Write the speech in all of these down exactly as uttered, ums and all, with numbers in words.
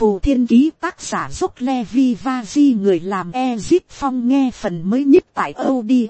phù thiên ký, tác giả dốc Levi Vaji, người làm Ezip Phong, nghe phần mới nhất tại audio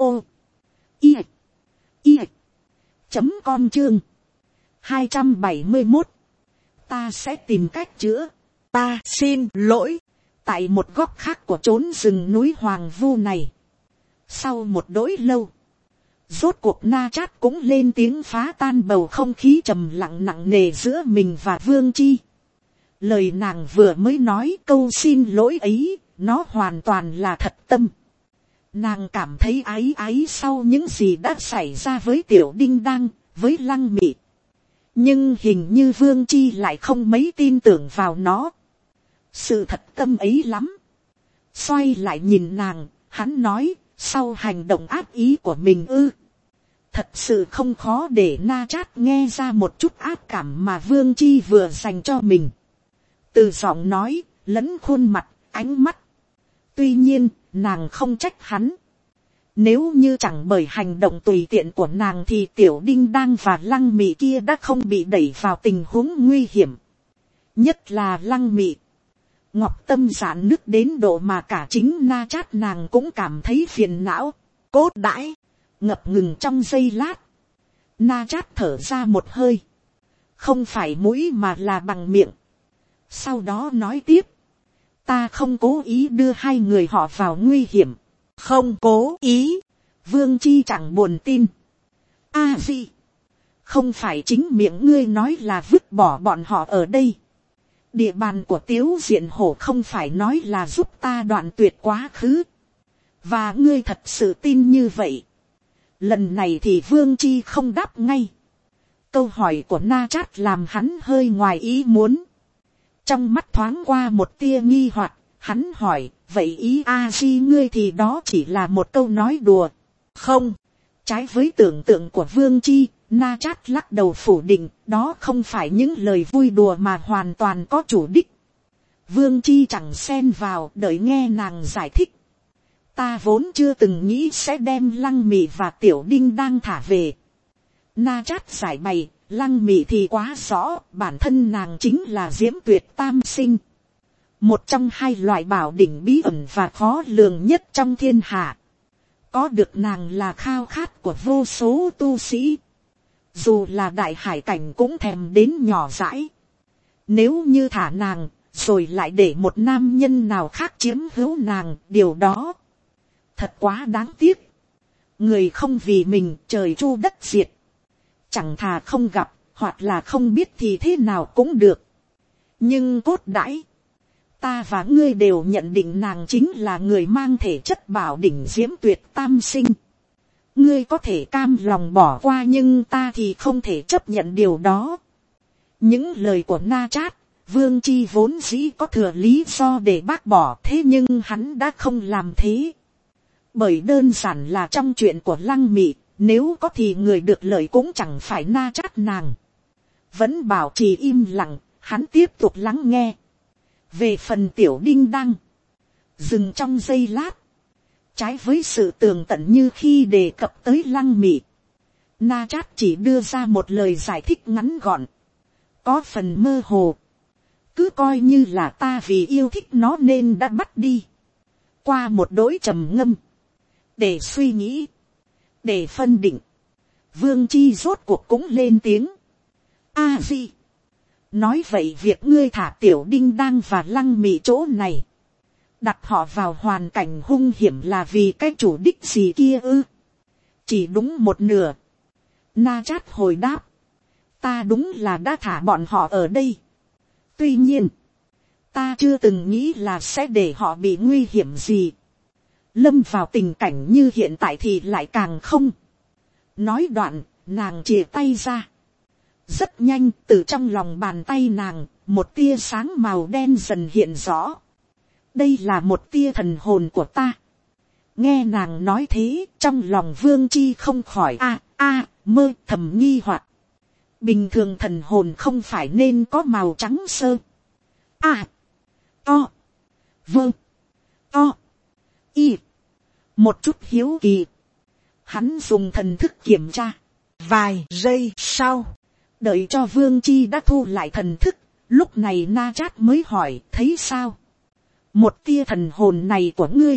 i i chấm com chương hai trăm bảy mươi một. Ta sẽ tìm cách chữa. Ta xin lỗi. Tại một góc khác của chốn rừng núi hoang vu này, sau một đỗi lâu, rốt cuộc Na Chát cũng lên tiếng phá tan bầu không khí trầm lặng nặng nề giữa mình và Vương Chi. Lời nàng vừa mới nói, câu xin lỗi ấy, nó hoàn toàn là thật tâm. Nàng cảm thấy áy áy sau những gì đã xảy ra với Tiểu Đinh Đăng, với Lăng Mị. Nhưng hình như Vương Chi lại không mấy tin tưởng vào nó. Sự thật tâm ấy lắm. Xoay lại nhìn nàng, hắn nói, sau hành động ác ý của mình ư. Thật sự không khó để Na Chát nghe ra một chút ác cảm mà Vương Chi vừa dành cho mình. Từ giọng nói, lẫn khuôn mặt, ánh mắt. Tuy nhiên, nàng không trách hắn. Nếu như chẳng bởi hành động tùy tiện của nàng thì Tiểu Đinh Đăng và Lăng Mị kia đã không bị đẩy vào tình huống nguy hiểm. Nhất là Lăng Mị. Ngọc tâm giãn nứt đến độ mà cả chính Na Chát nàng cũng cảm thấy phiền não. Cốt đãi, ngập ngừng trong giây lát. Na Chát thở ra một hơi. Không phải mũi mà là bằng miệng. Sau đó nói tiếp. Ta không cố ý đưa hai người họ vào nguy hiểm. Không cố ý. Vương Chi chẳng buồn tin. A gì? Không phải chính miệng ngươi nói là vứt bỏ bọn họ ở đây. Địa bàn của Tiếu Diện Hổ không phải nói là giúp ta đoạn tuyệt quá khứ. Và ngươi thật sự tin như vậy. Lần này thì Vương Chi không đáp ngay. Câu hỏi của Na Chát làm hắn hơi ngoài ý muốn. Trong mắt thoáng qua một tia nghi hoặc, hắn hỏi, vậy ý A-di ngươi thì đó chỉ là một câu nói đùa. Không, trái với tưởng tượng của Vương Chi, Na Chát lắc đầu phủ định, đó không phải những lời vui đùa mà hoàn toàn có chủ đích. Vương Chi chẳng xen vào, đợi nghe nàng giải thích. Ta vốn chưa từng nghĩ sẽ đem Lăng Mị và Tiểu Đinh Đăng thả về. Na Chát giải bày, Lăng Mị thì quá rõ, bản thân nàng chính là Diễm Tuyệt Tam Sinh. Một trong hai loại bảo đỉnh bí ẩn và khó lường nhất trong thiên hạ. Có được nàng là khao khát của vô số tu sĩ. Dù là đại hải cảnh cũng thèm đến nhỏ dãi. Nếu như thả nàng, rồi lại để một nam nhân nào khác chiếm hữu nàng, điều đó thật quá đáng tiếc. Người không vì mình trời chu đất diệt. Chẳng thà không gặp, hoặc là không biết thì thế nào cũng được. Nhưng cốt đãi, ta và ngươi đều nhận định nàng chính là người mang thể chất bảo đỉnh Diễm Tuyệt Tam Sinh. Ngươi có thể cam lòng bỏ qua nhưng ta thì không thể chấp nhận điều đó. Những lời của Na Chát, Vương Chi vốn dĩ có thừa lý do để bác bỏ, thế nhưng hắn đã không làm thế. Bởi đơn giản là trong chuyện của Lăng Mị, nếu có thì người được lợi cũng chẳng phải Na Chát nàng. Vẫn bảo trì im lặng, hắn tiếp tục lắng nghe. Về phần Tiểu Đinh Đăng, dừng trong giây lát. Trái với sự tường tận như khi đề cập tới Lăng Mị, Na Chát chỉ đưa ra một lời giải thích ngắn gọn. Có phần mơ hồ. Cứ coi như là ta vì yêu thích nó nên đã bắt đi. Qua một đỗi trầm ngâm. Để suy nghĩ. Để phân định. Vương Chi rốt cuộc cũng lên tiếng. A di. Nói vậy việc ngươi thả Tiểu Đinh Đăng và Lăng Mị chỗ này. Đặt họ vào hoàn cảnh hung hiểm là vì cái chủ đích gì kia ư? Chỉ đúng một nửa. Na Chát hồi đáp. Ta đúng là đã thả bọn họ ở đây. Tuy nhiên, ta chưa từng nghĩ là sẽ để họ bị nguy hiểm gì. Lâm vào tình cảnh như hiện tại thì lại càng không. Nói đoạn, nàng chìa tay ra. Rất nhanh, từ trong lòng bàn tay nàng, một tia sáng màu đen dần hiện rõ. Đây là một tia thần hồn của ta. Nghe nàng nói thế, trong lòng Vương Chi không khỏi a a mơ thầm nghi hoặc. Bình thường thần hồn không phải nên có màu trắng sơ. A. To. Vơ. To. Y. Một chút hiếu kỳ. Hắn dùng thần thức kiểm tra. Vài giây sau. Đợi cho Vương Chi đã thu lại thần thức. Lúc này Na Chát mới hỏi, thấy sao? Một tia thần hồn này của ngươi,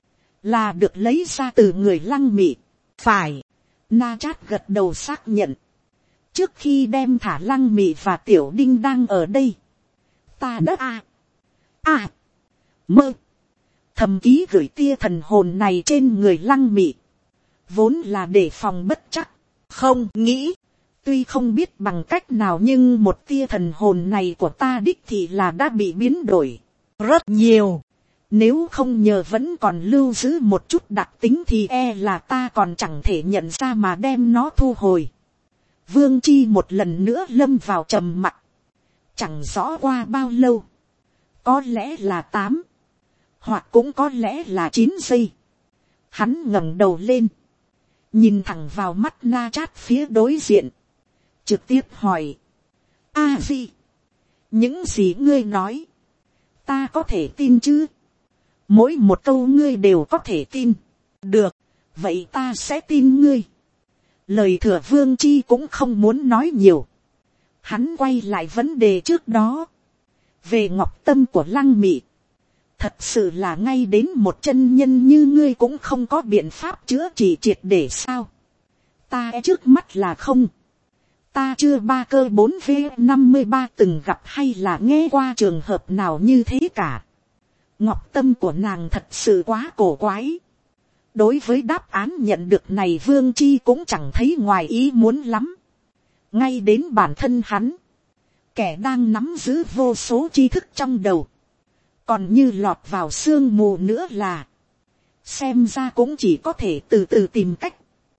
là được lấy ra từ người Lăng Mị. Phải. Na Chát gật đầu xác nhận. Trước khi đem thả Lăng Mị và Tiểu Đinh đang ở đây, ta đã à, à, mơ, thầm ký gửi tia thần hồn này trên người Lăng Mị. Vốn là để phòng bất chắc. Không nghĩ, tuy không biết bằng cách nào nhưng một tia thần hồn này của ta đích thì là đã bị biến đổi rất nhiều. Nếu không nhờ vẫn còn lưu giữ một chút đặc tính thì e là ta còn chẳng thể nhận ra mà đem nó thu hồi. Vương Chi một lần nữa lâm vào trầm mặc. Chẳng rõ qua bao lâu. Có lẽ là tám. Hoặc cũng có lẽ là chín giây. Hắn ngẩng đầu lên. Nhìn thẳng vào mắt Na Chát phía đối diện. Trực tiếp hỏi. A Di. Những gì ngươi nói. Ta có thể tin chứ? Mỗi một câu ngươi đều có thể tin. Được. Vậy ta sẽ tin ngươi. Lời Thừa Vương Chi cũng không muốn nói nhiều. Hắn quay lại vấn đề trước đó. Về ngọc tâm của Lăng Mị. Thật sự là ngay đến một chân nhân như ngươi cũng không có biện pháp chữa trị triệt để sao? Ta trước mắt là không. Ta chưa ba cơ bốn v năm mươi ba từng gặp hay là nghe qua trường hợp nào như thế cả. Ngọc tâm của nàng thật sự quá cổ quái. Đối với đáp án nhận được này Vương Chi cũng chẳng thấy ngoài ý muốn lắm. Ngay đến bản thân hắn. Kẻ đang nắm giữ vô số tri thức trong đầu. Còn như lọt vào sương mù nữa là. Xem ra cũng chỉ có thể từ từ tìm cách.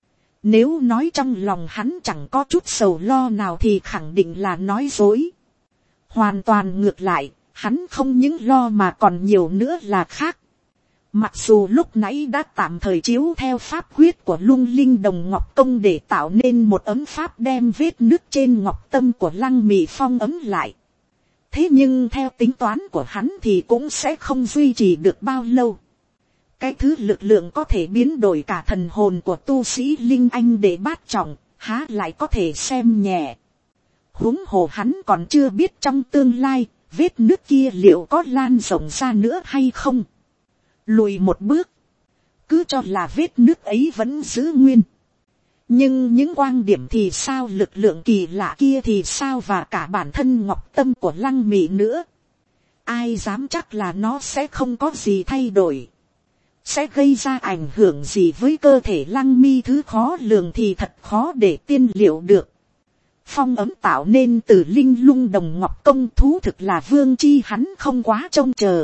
Nếu nói trong lòng hắn chẳng có chút sầu lo nào thì khẳng định là nói dối. Hoàn toàn ngược lại, hắn không những lo mà còn nhiều nữa là khác. Mặc dù lúc nãy đã tạm thời chiếu theo pháp quyết của Lung Linh Đồng Ngọc Công để tạo nên một ấm pháp đem vết nứt trên ngọc tâm của Lăng Mị phong ấm lại. Thế nhưng theo tính toán của hắn thì cũng sẽ không duy trì được bao lâu. Cái thứ lực lượng có thể biến đổi cả thần hồn của tu sĩ Linh Anh để bát trọng, há lại có thể xem nhẹ. Huống hồ hắn còn chưa biết trong tương lai, vết nứt kia liệu có lan rộng ra nữa hay không. Lùi một bước, cứ cho là vết nứt ấy vẫn giữ nguyên. Nhưng những quan điểm thì sao, lực lượng kỳ lạ kia thì sao, và cả bản thân ngọc tâm của Lăng Mị nữa. Ai dám chắc là nó sẽ không có gì thay đổi. Sẽ gây ra ảnh hưởng gì với cơ thể Lăng Mi thứ khó lường thì thật khó để tiên liệu được. Phong ấm tạo nên từ Linh Lung Đồng Ngọc Công thú thực là Vương Chi hắn không quá trông chờ.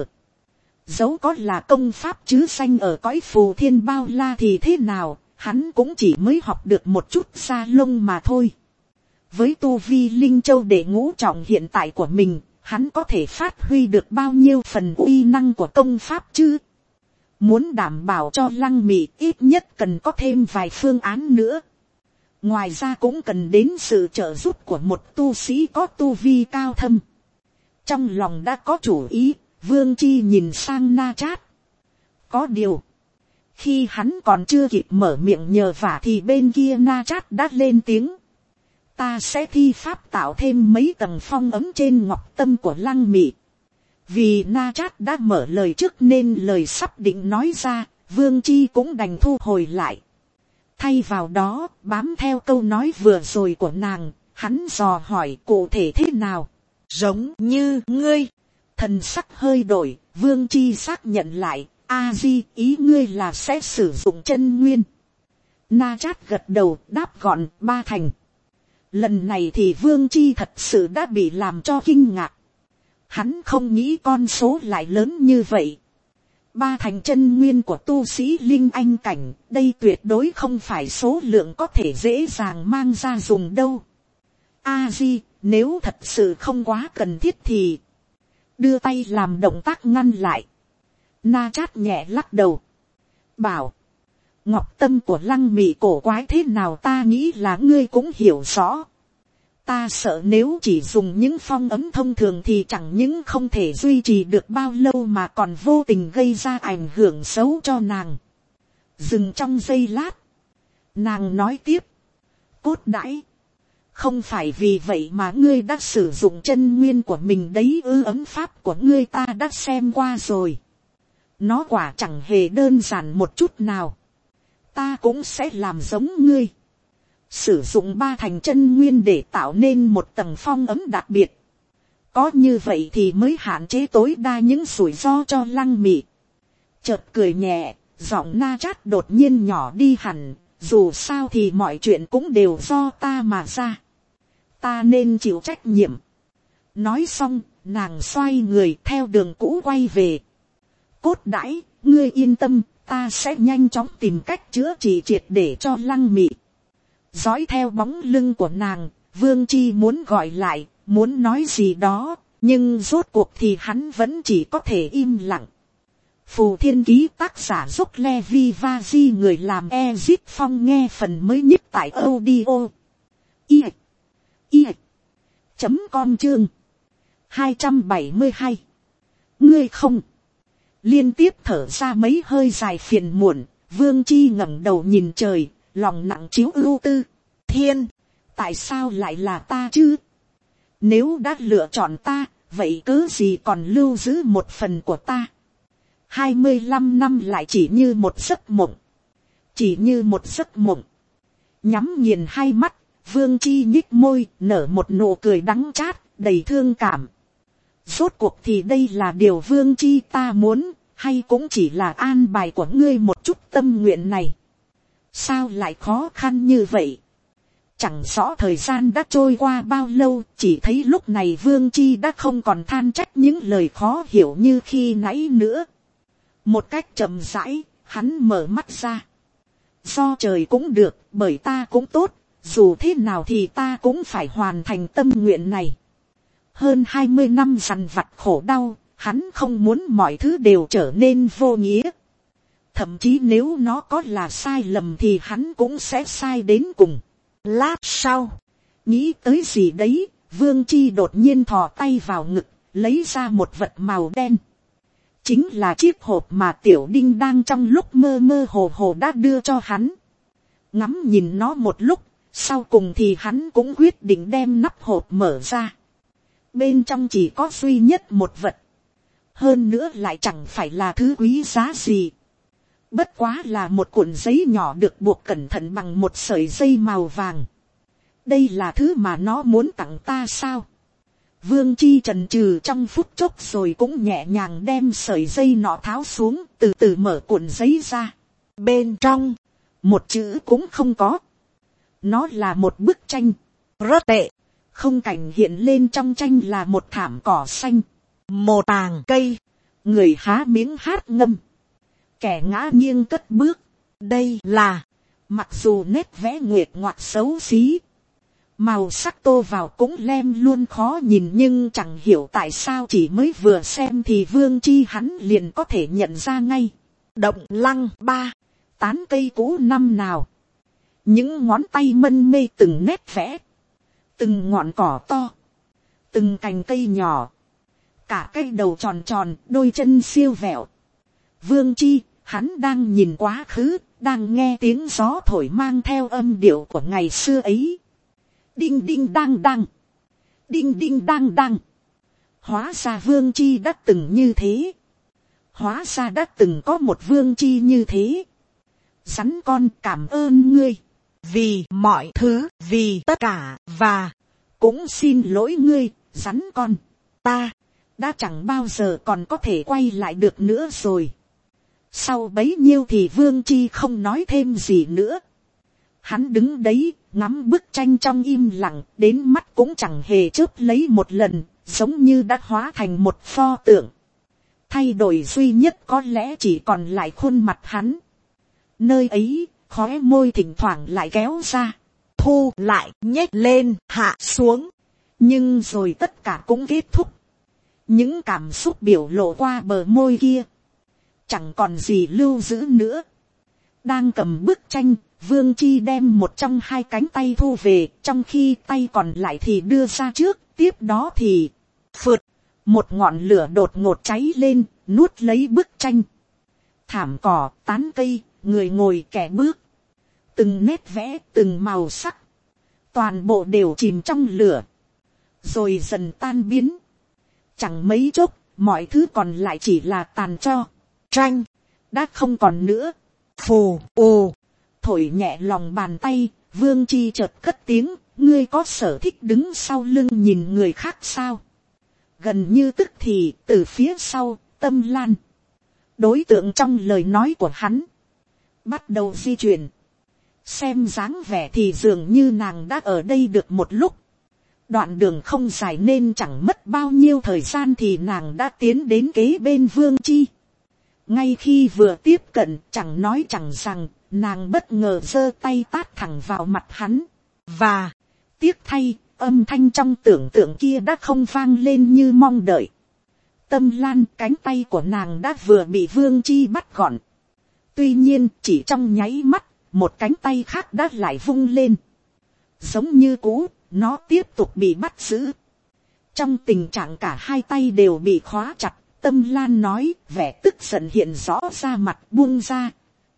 Dẫu có là công pháp chứ sanh ở cõi phù thiên bao la thì thế nào, hắn cũng chỉ mới học được một chút da lông mà thôi. Với tu vi Linh Châu đệ ngũ trọng hiện tại của mình, hắn có thể phát huy được bao nhiêu phần uy năng của công pháp chứ? Muốn đảm bảo cho Lăng Mị ít nhất cần có thêm vài phương án nữa. Ngoài ra cũng cần đến sự trợ giúp của một tu sĩ có tu vi cao thâm. Trong lòng đã có chủ ý, Vương Chi nhìn sang Na Chát. Có điều, khi hắn còn chưa kịp mở miệng nhờ vả thì bên kia Na Chát đã lên tiếng. Ta sẽ thi pháp tạo thêm mấy tầng phong ấm trên ngọc tâm của Lăng Mị. Vì Na Chát đã mở lời trước nên lời sắp định nói ra, Vương Chi cũng đành thu hồi lại. Thay vào đó, bám theo câu nói vừa rồi của nàng, hắn dò hỏi cụ thể thế nào. Giống như ngươi. Thần sắc hơi đổi, Vương Chi xác nhận lại, A Di, ý ngươi là sẽ sử dụng chân nguyên. Na Chát gật đầu đáp gọn, ba thành. Lần này thì Vương Chi thật sự đã bị làm cho kinh ngạc. Hắn không nghĩ con số lại lớn như vậy. Ba thành chân nguyên của tu sĩ Linh Anh cảnh, đây tuyệt đối không phải số lượng có thể dễ dàng mang ra dùng đâu. A Di, nếu thật sự không quá cần thiết thì đưa tay làm động tác ngăn lại. Na Chát nhẹ lắc đầu. Bảo. Ngọc tâm của Lăng Mị cổ quái thế nào ta nghĩ là ngươi cũng hiểu rõ. Ta sợ nếu chỉ dùng những phong ấm thông thường thì chẳng những không thể duy trì được bao lâu mà còn vô tình gây ra ảnh hưởng xấu cho nàng. Dừng trong giây lát. Nàng nói tiếp. Cốt đãi. không phải vì vậy mà ngươi đã sử dụng chân nguyên của mình đấy ư? Ấm pháp của ngươi ta đã xem qua rồi, nó quả chẳng hề đơn giản một chút nào. Ta cũng sẽ làm giống ngươi, sử dụng ba thành chân nguyên để tạo nên một tầng phong ấm đặc biệt, có như vậy thì mới hạn chế tối đa những rủi ro cho Lăng Mị. Chợt cười nhẹ, giọng Na Chát đột nhiên nhỏ đi hẳn, dù sao thì mọi chuyện cũng đều do ta mà ra, ta nên chịu trách nhiệm. Nói xong, nàng xoay người theo đường cũ quay về. Cốt đãi, ngươi yên tâm, ta sẽ nhanh chóng tìm cách chữa trị triệt để cho Lăng Mị. Dõi theo bóng lưng của nàng, Vương Chi muốn gọi lại, muốn nói gì đó, nhưng rốt cuộc thì hắn vẫn chỉ có thể im lặng. Phù Thiên Ký tác giả Dốc Levi Vaji, người làm Ezip Phong, nghe phần mới nhất tại audio i i chấm com chương hai trăm bảy mươi hai. Ngươi không. Liên tiếp thở ra mấy hơi dài phiền muộn, Vương Chi ngẩng đầu nhìn trời, lòng nặng chiếu ưu tư. Thiên, tại sao lại là ta chứ? Nếu đã lựa chọn ta, vậy cớ gì còn lưu giữ một phần của ta? Hai mươi lăm năm lại chỉ như một giấc mộng. Chỉ như một giấc mộng. Nhắm nghiền hai mắt, Vương Chi nhích môi, nở một nụ cười đắng chát, đầy thương cảm. Rốt cuộc thì đây là điều Vương Chi ta muốn, hay cũng chỉ là an bài của ngươi một chút tâm nguyện này? Sao lại khó khăn như vậy? Chẳng rõ thời gian đã trôi qua bao lâu, chỉ thấy lúc này Vương Chi đã không còn than trách những lời khó hiểu như khi nãy nữa. Một cách chậm rãi, hắn mở mắt ra. Do trời cũng được, bởi ta cũng tốt, dù thế nào thì ta cũng phải hoàn thành tâm nguyện này. Hơn hai mươi năm dằn vặt khổ đau, hắn không muốn mọi thứ đều trở nên vô nghĩa. Thậm chí nếu nó có là sai lầm thì hắn cũng sẽ sai đến cùng. Lát sau, nghĩ tới gì đấy, Vương Chi đột nhiên thò tay vào ngực, lấy ra một vật màu đen. Chính là chiếc hộp mà Tiểu Đinh đang trong lúc mơ mơ hồ hồ đã đưa cho hắn. Ngắm nhìn nó một lúc, sau cùng thì hắn cũng quyết định đem nắp hộp mở ra. Bên trong chỉ có duy nhất một vật. Hơn nữa lại chẳng phải là thứ quý giá gì. Bất quá là một cuộn giấy nhỏ được buộc cẩn thận bằng một sợi dây màu vàng. Đây là thứ mà nó muốn tặng ta sao? Vương Chi chần chừ trong phút chốc rồi cũng nhẹ nhàng đem sợi dây nọ tháo xuống, từ từ mở cuộn giấy ra. Bên trong, một chữ cũng không có. Nó là một bức tranh. Rất tệ. Không cảnh hiện lên trong tranh là một thảm cỏ xanh. Một tàng cây. Người há miếng hát ngâm. Kẻ ngã nghiêng cất bước. Đây là, mặc dù nét vẽ nguyệt ngoạc xấu xí, màu sắc tô vào cũng lem luôn khó nhìn, nhưng chẳng hiểu tại sao chỉ mới vừa xem thì Vương Chi hắn liền có thể nhận ra ngay. Động Lăng Ba, tán cây cũ năm nào. Những ngón tay mân mê từng nét vẽ, từng ngọn cỏ to, từng cành cây nhỏ, cả cây đầu tròn tròn, đôi chân siêu vẹo. Vương Chi, hắn đang nhìn quá khứ, đang nghe tiếng gió thổi mang theo âm điệu của ngày xưa ấy. Đinh đinh đang đang, đinh đinh đang đang. Hóa ra Vương Chi đã từng như thế. Hóa ra đã từng có một Vương Chi như thế. Rắn con, cảm ơn ngươi vì mọi thứ, vì tất cả, và cũng xin lỗi ngươi, rắn con. Ta đã chẳng bao giờ còn có thể quay lại được nữa rồi. Sau bấy nhiêu thì Vương Chi không nói thêm gì nữa. Hắn đứng đấy, ngắm bức tranh trong im lặng, đến mắt cũng chẳng hề chớp lấy một lần, giống như đã hóa thành một pho tượng. Thay đổi duy nhất có lẽ chỉ còn lại khuôn mặt hắn. Nơi ấy, khóe môi thỉnh thoảng lại kéo ra, thu lại, nhếch lên, hạ xuống. Nhưng rồi tất cả cũng kết thúc. Những cảm xúc biểu lộ qua bờ môi kia chẳng còn gì lưu giữ nữa. Đang cầm bức tranh, Vương Chi đem một trong hai cánh tay thu về, trong khi tay còn lại thì đưa ra trước, tiếp đó thì phượt, một ngọn lửa đột ngột cháy lên, nuốt lấy bức tranh. Thảm cỏ, tán cây, người ngồi kẻ bước, từng nét vẽ, từng màu sắc, toàn bộ đều chìm trong lửa, rồi dần tan biến. Chẳng mấy chốc, mọi thứ còn lại chỉ là tàn tro, tranh, đã không còn nữa. Phù, ồ, thổi nhẹ lòng bàn tay, Vương Chi chợt cất tiếng, ngươi có sở thích đứng sau lưng nhìn người khác sao? Gần như tức thì, từ phía sau, Tâm Lan, đối tượng trong lời nói của hắn, bắt đầu di chuyển. Xem dáng vẻ thì dường như nàng đã ở đây được một lúc. Đoạn đường không dài nên chẳng mất bao nhiêu thời gian thì nàng đã tiến đến kế bên Vương Chi. Ngay khi vừa tiếp cận, chẳng nói chẳng rằng, nàng bất ngờ giơ tay tát thẳng vào mặt hắn. Và, tiếc thay, âm thanh trong tưởng tượng kia đã không vang lên như mong đợi. Tâm Lan, cánh tay của nàng đã vừa bị Vương Chi bắt gọn. Tuy nhiên, chỉ trong nháy mắt, một cánh tay khác đã lại vung lên. Giống như cũ, nó tiếp tục bị bắt giữ. Trong tình trạng cả hai tay đều bị khóa chặt, Tâm Lan nói, vẻ tức giận hiện rõ ra mặt, buông ra.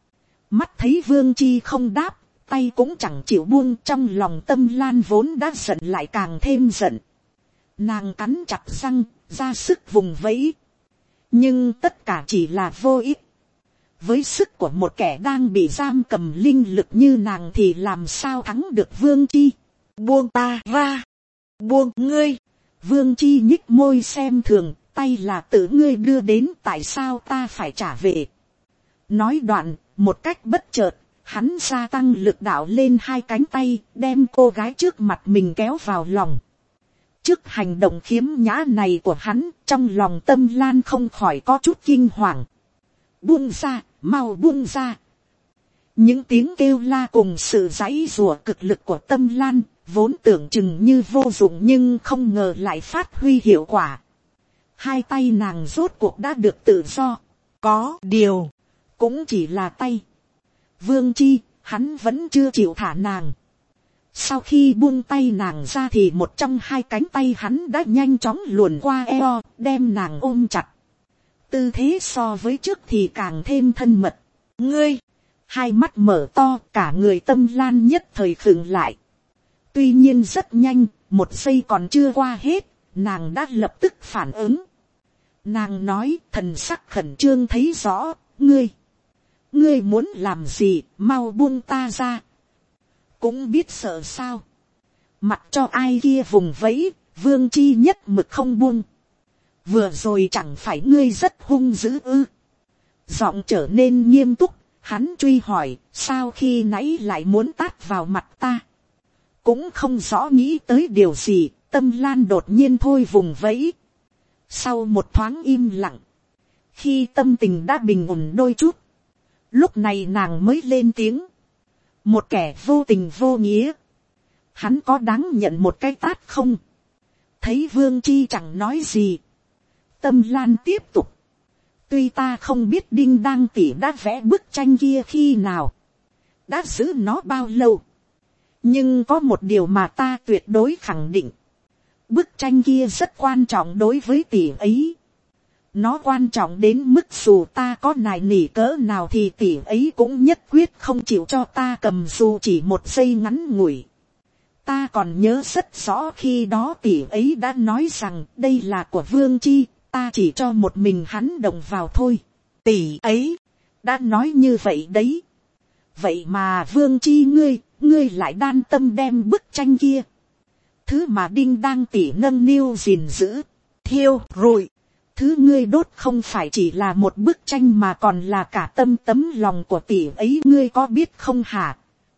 Mắt thấy Vương Chi không đáp, tay cũng chẳng chịu buông, trong lòng Tâm Lan vốn đã giận lại càng thêm giận. Nàng cắn chặt răng, ra sức vùng vẫy. Nhưng tất cả chỉ là vô ích. Với sức của một kẻ đang bị giam cầm linh lực như nàng thì làm sao thắng được Vương Chi. Buông ta ra. Buông ngươi. Vương Chi nhích môi xem thường, tay là tự ngươi đưa đến, tại sao ta phải trả về. Nói đoạn, một cách bất chợt, hắn gia tăng lực đạo lên hai cánh tay, đem cô gái trước mặt mình kéo vào lòng. Trước hành động khiếm nhã này của hắn, trong lòng Tâm Lan không khỏi có chút kinh hoàng. Buông ra, mau buông ra. Những tiếng kêu la cùng sự giãy giụa cực lực của Tâm Lan, vốn tưởng chừng như vô dụng nhưng không ngờ lại phát huy hiệu quả. Hai tay nàng rốt cuộc đã được tự do. Có điều, cũng chỉ là tay. Vương Chi, hắn vẫn chưa chịu thả nàng. Sau khi buông tay nàng ra thì một trong hai cánh tay hắn đã nhanh chóng luồn qua eo, đem nàng ôm chặt. Tư thế so với trước thì càng thêm thân mật. Ngươi, hai mắt mở to, cả người Tâm Lan nhất thời khựng lại. Tuy nhiên rất nhanh, một giây còn chưa qua hết, nàng đã lập tức phản ứng. Nàng nói, thần sắc khẩn trương thấy rõ, ngươi, ngươi muốn làm gì, mau buông ta ra. Cũng biết sợ sao. Mặc cho ai kia vùng vẫy, Vương Chi nhất mực không buông. Vừa rồi chẳng phải ngươi rất hung dữ ư. Giọng trở nên nghiêm túc, hắn truy hỏi, sao khi nãy lại muốn tát vào mặt ta. Cũng không rõ nghĩ tới điều gì, Tâm Lan đột nhiên thôi vùng vẫy. Sau một thoáng im lặng, khi tâm tình đã bình ổn đôi chút, lúc này nàng mới lên tiếng. Một kẻ vô tình vô nghĩa, hắn có đáng nhận một cái tát không? Thấy Vương Chi chẳng nói gì, Tâm Lan tiếp tục. Tuy ta không biết Đinh Đăng tỷ đã vẽ bức tranh kia khi nào, đã giữ nó bao lâu, nhưng có một điều mà ta tuyệt đối khẳng định. Bức tranh kia rất quan trọng đối với tỷ ấy. Nó quan trọng đến mức dù ta có nài nỉ cỡ nào thì tỷ ấy cũng nhất quyết không chịu cho ta cầm dù chỉ một giây ngắn ngủi. Ta còn nhớ rất rõ khi đó tỷ ấy đã nói rằng đây là của Vương Chi, ta chỉ cho một mình hắn động vào thôi. Tỷ ấy đã nói như vậy đấy. Vậy mà Vương Chi ngươi, ngươi lại đan tâm đem bức tranh kia, thứ mà Đinh Đăng tỷ nâng niu gìn giữ, thiêu rụi. Thứ ngươi đốt không phải chỉ là một bức tranh mà còn là cả tâm tấm lòng của tỷ ấy, ngươi có biết không hả?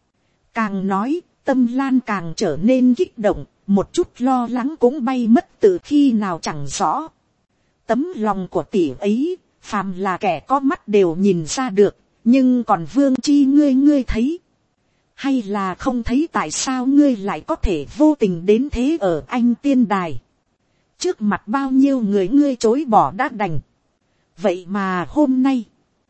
Càng nói, Tâm Lan càng trở nên kích động, một chút lo lắng cũng bay mất từ khi nào chẳng rõ. Tấm lòng của tỷ ấy, phàm là kẻ có mắt đều nhìn ra được, nhưng còn Vương Chi ngươi ngươi thấy. Hay là không thấy, tại sao ngươi lại có thể vô tình đến thế ở Anh Tiên Đài? Trước mặt bao nhiêu người ngươi chối bỏ đã đành. Vậy mà hôm nay,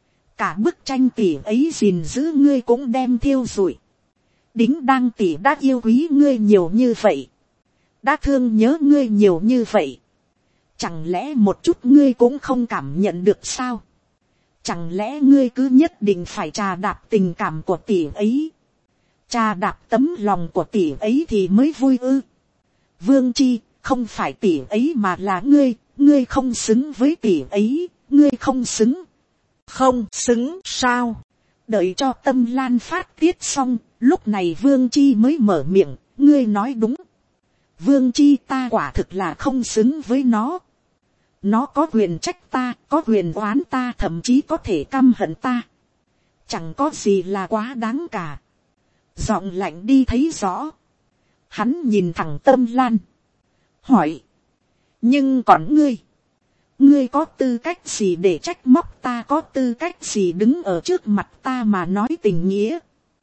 cả bức tranh tỷ ấy gìn giữ ngươi cũng đem thiêu rụi. Đính Đăng tỷ đã yêu quý ngươi nhiều như vậy, đã thương nhớ ngươi nhiều như vậy, chẳng lẽ một chút ngươi cũng không cảm nhận được sao? Chẳng lẽ ngươi cứ nhất định phải trà đạp tình cảm của tỷ ấy? Cha đạp tấm lòng của tỷ ấy thì mới vui ư. Vương Chi, không phải tỷ ấy mà là ngươi, ngươi không xứng với tỷ ấy, ngươi không xứng. Không xứng sao? Đợi cho Tâm Lan phát tiết xong, lúc này Vương Chi mới mở miệng, ngươi nói đúng. Vương Chi, ta quả thực là không xứng với nó. Nó có quyền trách ta, có quyền oán ta, thậm chí có thể căm hận ta. Chẳng có gì là quá đáng cả. Giọng lạnh đi thấy rõ. Hắn nhìn thẳng Tâm Lan. Hỏi. Nhưng còn ngươi. Ngươi có tư cách gì để trách móc ta, có tư cách gì đứng ở trước mặt ta mà nói tình nghĩa.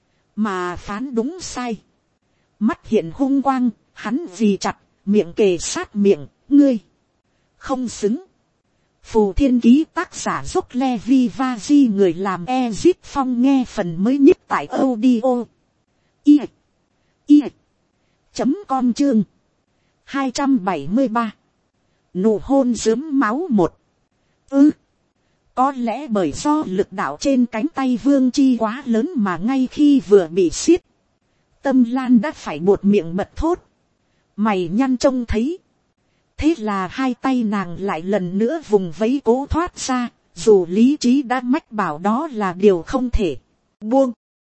Mà phán đúng sai. Mắt hiện hung quang, hắn vì chặt, miệng kề sát miệng, ngươi. Không xứng. Phù Thiên Ký tác giả Dốc Levi Vaji, người làm Ezip Phong nghe phần mới nhất tại audio. I. I. Chấm com chương. hai trăm bảy mươi ba. Nụ hôn rướm máu một. Ừ. Có lẽ bởi do lực đạo trên cánh tay Vương Chi quá lớn mà ngay khi vừa bị siết. Tâm Lan đã phải buột miệng bật thốt. Mày nhăn trông thấy. Thế là hai tay nàng lại lần nữa vùng vẫy cố thoát ra, dù lý trí đã mách bảo đó là điều không thể buông.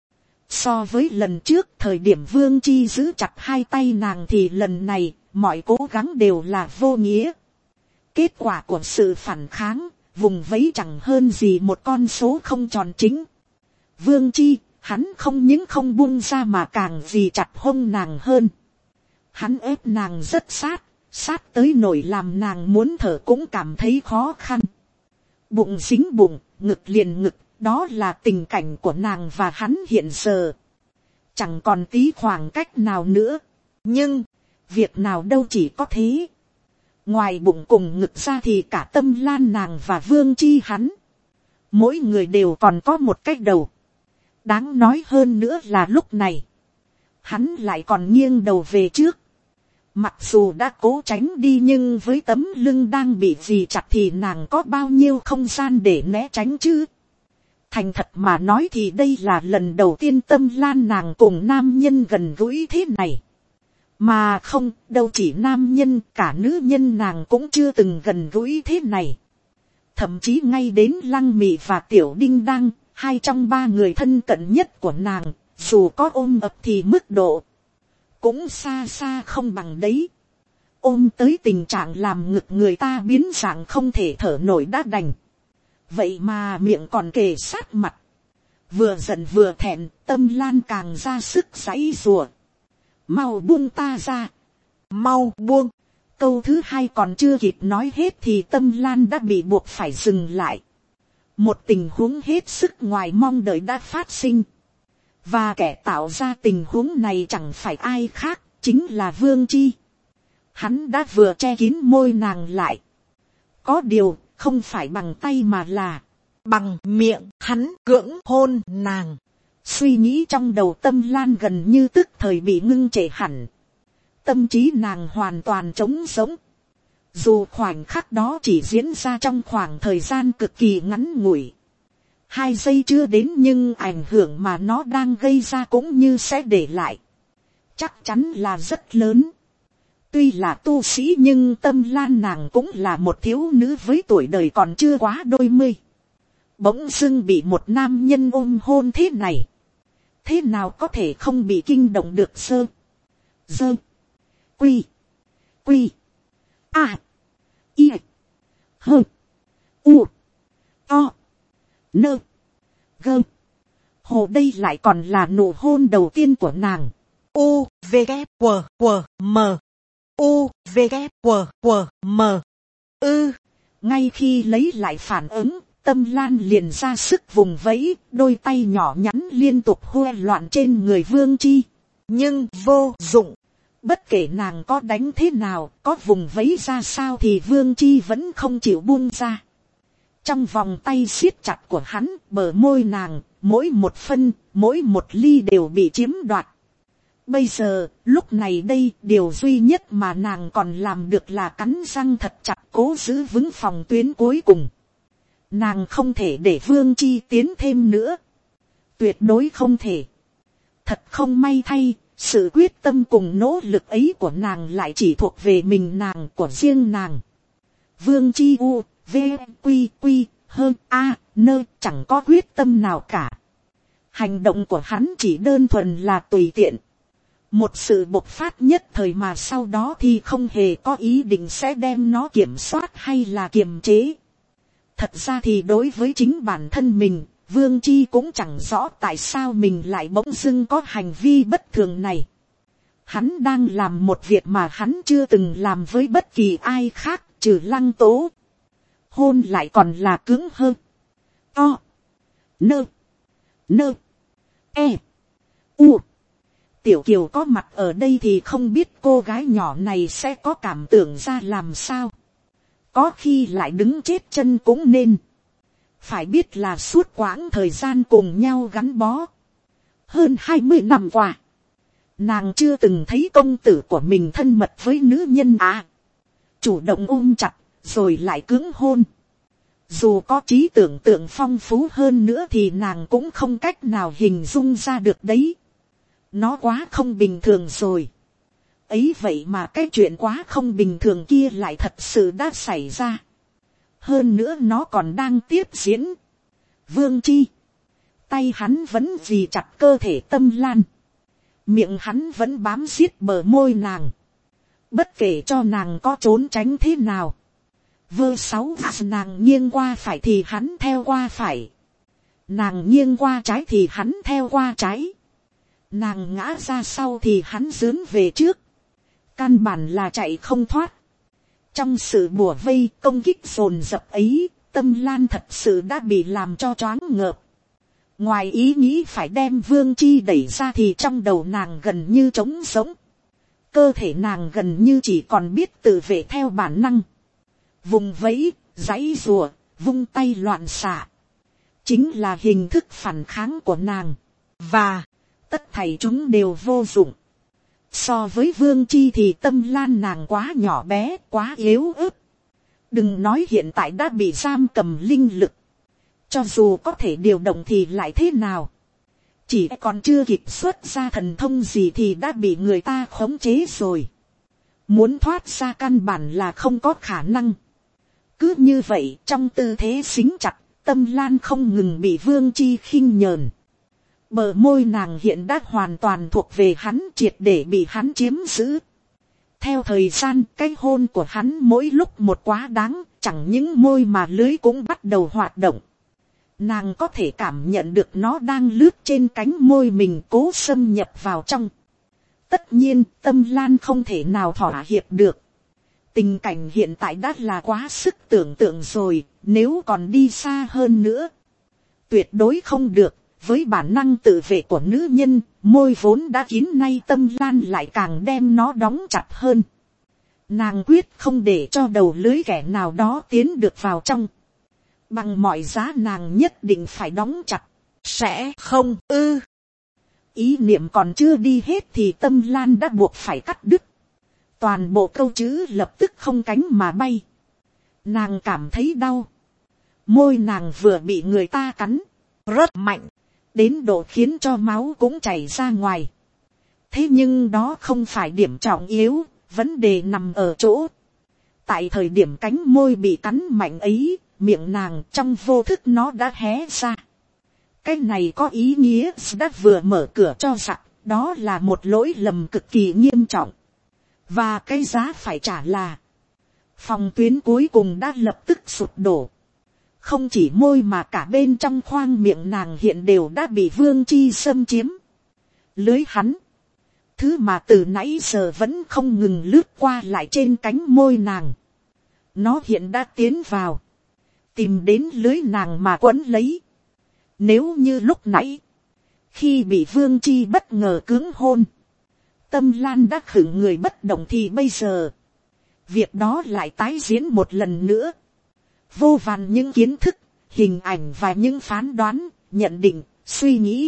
So với lần trước thời điểm Vương Chi giữ chặt hai tay nàng thì lần này mọi cố gắng đều là vô nghĩa. Kết quả của sự phản kháng, vùng vẫy chẳng hơn gì một con số không tròn chính. Vương Chi, hắn không những không buông ra mà càng vì chặt hông nàng hơn. Hắn ép nàng rất sát. Sát tới nổi làm nàng muốn thở cũng cảm thấy khó khăn. Bụng dính bụng, ngực liền ngực, đó là tình cảnh của nàng và hắn hiện giờ. Chẳng còn tí khoảng cách nào nữa. Nhưng, việc nào đâu chỉ có thế. Ngoài bụng cùng ngực ra thì cả Tâm Lan nàng và Vương Chi hắn. Mỗi người đều còn có một cách đầu. Đáng nói hơn nữa là lúc này. Hắn lại còn nghiêng đầu về trước. Mặc dù đã cố tránh đi nhưng với tấm lưng đang bị dì chặt thì nàng có bao nhiêu không gian để né tránh chứ. Thành thật mà nói thì đây là lần đầu tiên Tâm Lan nàng cùng nam nhân gần gũi thế này. Mà không, đâu chỉ nam nhân, cả nữ nhân nàng cũng chưa từng gần gũi thế này. Thậm chí ngay đến Lăng Mị và Tiểu Đinh Đăng, hai trong ba người thân cận nhất của nàng, dù có ôm ập thì mức độ cũng xa xa không bằng đấy. Ôm tới tình trạng làm ngực người ta biến dạng không thể thở nổi đã đành. Vậy mà miệng còn kề sát mặt. Vừa giận vừa thẹn, Tâm Lan càng ra sức giãy giụa. Mau buông ta ra. Mau buông. Câu thứ hai còn chưa kịp nói hết thì Tâm Lan đã bị buộc phải dừng lại. Một tình huống hết sức ngoài mong đợi đã phát sinh. Và kẻ tạo ra tình huống này chẳng phải ai khác, chính là Vương Chi. Hắn đã vừa che kín môi nàng lại. Có điều, không phải bằng tay mà là bằng miệng, hắn cưỡng hôn nàng. Suy nghĩ trong đầu Tâm Lan gần như tức thời bị ngưng trệ hẳn. Tâm trí nàng hoàn toàn trống rỗng. Dù khoảnh khắc đó chỉ diễn ra trong khoảng thời gian cực kỳ ngắn ngủi. Hai giây chưa đến nhưng ảnh hưởng mà nó đang gây ra cũng như sẽ để lại. Chắc chắn là rất lớn. Tuy là tu sĩ nhưng Tâm Lan nàng cũng là một thiếu nữ với tuổi đời còn chưa quá đôi mươi. Bỗng dưng bị một nam nhân ôm hôn thế này. Thế nào có thể không bị kinh động được sơ. Dơ. Quy. Quy. A. I. Hơ. U. To. Nơ. Gơ. Hồ đây lại còn là nụ hôn đầu tiên của nàng. U. V. K. W. W. M. U. V. K. W. W. M. Ư. Ngay khi lấy lại phản ứng, Tâm Lan liền ra sức vùng vẫy, đôi tay nhỏ nhắn liên tục hoe loạn trên người Vương Chi. Nhưng vô dụng. Bất kể nàng có đánh thế nào, có vùng vẫy ra sao thì Vương Chi vẫn không chịu buông ra. Trong vòng tay siết chặt của hắn, bờ môi nàng, mỗi một phân, mỗi một ly đều bị chiếm đoạt. Bây giờ, lúc này đây, điều duy nhất mà nàng còn làm được là cắn răng thật chặt cố giữ vững phòng tuyến cuối cùng. Nàng không thể để Vương Chi tiến thêm nữa. Tuyệt đối không thể. Thật không may thay, sự quyết tâm cùng nỗ lực ấy của nàng lại chỉ thuộc về mình nàng, của riêng nàng. Vương Chi U, V, Quy, Quy, hơn A, nơ chẳng có quyết tâm nào cả. Hành động của hắn chỉ đơn thuần là tùy tiện. Một sự bộc phát nhất thời mà sau đó thì không hề có ý định sẽ đem nó kiểm soát hay là kiềm chế. Thật ra thì đối với chính bản thân mình, Vương Chi cũng chẳng rõ tại sao mình lại bỗng dưng có hành vi bất thường này. Hắn đang làm một việc mà hắn chưa từng làm với bất kỳ ai khác trừ Lăng Tố. Hôn lại còn là cứng hơn. To. Nơ. Nơ. E. U. Tiểu Kiều có mặt ở đây thì không biết cô gái nhỏ này sẽ có cảm tưởng ra làm sao. Có khi lại đứng chết chân cũng nên. Phải biết là suốt quãng thời gian cùng nhau gắn bó. Hơn hai mươi năm qua. Nàng chưa từng thấy công tử của mình thân mật với nữ nhân à. Chủ động ôm chặt, rồi lại cưỡng hôn. Dù có trí tưởng tượng phong phú hơn nữa thì nàng cũng không cách nào hình dung ra được đấy. Nó quá không bình thường rồi. Ấy vậy mà cái chuyện quá không bình thường kia lại thật sự đã xảy ra. Hơn nữa nó còn đang tiếp diễn. Vương Chi. Tay hắn vẫn vì chặt cơ thể Tâm Lan. Miệng hắn vẫn bám giết bờ môi nàng. Bất kể cho nàng có trốn tránh thế nào. Vơ sáu nàng nghiêng qua phải thì hắn theo qua phải. Nàng nghiêng qua trái thì hắn theo qua trái. Nàng ngã ra sau thì hắn dướn về trước. Căn bản là chạy không thoát. Trong sự bủa vây công kích dồn dập ấy, Tâm Lan thật sự đã bị làm cho choáng ngợp. Ngoài ý nghĩ phải đem Vương Chi đẩy ra thì trong đầu nàng gần như trống sống. Cơ thể nàng gần như chỉ còn biết tự vệ theo bản năng. Vùng vẫy, giãy rùa, vung tay loạn xạ. Chính là hình thức phản kháng của nàng. Và tất thảy chúng đều vô dụng. So với Vương Chi thì Tâm Lan nàng quá nhỏ bé, quá yếu ớt. Đừng nói hiện tại đã bị giam cầm linh lực. Cho dù có thể điều động thì lại thế nào. Chỉ còn chưa kịp xuất ra thần thông gì thì đã bị người ta khống chế rồi. Muốn thoát ra căn bản là không có khả năng. Cứ như vậy trong tư thế xính chặt, Tâm Lan không ngừng bị Vương Chi khinh nhờn. Bờ môi nàng hiện đã hoàn toàn thuộc về hắn, triệt để bị hắn chiếm giữ. Theo thời gian, cái hôn của hắn mỗi lúc một quá đáng, chẳng những môi mà lưới cũng bắt đầu hoạt động. Nàng có thể cảm nhận được nó đang lướt trên cánh môi mình, cố xâm nhập vào trong. Tất nhiên, Tâm Lan không thể nào thỏa hiệp được. Tình cảnh hiện tại đã là quá sức tưởng tượng rồi, nếu còn đi xa hơn nữa. Tuyệt đối không được. Với bản năng tự vệ của nữ nhân, môi vốn đã kín nay Tâm Lan lại càng đem nó đóng chặt hơn. Nàng quyết không để cho đầu lưới kẻ nào đó tiến được vào trong. Bằng mọi giá nàng nhất định phải đóng chặt. Sẽ không ư. Ý niệm còn chưa đi hết thì Tâm Lan đã buộc phải cắt đứt. Toàn bộ câu chữ lập tức không cánh mà bay. Nàng cảm thấy đau. Môi nàng vừa bị người ta cắn. Rất mạnh. Đến độ khiến cho máu cũng chảy ra ngoài. Thế nhưng đó không phải điểm trọng yếu, vấn đề nằm ở chỗ. Tại thời điểm cánh môi bị cắn mạnh ấy, miệng nàng trong vô thức nó đã hé ra. Cái này có ý nghĩa đã vừa mở cửa cho giặc, đó là một lỗi lầm cực kỳ nghiêm trọng. Và cái giá phải trả là, phòng tuyến cuối cùng đã lập tức sụp đổ. Không chỉ môi mà cả bên trong khoang miệng nàng hiện đều đã bị Vương Chi xâm chiếm. Lưới hắn. Thứ mà từ nãy giờ vẫn không ngừng lướt qua lại trên cánh môi nàng. Nó hiện đã tiến vào. Tìm đến lưới nàng mà quấn lấy. Nếu như lúc nãy. Khi bị Vương Chi bất ngờ cưỡng hôn. Tâm Lan đã khựng người bất động thì bây giờ. Việc đó lại tái diễn một lần nữa. Vô vàn những kiến thức, hình ảnh và những phán đoán, nhận định, suy nghĩ.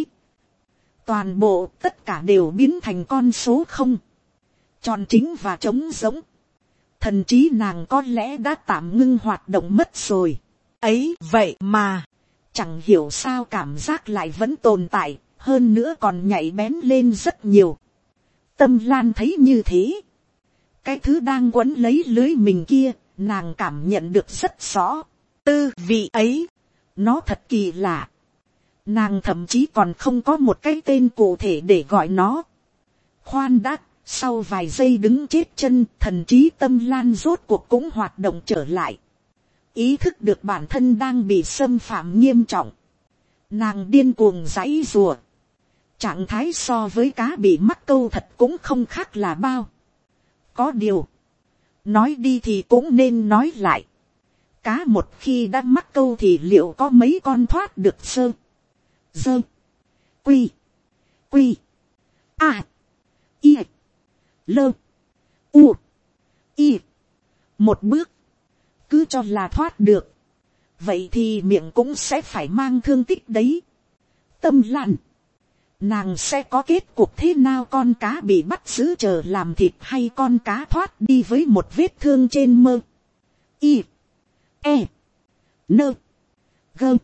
Toàn bộ tất cả đều biến thành con số không. Tròn chính và trống rỗng. Thần trí nàng có lẽ đã tạm ngưng hoạt động mất rồi. Ấy vậy mà, chẳng hiểu sao cảm giác lại vẫn tồn tại, hơn nữa còn nhảy bén lên rất nhiều. Tâm Lan thấy như thế, cái thứ đang quấn lấy lưới mình kia, nàng cảm nhận được rất rõ. Tư vị ấy, nó thật kỳ lạ. Nàng thậm chí còn không có một cái tên cụ thể để gọi nó. Khoan đã, sau vài giây đứng chết chân, thần trí Tâm Lan rốt cuộc cũng hoạt động trở lại. Ý thức được bản thân đang bị xâm phạm nghiêm trọng. Nàng điên cuồng giãy rùa. Trạng thái so với cá bị mắc câu thật cũng không khác là bao. Có điều, nói đi thì cũng nên nói lại. Cá một khi đã mắc câu thì liệu có mấy con thoát được sơ, dơ, quy, quy, a, i, lơ, u, i. Một bước, cứ cho là thoát được, vậy thì miệng cũng sẽ phải mang thương tích đấy. Tâm Lan, nàng sẽ có kết cục thế nào? Con cá bị bắt giữ chờ làm thịt, hay con cá thoát đi với một vết thương trên mơ, i, e, nơ, gơ,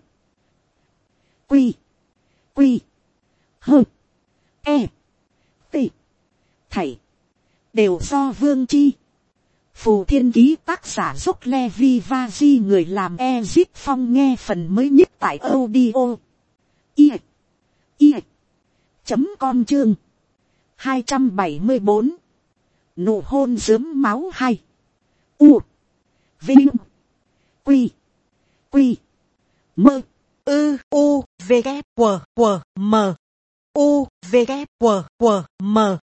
quy, quy, hơ, e, t. Thảy đều do Vương Chi. Phù Thiên Ký, tác giả Dốc Levi Vaji, người làm Ezip Phong. Nghe phần mới nhất tại audio i i chấm com chương hai trăm bảy mươi bốn. Nụ hôn rướm máu hai. U Vinh Quy Quy Mơ Ư U V K W W M U V K W W M.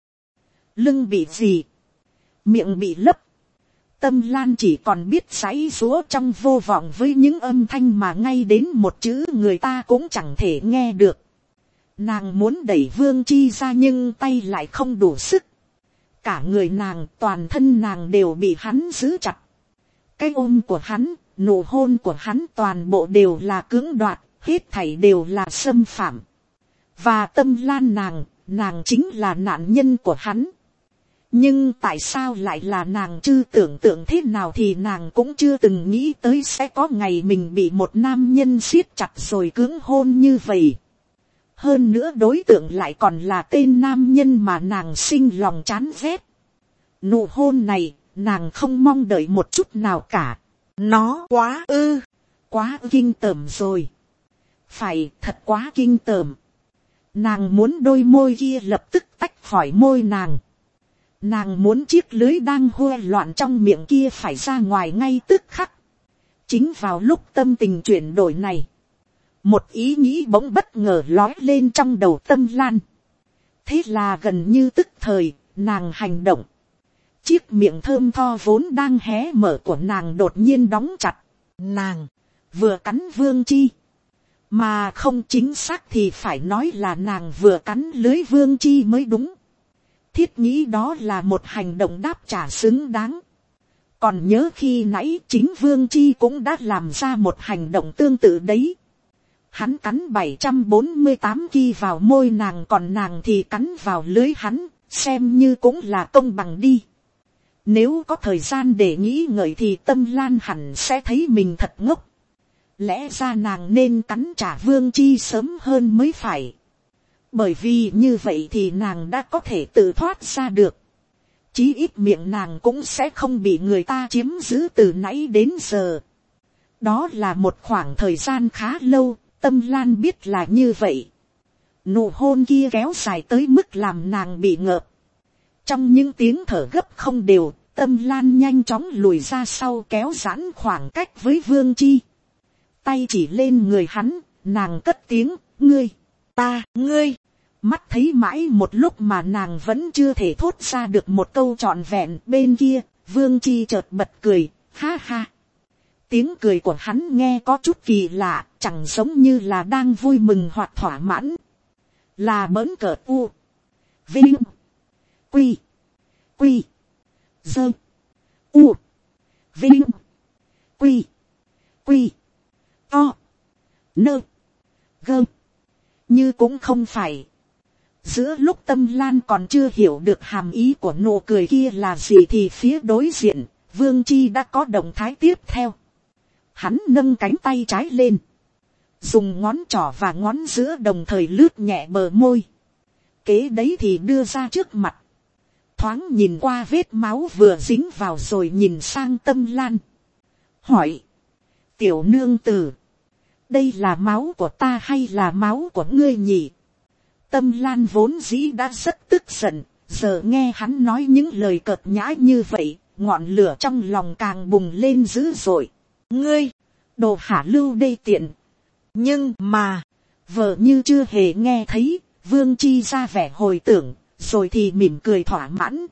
Lưng bị gì, miệng bị lấp. Tâm Lan chỉ còn biết giãy giũa trong vô vọng với những âm thanh mà ngay đến một chữ người ta cũng chẳng thể nghe được. Nàng muốn đẩy Vương Chi ra nhưng tay lại không đủ sức. Cả người nàng, toàn thân nàng đều bị hắn giữ chặt. Cái ôm của hắn, nụ hôn của hắn, toàn bộ đều là cưỡng đoạt, hết thảy đều là xâm phạm. Và Tâm Lan nàng, nàng chính là nạn nhân của hắn. Nhưng tại sao lại là nàng chứ? Tưởng tượng thế nào thì nàng cũng chưa từng nghĩ tới sẽ có ngày mình bị một nam nhân siết chặt rồi cưỡng hôn như vậy. Hơn nữa đối tượng lại còn là tên nam nhân mà nàng sinh lòng chán ghét. Nụ hôn này, nàng không mong đợi một chút nào cả. Nó quá ư, quá kinh tởm rồi. Phải, thật quá kinh tởm. Nàng muốn đôi môi kia lập tức tách khỏi môi nàng. Nàng muốn chiếc lưới đang hô loạn trong miệng kia phải ra ngoài ngay tức khắc. Chính vào lúc tâm tình chuyển đổi này, một ý nghĩ bỗng bất ngờ lói lên trong đầu Tâm Lan. Thế là gần như tức thời, nàng hành động. Chiếc miệng thơm tho vốn đang hé mở của nàng đột nhiên đóng chặt. Nàng vừa cắn Vương Chi. Mà không, chính xác thì phải nói là nàng vừa cắn lưới Vương Chi mới đúng. Thiết nghĩ đó là một hành động đáp trả xứng đáng. Còn nhớ khi nãy chính Vương Chi cũng đã làm ra một hành động tương tự đấy. Hắn cắn bảy trăm bốn mươi tám ki vào môi nàng, còn nàng thì cắn vào lưới hắn, xem như cũng là công bằng đi. Nếu có thời gian để nghĩ ngợi thì Tâm Lan hẳn sẽ thấy mình thật ngốc. Lẽ ra nàng nên cắn trả Vương Chi sớm hơn mới phải. Bởi vì như vậy thì nàng đã có thể tự thoát ra được. Chí ít miệng nàng cũng sẽ không bị người ta chiếm giữ từ nãy đến giờ. Đó là một khoảng thời gian khá lâu, Tâm Lan biết là như vậy. Nụ hôn kia kéo dài tới mức làm nàng bị ngợp. Trong những tiếng thở gấp không đều, Tâm Lan nhanh chóng lùi ra sau, kéo giãn khoảng cách với Vương Chi. Tay chỉ lên người hắn, nàng cất tiếng, ngươi, ta, ngươi. Mắt thấy mãi một lúc mà nàng vẫn chưa thể thốt ra được một câu trọn vẹn. Bên kia, Vương Chi chợt bật cười, ha ha. Tiếng cười của hắn nghe có chút kỳ lạ, chẳng giống như là đang vui mừng hoặc thỏa mãn. Là bỡn cợt. U Vinh Quy Quy Dơ U Vinh Quy Quy To Nơ Gơ. Như cũng không phải. Giữa lúc Tâm Lan còn chưa hiểu được hàm ý của nụ cười kia là gì thì phía đối diện, Vương Chi đã có động thái tiếp theo. Hắn nâng cánh tay trái lên, dùng ngón trỏ và ngón giữa đồng thời lướt nhẹ bờ môi, kế đấy thì đưa ra trước mặt, thoáng nhìn qua vết máu vừa dính vào rồi nhìn sang Tâm Lan, hỏi, tiểu nương tử, đây là máu của ta hay là máu của ngươi nhỉ? Tâm Lan vốn dĩ đã rất tức giận, giờ nghe hắn nói những lời cợt nhã như vậy, ngọn lửa trong lòng càng bùng lên dữ dội. Ngươi, đồ hạ lưu đê tiện. Nhưng mà, vợ như chưa hề nghe thấy, Vương Chi ra vẻ hồi tưởng, rồi thì mỉm cười thỏa mãn.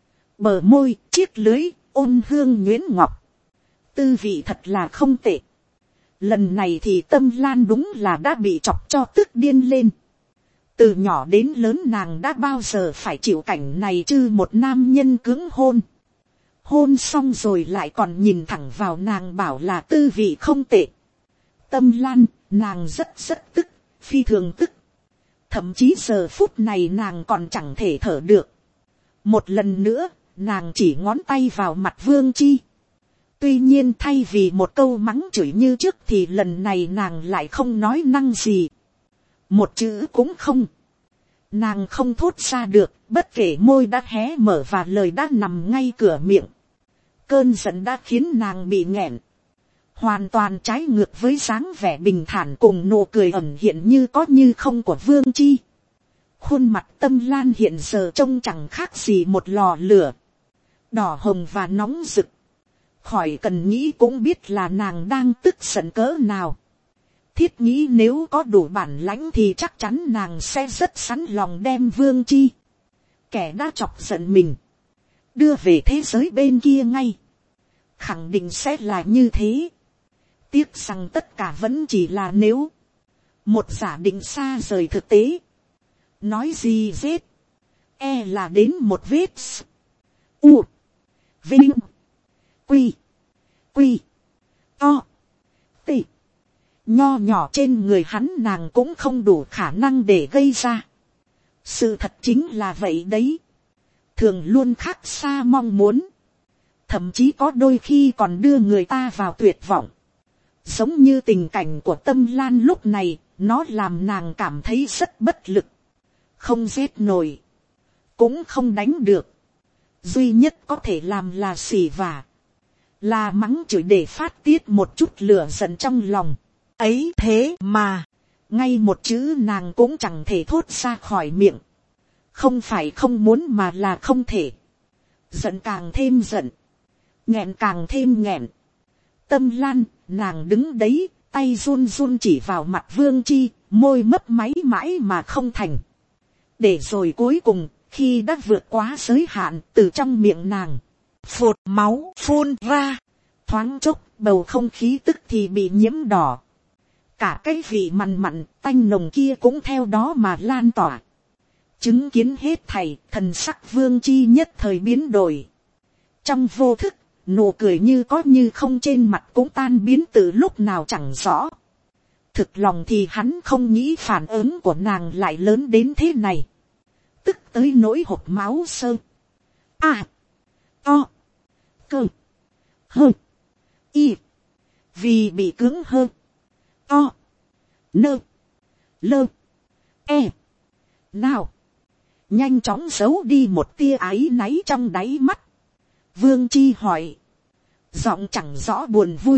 Bờ môi, chiếc lưới, ôn hương nhuyễn ngọc. Tư vị thật là không tệ. Lần này thì Tâm Lan đúng là đã bị chọc cho tức điên lên. Từ nhỏ đến lớn nàng đã bao giờ phải chịu cảnh này chứ, một nam nhân cưỡng hôn. Hôn xong rồi lại còn nhìn thẳng vào nàng bảo là tư vị không tệ. Tâm Lan, nàng rất rất tức, phi thường tức. Thậm chí giờ phút này nàng còn chẳng thể thở được. Một lần nữa, nàng chỉ ngón tay vào mặt Vương Chi. Tuy nhiên thay vì một câu mắng chửi như trước thì lần này nàng lại không nói năng gì. Một chữ cũng không. Nàng không thốt ra được, bất kể môi đã hé mở và lời đã nằm ngay cửa miệng. Cơn giận đã khiến nàng bị nghẹn. Hoàn toàn trái ngược với dáng vẻ bình thản cùng nụ cười ẩn hiện như có như không của Vương Chi. Khuôn mặt Tâm Lan hiện giờ trông chẳng khác gì một lò lửa. Đỏ hồng và nóng rực. Khỏi cần nghĩ cũng biết là nàng đang tức giận cỡ nào. Thiết nghĩ nếu có đủ bản lãnh thì chắc chắn nàng sẽ rất sẵn lòng đem Vương Chi, kẻ đã chọc giận mình, đưa về thế giới bên kia ngay. Khẳng định sẽ là như thế. Tiếc rằng tất cả vẫn chỉ là nếu. Một giả định xa rời thực tế. Nói gì giết. E là đến một vết. U. Vinh. Quy. Quy. To. Tị. Nho nhỏ trên người hắn nàng cũng không đủ khả năng để gây ra. Sự thật chính là vậy đấy. Thường luôn khác xa mong muốn. Thậm chí có đôi khi còn đưa người ta vào tuyệt vọng. Giống như tình cảnh của Tâm Lan lúc này, nó làm nàng cảm thấy rất bất lực. Không giết nổi. Cũng không đánh được. Duy nhất có thể làm là xỉ vả. Là mắng chửi để phát tiết một chút lửa giận trong lòng. Ấy thế mà, ngay một chữ nàng cũng chẳng thể thốt ra khỏi miệng. Không phải không muốn mà là không thể. Giận càng thêm giận. Nghẹn càng thêm nghẹn. Tâm Lan, nàng đứng đấy, tay run run chỉ vào mặt Vương Chi, môi mấp máy mãi mà không thành. Để rồi cuối cùng, khi đã vượt quá giới hạn, từ trong miệng nàng, phụt máu phun ra. Thoáng chốc, bầu không khí tức thì bị nhiễm đỏ. Cả cái vị mặn mặn, tanh nồng kia cũng theo đó mà lan tỏa. Chứng kiến hết thảy, thần sắc Vương Chi nhất thời biến đổi. Trong vô thức, nụ cười như có như không trên mặt cũng tan biến từ lúc nào chẳng rõ. Thực lòng thì hắn không nghĩ phản ứng của nàng lại lớn đến thế này. Tức tới nỗi hộc máu sơ. À. To. Cơ. Hơ. Y. Vì bị cứng hơ. To. Nơ. Lơ. E. Nào. Nhanh chóng giấu đi một tia áy náy trong đáy mắt. Vương Chi hỏi. Giọng chẳng rõ buồn vui.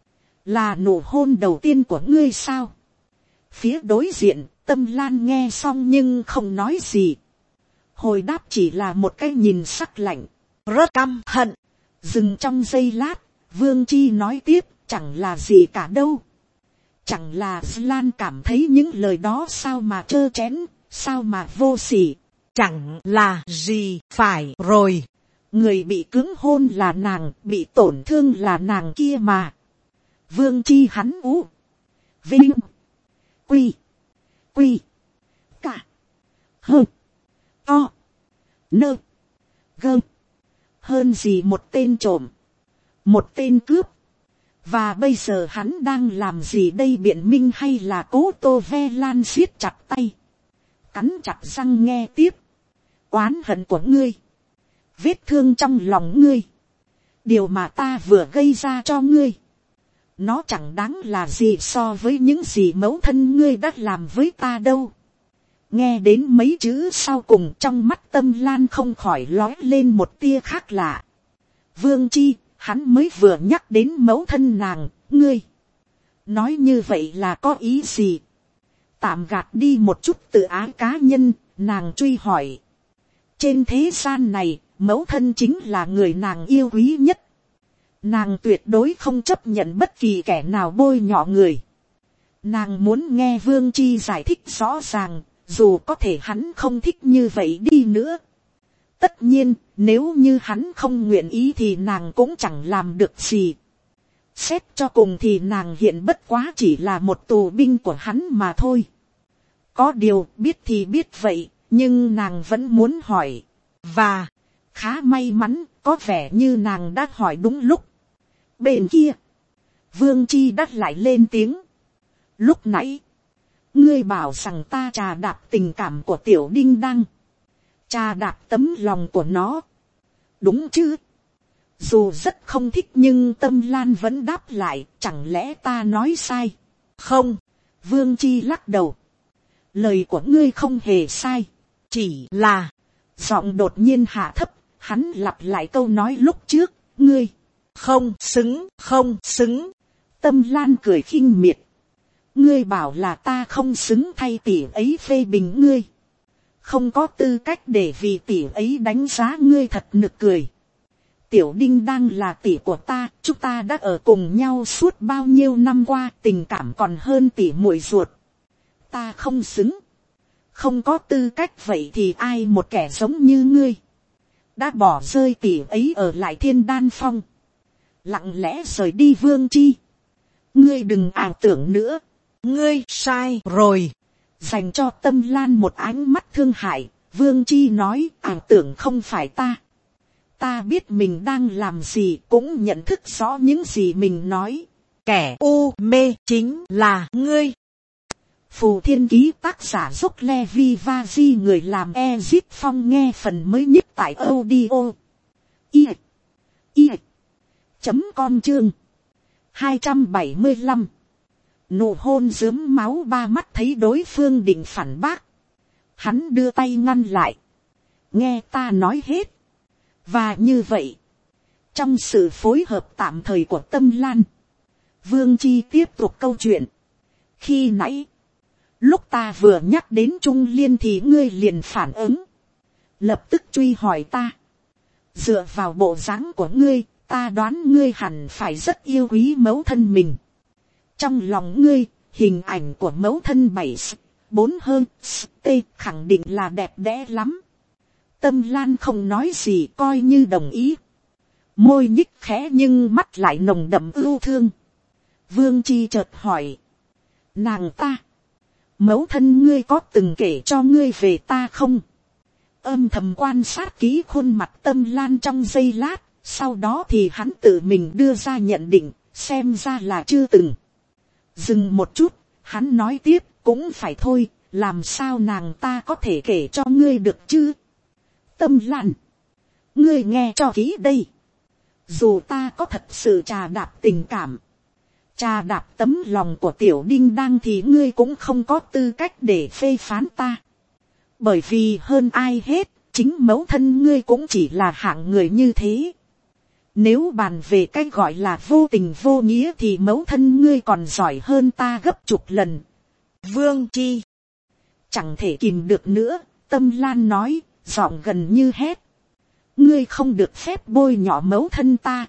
Là nụ hôn đầu tiên của ngươi sao? Phía đối diện, Tâm Lan nghe xong nhưng không nói gì. Hồi đáp chỉ là một cái nhìn sắc lạnh. Rất căm hận. Dừng trong giây lát, Vương Chi nói tiếp, chẳng là gì cả đâu. Chẳng là Lan cảm thấy những lời đó sao mà trơ trẽn, sao mà vô sỉ. Chẳng là gì phải rồi. Người bị cứng hôn là nàng, bị tổn thương là nàng kia mà. Vương Chi hắn ú. Vinh. Quy. Quy. Cả. Hơ. To. Nơ. Gơ. Hơn gì một tên trộm. Một tên cướp. Và bây giờ hắn đang làm gì đây, biện minh hay là cố Tô Ve Lan siết chặt tay. Cắn chặt răng nghe tiếp. Oán hận của ngươi. Vết thương trong lòng ngươi. Điều mà ta vừa gây ra cho ngươi. nó chẳng đáng là gì so với những gì mẫu thân ngươi đã làm với ta đâu. Nghe đến mấy chữ sau cùng, trong mắt Tâm Lan không khỏi lói lên một tia khác lạ. Vương Chi, hắn mới vừa nhắc đến mẫu thân nàng, ngươi nói như vậy là có ý gì? Tạm gạt đi một chút tự ái cá nhân, nàng truy hỏi. Trên thế gian này, mẫu thân chính là người nàng yêu quý nhất. Nàng tuyệt đối không chấp nhận bất kỳ kẻ nào bôi nhọ người. Nàng muốn nghe Vương Chi giải thích rõ ràng, dù có thể hắn không thích như vậy đi nữa. Tất nhiên, nếu như hắn không nguyện ý thì nàng cũng chẳng làm được gì. Xét cho cùng thì nàng hiện bất quá chỉ là một tù binh của hắn mà thôi. Có điều biết thì biết vậy, nhưng nàng vẫn muốn hỏi. Và khá may mắn, có vẻ như nàng đã hỏi đúng lúc. Bên kia, Vương Chi đắt lại lên tiếng. Lúc nãy, ngươi bảo rằng ta trà đạp tình cảm của tiểu đinh đăng, trà đạp tấm lòng của nó, đúng chứ? Dù rất không thích nhưng Tâm Lan vẫn đáp lại, chẳng lẽ ta nói sai? Không, Vương Chi lắc đầu. Lời của ngươi không hề sai, chỉ là, giọng đột nhiên hạ thấp, hắn lặp lại câu nói lúc trước, ngươi không xứng, không xứng. Tâm Lan cười khinh miệt. Ngươi bảo là ta không xứng thay tỷ ấy phê bình ngươi, không có tư cách để vì tỷ ấy đánh giá ngươi, thật nực cười. Tiểu Đinh đang là tỷ của ta, chúng ta đã ở cùng nhau suốt bao nhiêu năm qua, tình cảm còn hơn tỷ muội ruột. Ta không xứng, không có tư cách, vậy thì ai một kẻ giống như ngươi đã bỏ rơi tỷ ấy ở lại Thiên Đan Phong, lặng lẽ rời đi? Vương Chi, ngươi đừng ảo tưởng nữa, ngươi sai rồi. Dành cho Tâm Lan một ánh mắt thương hại, Vương Chi nói, ảo tưởng không phải ta. Ta biết mình đang làm gì, cũng nhận thức rõ những gì mình nói. Kẻ u mê chính là ngươi. Phù Thiên Ký, tác giả Dốc Le Vi Va Di, người làm Ezip Phong, nghe phần mới nhất tại audio i i chấm com chương hai trăm bảy mươi lăm. Nụ hôn rướm máu ba mắt. Thấy đối phương định phản bác, hắn đưa tay ngăn lại. Nghe ta nói hết. Và như vậy, trong sự phối hợp tạm thời của Tâm Lan, Vương Chi tiếp tục câu chuyện. Khi nãy, lúc ta vừa nhắc đến Trung Liên thì ngươi liền phản ứng, lập tức truy hỏi ta. Dựa vào bộ dáng của ngươi, ta đoán ngươi hẳn phải rất yêu quý mẫu thân mình. Trong lòng ngươi, hình ảnh của mẫu thân bảy bốn hơn t khẳng định là đẹp đẽ lắm. Tâm Lan không nói gì, coi như đồng ý. Môi nhích khẽ nhưng mắt lại nồng đậm ưu thương. Vương Chi chợt hỏi. Nàng ta, mẫu thân ngươi có từng kể cho ngươi về ta không? Âm thầm quan sát kỹ khuôn mặt Tâm Lan trong giây lát, sau đó thì hắn tự mình đưa ra nhận định, xem ra là chưa từng. Dừng một chút, hắn nói tiếp, cũng phải thôi, làm sao nàng ta có thể kể cho ngươi được chứ? Tâm Lan, ngươi nghe cho kỹ đây. Dù ta có thật sự trà đạp tình cảm, trà đạp tấm lòng của tiểu Đinh Đang, thì ngươi cũng không có tư cách để phê phán ta. Bởi vì hơn ai hết, chính mẫu thân ngươi cũng chỉ là hạng người như thế. Nếu bàn về cái gọi là vô tình vô nghĩa thì mẫu thân ngươi còn giỏi hơn ta gấp chục lần. Vương Chi chẳng thể kìm được nữa, Tâm Lan nói, giọng gần như hét. Ngươi không được phép bôi nhọ mẫu thân ta.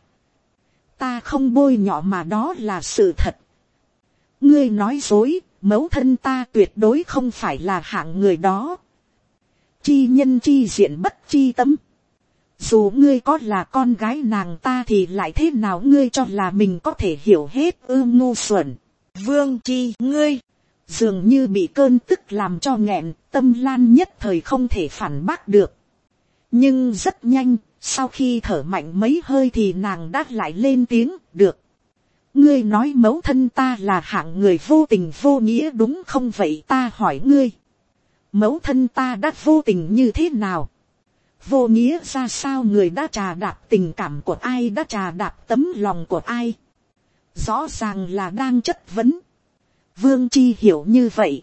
Ta không bôi nhọ mà đó là sự thật. Ngươi nói dối, mẫu thân ta tuyệt đối không phải là hạng người đó. Chi nhân chi diện bất chi tâm. Dù ngươi có là con gái nàng ta thì lại thế nào, ngươi cho là mình có thể hiểu hết ư? Ngu xuẩn. Vương Chi, ngươi dường như bị cơn tức làm cho nghẹn, Tâm Lan nhất thời không thể phản bác được. Nhưng rất nhanh, sau khi thở mạnh mấy hơi thì nàng đã lại lên tiếng. Được. Ngươi nói mẫu thân ta là hạng người vô tình vô nghĩa đúng không? Vậy ta hỏi ngươi, mẫu thân ta đã vô tình như thế nào? Vô nghĩa ra sao? Người đã trà đạp tình cảm của ai, đã trà đạp tấm lòng của ai? rõ ràng là đang chất vấn. Vương Chi hiểu như vậy,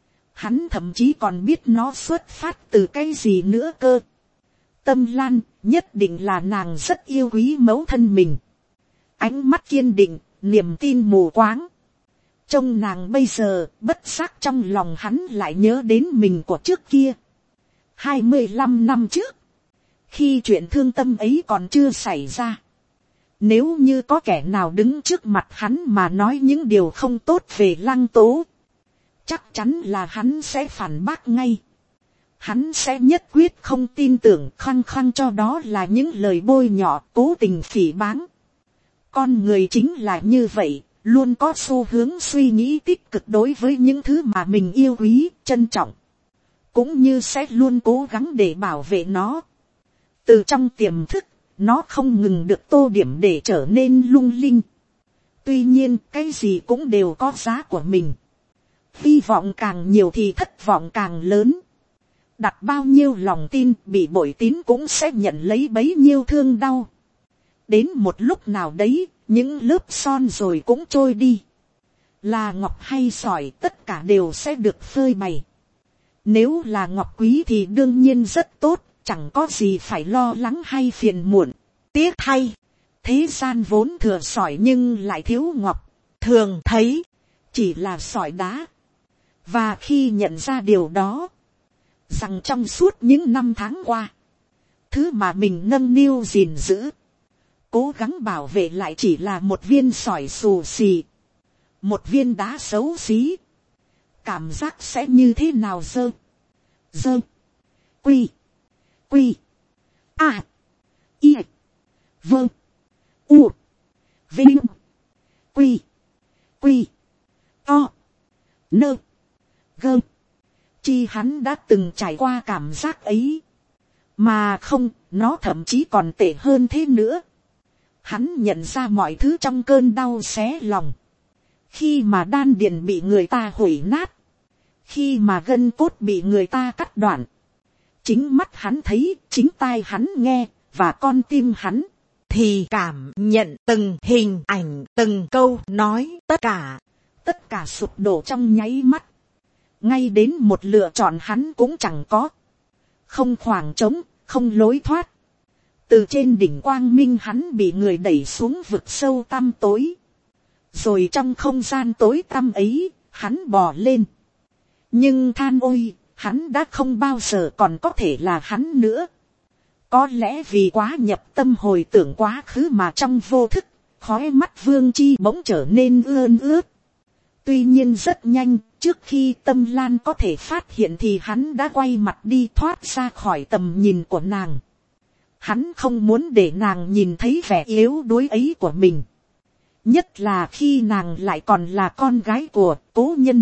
hắn thậm chí còn biết nó xuất phát từ cái gì nữa cơ. Tâm Lan nhất định là nàng rất yêu quý mẫu thân mình, ánh mắt kiên định, niềm tin mù quáng. Trông nàng bây giờ, bất giác trong lòng hắn lại nhớ đến mình của trước kia. hai mươi lăm năm trước, khi chuyện thương tâm ấy còn chưa xảy ra, nếu như có kẻ nào đứng trước mặt hắn mà nói những điều không tốt về Lăng Tố, chắc chắn là hắn sẽ phản bác ngay. Hắn sẽ nhất quyết không tin tưởng, khăng khăng cho đó là những lời bôi nhọ, cố tình phỉ báng. Con người chính là như vậy, luôn có xu hướng suy nghĩ tích cực đối với những thứ mà mình yêu quý, trân trọng. Cũng như sẽ luôn cố gắng để bảo vệ nó. Từ trong tiềm thức, nó không ngừng được tô điểm để trở nên lung linh. Tuy nhiên, cái gì cũng đều có giá của mình. Hy vọng càng nhiều thì thất vọng càng lớn. Đặt bao nhiêu lòng tin, bị bội tín cũng sẽ nhận lấy bấy nhiêu thương đau. Đến một lúc nào đấy, những lớp son rồi cũng trôi đi. Là ngọc hay sỏi, tất cả đều sẽ được phơi bày. Nếu là ngọc quý thì đương nhiên rất tốt, chẳng có gì phải lo lắng hay phiền muộn. Tiếc thay, thế gian vốn thừa sỏi nhưng lại thiếu ngọc. Thường thấy, chỉ là sỏi đá. Và khi nhận ra điều đó, rằng trong suốt những năm tháng qua, thứ mà mình nâng niu gìn giữ, cố gắng bảo vệ lại chỉ là một viên sỏi xù xì, một viên đá xấu xí, cảm giác sẽ như thế nào dơ, dơ, quy, quy, a, i, vơ, u, vinh, quy, quy, o, nơ, gơ. Chi hắn đã từng trải qua cảm giác ấy, mà không, nó thậm chí còn tệ hơn thế nữa. Hắn nhận ra mọi thứ trong cơn đau xé lòng, khi mà đan điền bị người ta hủy nát, khi mà gân cốt bị người ta cắt đoạn, chính mắt hắn thấy, chính tai hắn nghe, và con tim hắn thì cảm nhận từng hình ảnh, từng câu nói, tất cả, tất cả sụp đổ trong nháy mắt. Ngay đến một lựa chọn hắn cũng chẳng có, không khoảng trống, không lối thoát. Từ trên đỉnh quang minh hắn bị người đẩy xuống vực sâu tăm tối. Rồi trong không gian tối tăm ấy, hắn bò lên. Nhưng than ôi, hắn đã không bao giờ còn có thể là hắn nữa. Có lẽ vì quá nhập tâm hồi tưởng quá khứ mà trong vô thức, khóe mắt Vương Chi bỗng trở nên ươn ướt. Tuy nhiên rất nhanh, trước khi Tâm Lan có thể phát hiện thì hắn đã quay mặt đi, thoát ra khỏi tầm nhìn của nàng. Hắn không muốn để nàng nhìn thấy vẻ yếu đuối ấy của mình. Nhất là khi nàng lại còn là con gái của cố nhân.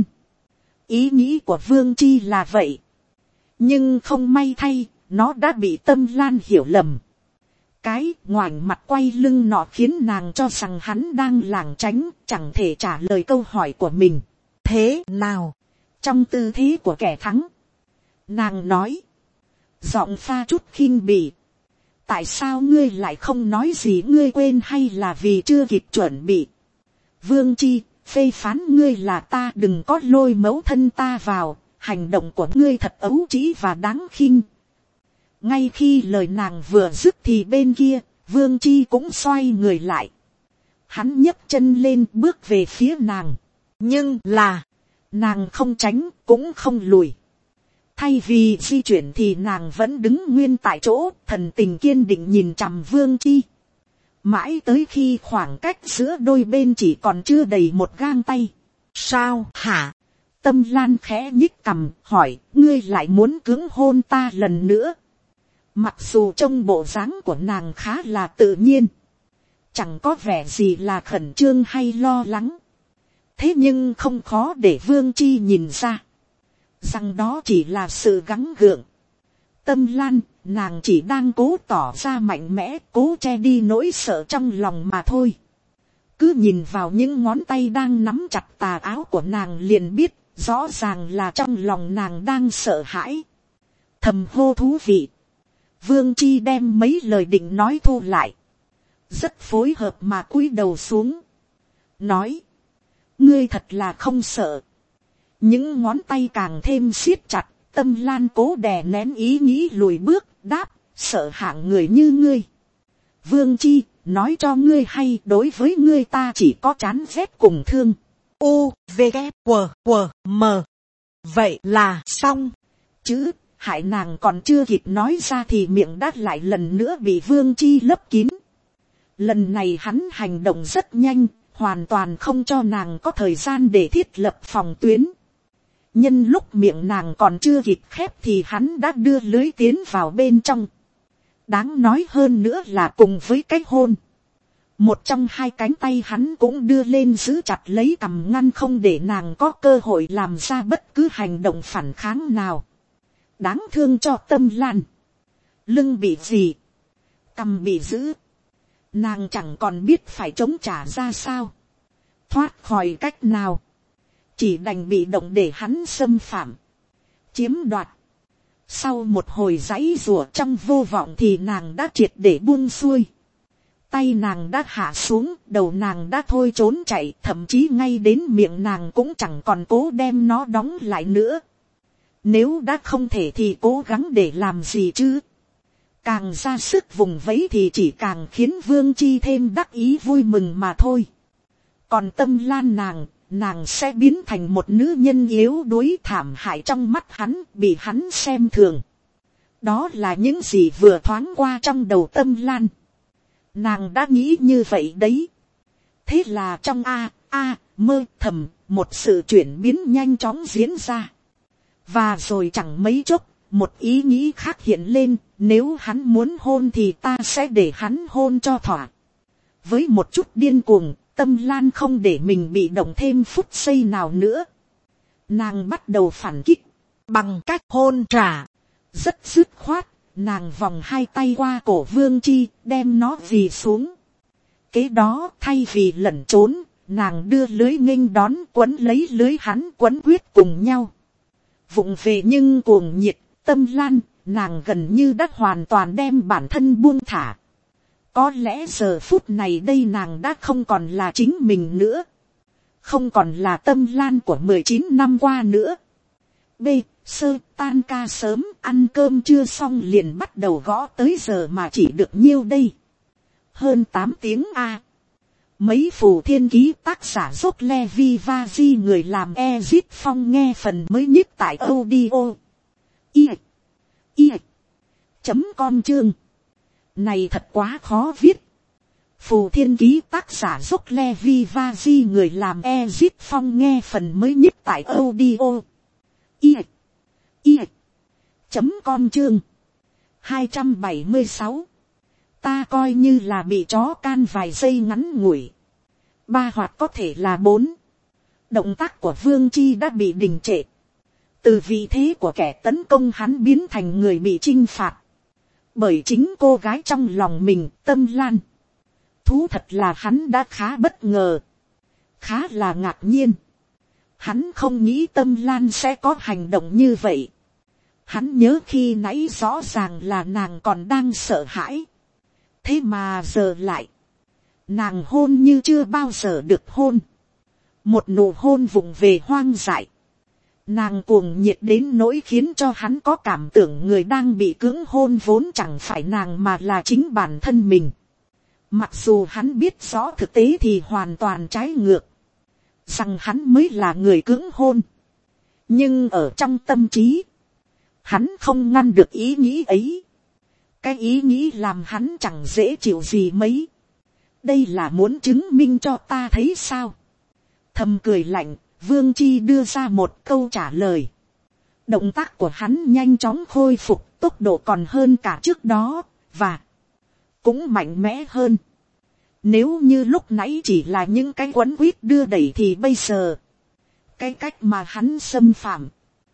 Ý nghĩ của Vương Chi là vậy. Nhưng không may thay, nó đã bị Tâm Lan hiểu lầm. Cái ngoảnh mặt quay lưng nọ khiến nàng cho rằng hắn đang lảng tránh, chẳng thể trả lời câu hỏi của mình. Thế nào? Trong tư thế của kẻ thắng, nàng nói, giọng pha chút khinh bỉ. Tại sao ngươi lại không nói gì, ngươi quên hay là vì chưa kịp chuẩn bị? Vương Chi, phê phán ngươi là ta, đừng có lôi mẫu thân ta vào, hành động của ngươi thật ấu trĩ và đáng khinh. Ngay khi lời nàng vừa dứt thì bên kia, Vương Chi cũng xoay người lại. Hắn nhấc chân lên bước về phía nàng. Nhưng là, nàng không tránh, cũng không lùi. Thay vì di chuyển thì nàng vẫn đứng nguyên tại chỗ, thần tình kiên định nhìn chằm Vương Chi. Mãi tới khi khoảng cách giữa đôi bên chỉ còn chưa đầy một gang tay. Sao hả? Tâm Lan khẽ nhích cằm, hỏi, ngươi lại muốn cưỡng hôn ta lần nữa? Mặc dù trông bộ dáng của nàng khá là tự nhiên, chẳng có vẻ gì là khẩn trương hay lo lắng. Thế nhưng không khó để Vương Chi nhìn ra, rằng đó chỉ là sự gắng gượng. Tâm Lan, nàng chỉ đang cố tỏ ra mạnh mẽ, cố che đi nỗi sợ trong lòng mà thôi. Cứ nhìn vào những ngón tay đang nắm chặt tà áo của nàng liền biết, rõ ràng là trong lòng nàng đang sợ hãi. Thầm hô thú vị. Vương Chi đem mấy lời định nói thu lại, rất phối hợp mà cúi đầu xuống. nói, ngươi thật là không sợ. Những ngón tay càng thêm siết chặt, Tâm Lan cố đè nén ý nghĩ lùi bước, đáp, sợ hạng người như ngươi. Vương Chi, nói cho ngươi hay, đối với ngươi ta chỉ có chán ghét cùng thương. U, V, K, W, W, M. Vậy là xong. Chứ, hại nàng còn chưa kịp nói ra thì miệng đã lại lần nữa bị Vương Chi lấp kín. Lần này hắn hành động rất nhanh, hoàn toàn không cho nàng có thời gian để thiết lập phòng tuyến. Nhân lúc miệng nàng còn chưa kịp khép thì hắn đã đưa lưới tiến vào bên trong. Đáng nói hơn nữa là cùng với cái hôn, một trong hai cánh tay hắn cũng đưa lên giữ chặt lấy cằm ngăn không để nàng có cơ hội làm ra bất cứ hành động phản kháng nào. Đáng thương cho Tâm Lan. Lưng bị gì, cằm bị giữ, nàng chẳng còn biết phải chống trả ra sao, thoát khỏi cách nào, chỉ đành bị động để hắn xâm phạm, chiếm đoạt. Sau một hồi giãy giụa trong vô vọng thì nàng đã triệt để buông xuôi. Tay nàng đã hạ xuống, đầu nàng đã thôi trốn chạy, thậm chí ngay đến miệng nàng cũng chẳng còn cố đem nó đóng lại nữa. Nếu đã không thể thì cố gắng để làm gì chứ. Càng ra sức vùng vẫy thì chỉ càng khiến Vương Chi thêm đắc ý vui mừng mà thôi. Còn Tâm Lan nàng, nàng sẽ biến thành một nữ nhân yếu đuối thảm hại trong mắt hắn, bị hắn xem thường. Đó là những gì vừa thoáng qua trong đầu Tâm Lan. Nàng đã nghĩ như vậy đấy. Thế là trong a, a, mơ thầm, một sự chuyển biến nhanh chóng diễn ra. Và rồi chẳng mấy chốc, một ý nghĩ khác hiện lên, nếu hắn muốn hôn thì ta sẽ để hắn hôn cho thỏa. Với một chút điên cuồng, Tâm Lan không để mình bị động thêm phút giây nào nữa. Nàng bắt đầu phản kích, bằng cách hôn trả. Rất dứt khoát, nàng vòng hai tay qua cổ Vương Chi, đem nó vì xuống. Kế đó thay vì lẩn trốn, nàng đưa lưới nghênh đón, quấn lấy lưới hắn, quấn quyết cùng nhau. Vụng về nhưng cuồng nhiệt, Tâm Lan, nàng gần như đã hoàn toàn đem bản thân buông thả. Có lẽ giờ phút này đây nàng đã không còn là chính mình nữa. Không còn là Tâm Lan của mười chín năm qua nữa. B. Sơ tan ca sớm, ăn cơm chưa xong liền bắt đầu gõ tới giờ mà chỉ được nhiêu đây. Hơn tám tiếng a. Mấy phù thiên ký tác giả dốt Levi Vazi người làm Ezit Phong nghe phần mới nhất tại audio. I. I. Chấm com chương. Này thật quá khó viết. Phù thiên ký tác giả dốt Levi Vazi người làm Ezit Phong nghe phần mới nhất tại audio. I. I. Chấm com chương. hai trăm bảy mươi sáu. Ta coi như là bị chó can vài giây ngắn ngủi. Ba hoặc có thể là bốn. Động tác của Vương Chi đã bị đình trệ. Từ vị thế của kẻ tấn công hắn biến thành người bị chinh phạt. Bởi chính cô gái trong lòng mình, Tâm Lan. Thú thật là hắn đã khá bất ngờ. Khá là ngạc nhiên. Hắn không nghĩ Tâm Lan sẽ có hành động như vậy. Hắn nhớ khi nãy rõ ràng là nàng còn đang sợ hãi. Thế mà giờ lại. Nàng hôn như chưa bao giờ được hôn. Một nụ hôn vụng về hoang dại. Nàng cuồng nhiệt đến nỗi khiến cho hắn có cảm tưởng người đang bị cưỡng hôn vốn chẳng phải nàng mà là chính bản thân mình. Mặc dù hắn biết rõ thực tế thì hoàn toàn trái ngược. Rằng hắn mới là người cưỡng hôn. Nhưng ở trong tâm trí. Hắn không ngăn được ý nghĩ ấy. Cái ý nghĩ làm hắn chẳng dễ chịu gì mấy. Đây là muốn chứng minh cho ta thấy sao. Thầm cười lạnh, Vương Chi đưa ra một câu trả lời. Động tác của hắn nhanh chóng khôi phục, tốc độ còn hơn cả trước đó, và cũng mạnh mẽ hơn. Nếu như lúc nãy chỉ là những cái quấn quýt đưa đẩy thì bây giờ, cái cách mà hắn xâm phạm,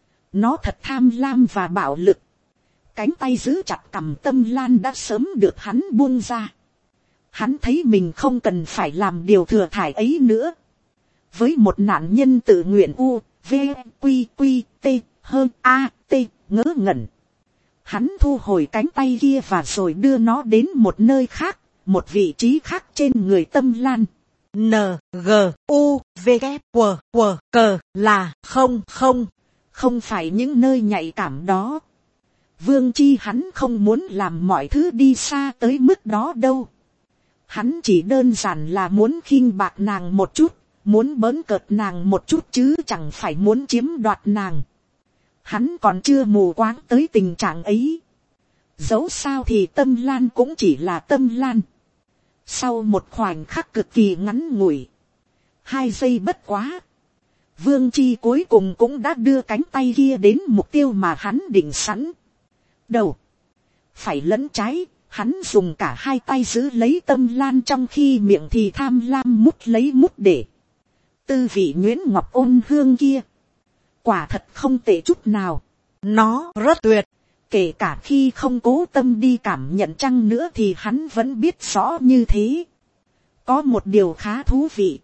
nó thật tham lam và bạo lực. Cánh tay giữ chặt cằm Tâm Lan đã sớm được hắn buông ra. Hắn thấy mình không cần phải làm điều thừa thải ấy nữa. Với một nạn nhân tự nguyện u, v, q, q, t, hơn a, t, ngớ ngẩn. Hắn thu hồi cánh tay kia và rồi đưa nó đến một nơi khác, một vị trí khác trên người Tâm Lan. N, G, U, V, K, W, W, C là không không. Không phải những nơi nhạy cảm đó. Vương Chi hắn không muốn làm mọi thứ đi xa tới mức đó đâu. Hắn chỉ đơn giản là muốn khinh bạc nàng một chút, muốn bỡn cợt nàng một chút chứ chẳng phải muốn chiếm đoạt nàng. Hắn còn chưa mù quáng tới tình trạng ấy. Dẫu sao thì Tâm Lan cũng chỉ là Tâm Lan. Sau một khoảnh khắc cực kỳ ngắn ngủi, hai giây bất quá, Vương Chi cuối cùng cũng đã đưa cánh tay kia đến mục tiêu mà hắn định sẵn. Đầu, phải lẫn trái, hắn dùng cả hai tay giữ lấy Tâm Lan, trong khi miệng thì tham lam mút lấy mút để. Tư vị nhuyễn ngọc ôn hương kia, quả thật không tệ chút nào. Nó rất tuyệt. Kể cả khi không cố tâm đi cảm nhận chăng nữa thì hắn vẫn biết rõ như thế. Có một điều khá thú vị.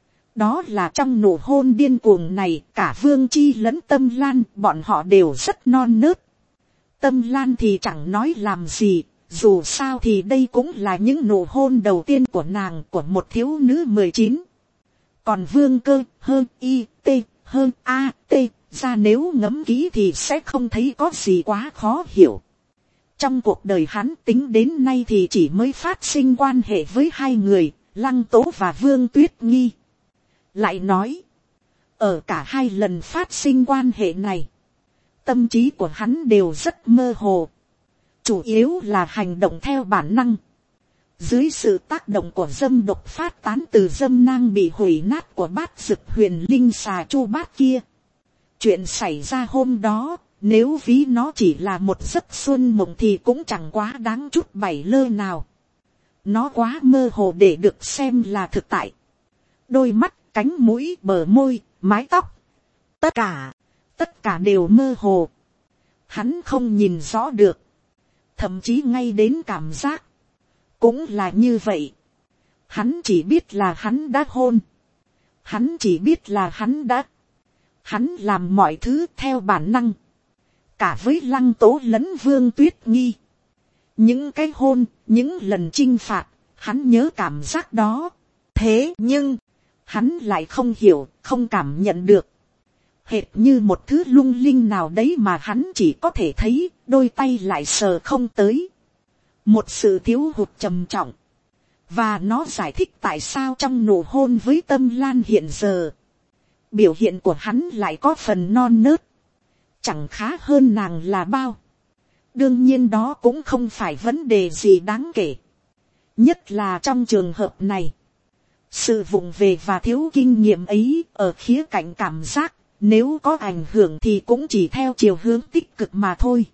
Đó là trong nụ hôn điên cuồng này, cả Vương Chi lẫn Tâm Lan bọn họ đều rất non nớt. Tâm Lan thì chẳng nói làm gì, dù sao thì đây cũng là những nụ hôn đầu tiên của nàng, của một thiếu nữ mười chín. Còn Vương Cơ, hơn y, t, hơn a, t, ra nếu ngẫm kỹ thì sẽ không thấy có gì quá khó hiểu. Trong cuộc đời hắn tính đến nay thì chỉ mới phát sinh quan hệ với hai người, Lăng Tố và Vương Tuyết Nghi. Lại nói, ở cả hai lần phát sinh quan hệ này, tâm trí của hắn đều rất mơ hồ. Chủ yếu là hành động theo bản năng. Dưới sự tác động của dâm độc phát tán từ dâm nang bị hủy nát của bát dực huyền linh xà chu bát kia. Chuyện xảy ra hôm đó, nếu ví nó chỉ là một giấc xuân mộng thì cũng chẳng quá đáng chút bảy lơ nào. Nó quá mơ hồ để được xem là thực tại. Đôi mắt, cánh mũi, bờ môi, mái tóc, tất cả, tất cả đều mơ hồ. Hắn không nhìn rõ được. Thậm chí ngay đến cảm giác cũng là như vậy. Hắn chỉ biết là hắn đã hôn. Hắn chỉ biết là hắn đã. Hắn làm mọi thứ theo bản năng. Cả với Lăng Tố lẫn Vương Tuyết Nghi. Những cái hôn, những lần chinh phạt, hắn nhớ cảm giác đó. Thế nhưng, hắn lại không hiểu, không cảm nhận được. Hệt như một thứ lung linh nào đấy mà hắn chỉ có thể thấy, đôi tay lại sờ không tới. Một sự thiếu hụt trầm trọng. Và nó giải thích tại sao trong nụ hôn với Tâm Lan hiện giờ, biểu hiện của hắn lại có phần non nớt. Chẳng khá hơn nàng là bao. Đương nhiên đó cũng không phải vấn đề gì đáng kể. Nhất là trong trường hợp này. Sự vụng về và thiếu kinh nghiệm ấy ở khía cạnh cảm giác, nếu có ảnh hưởng thì cũng chỉ theo chiều hướng tích cực mà thôi.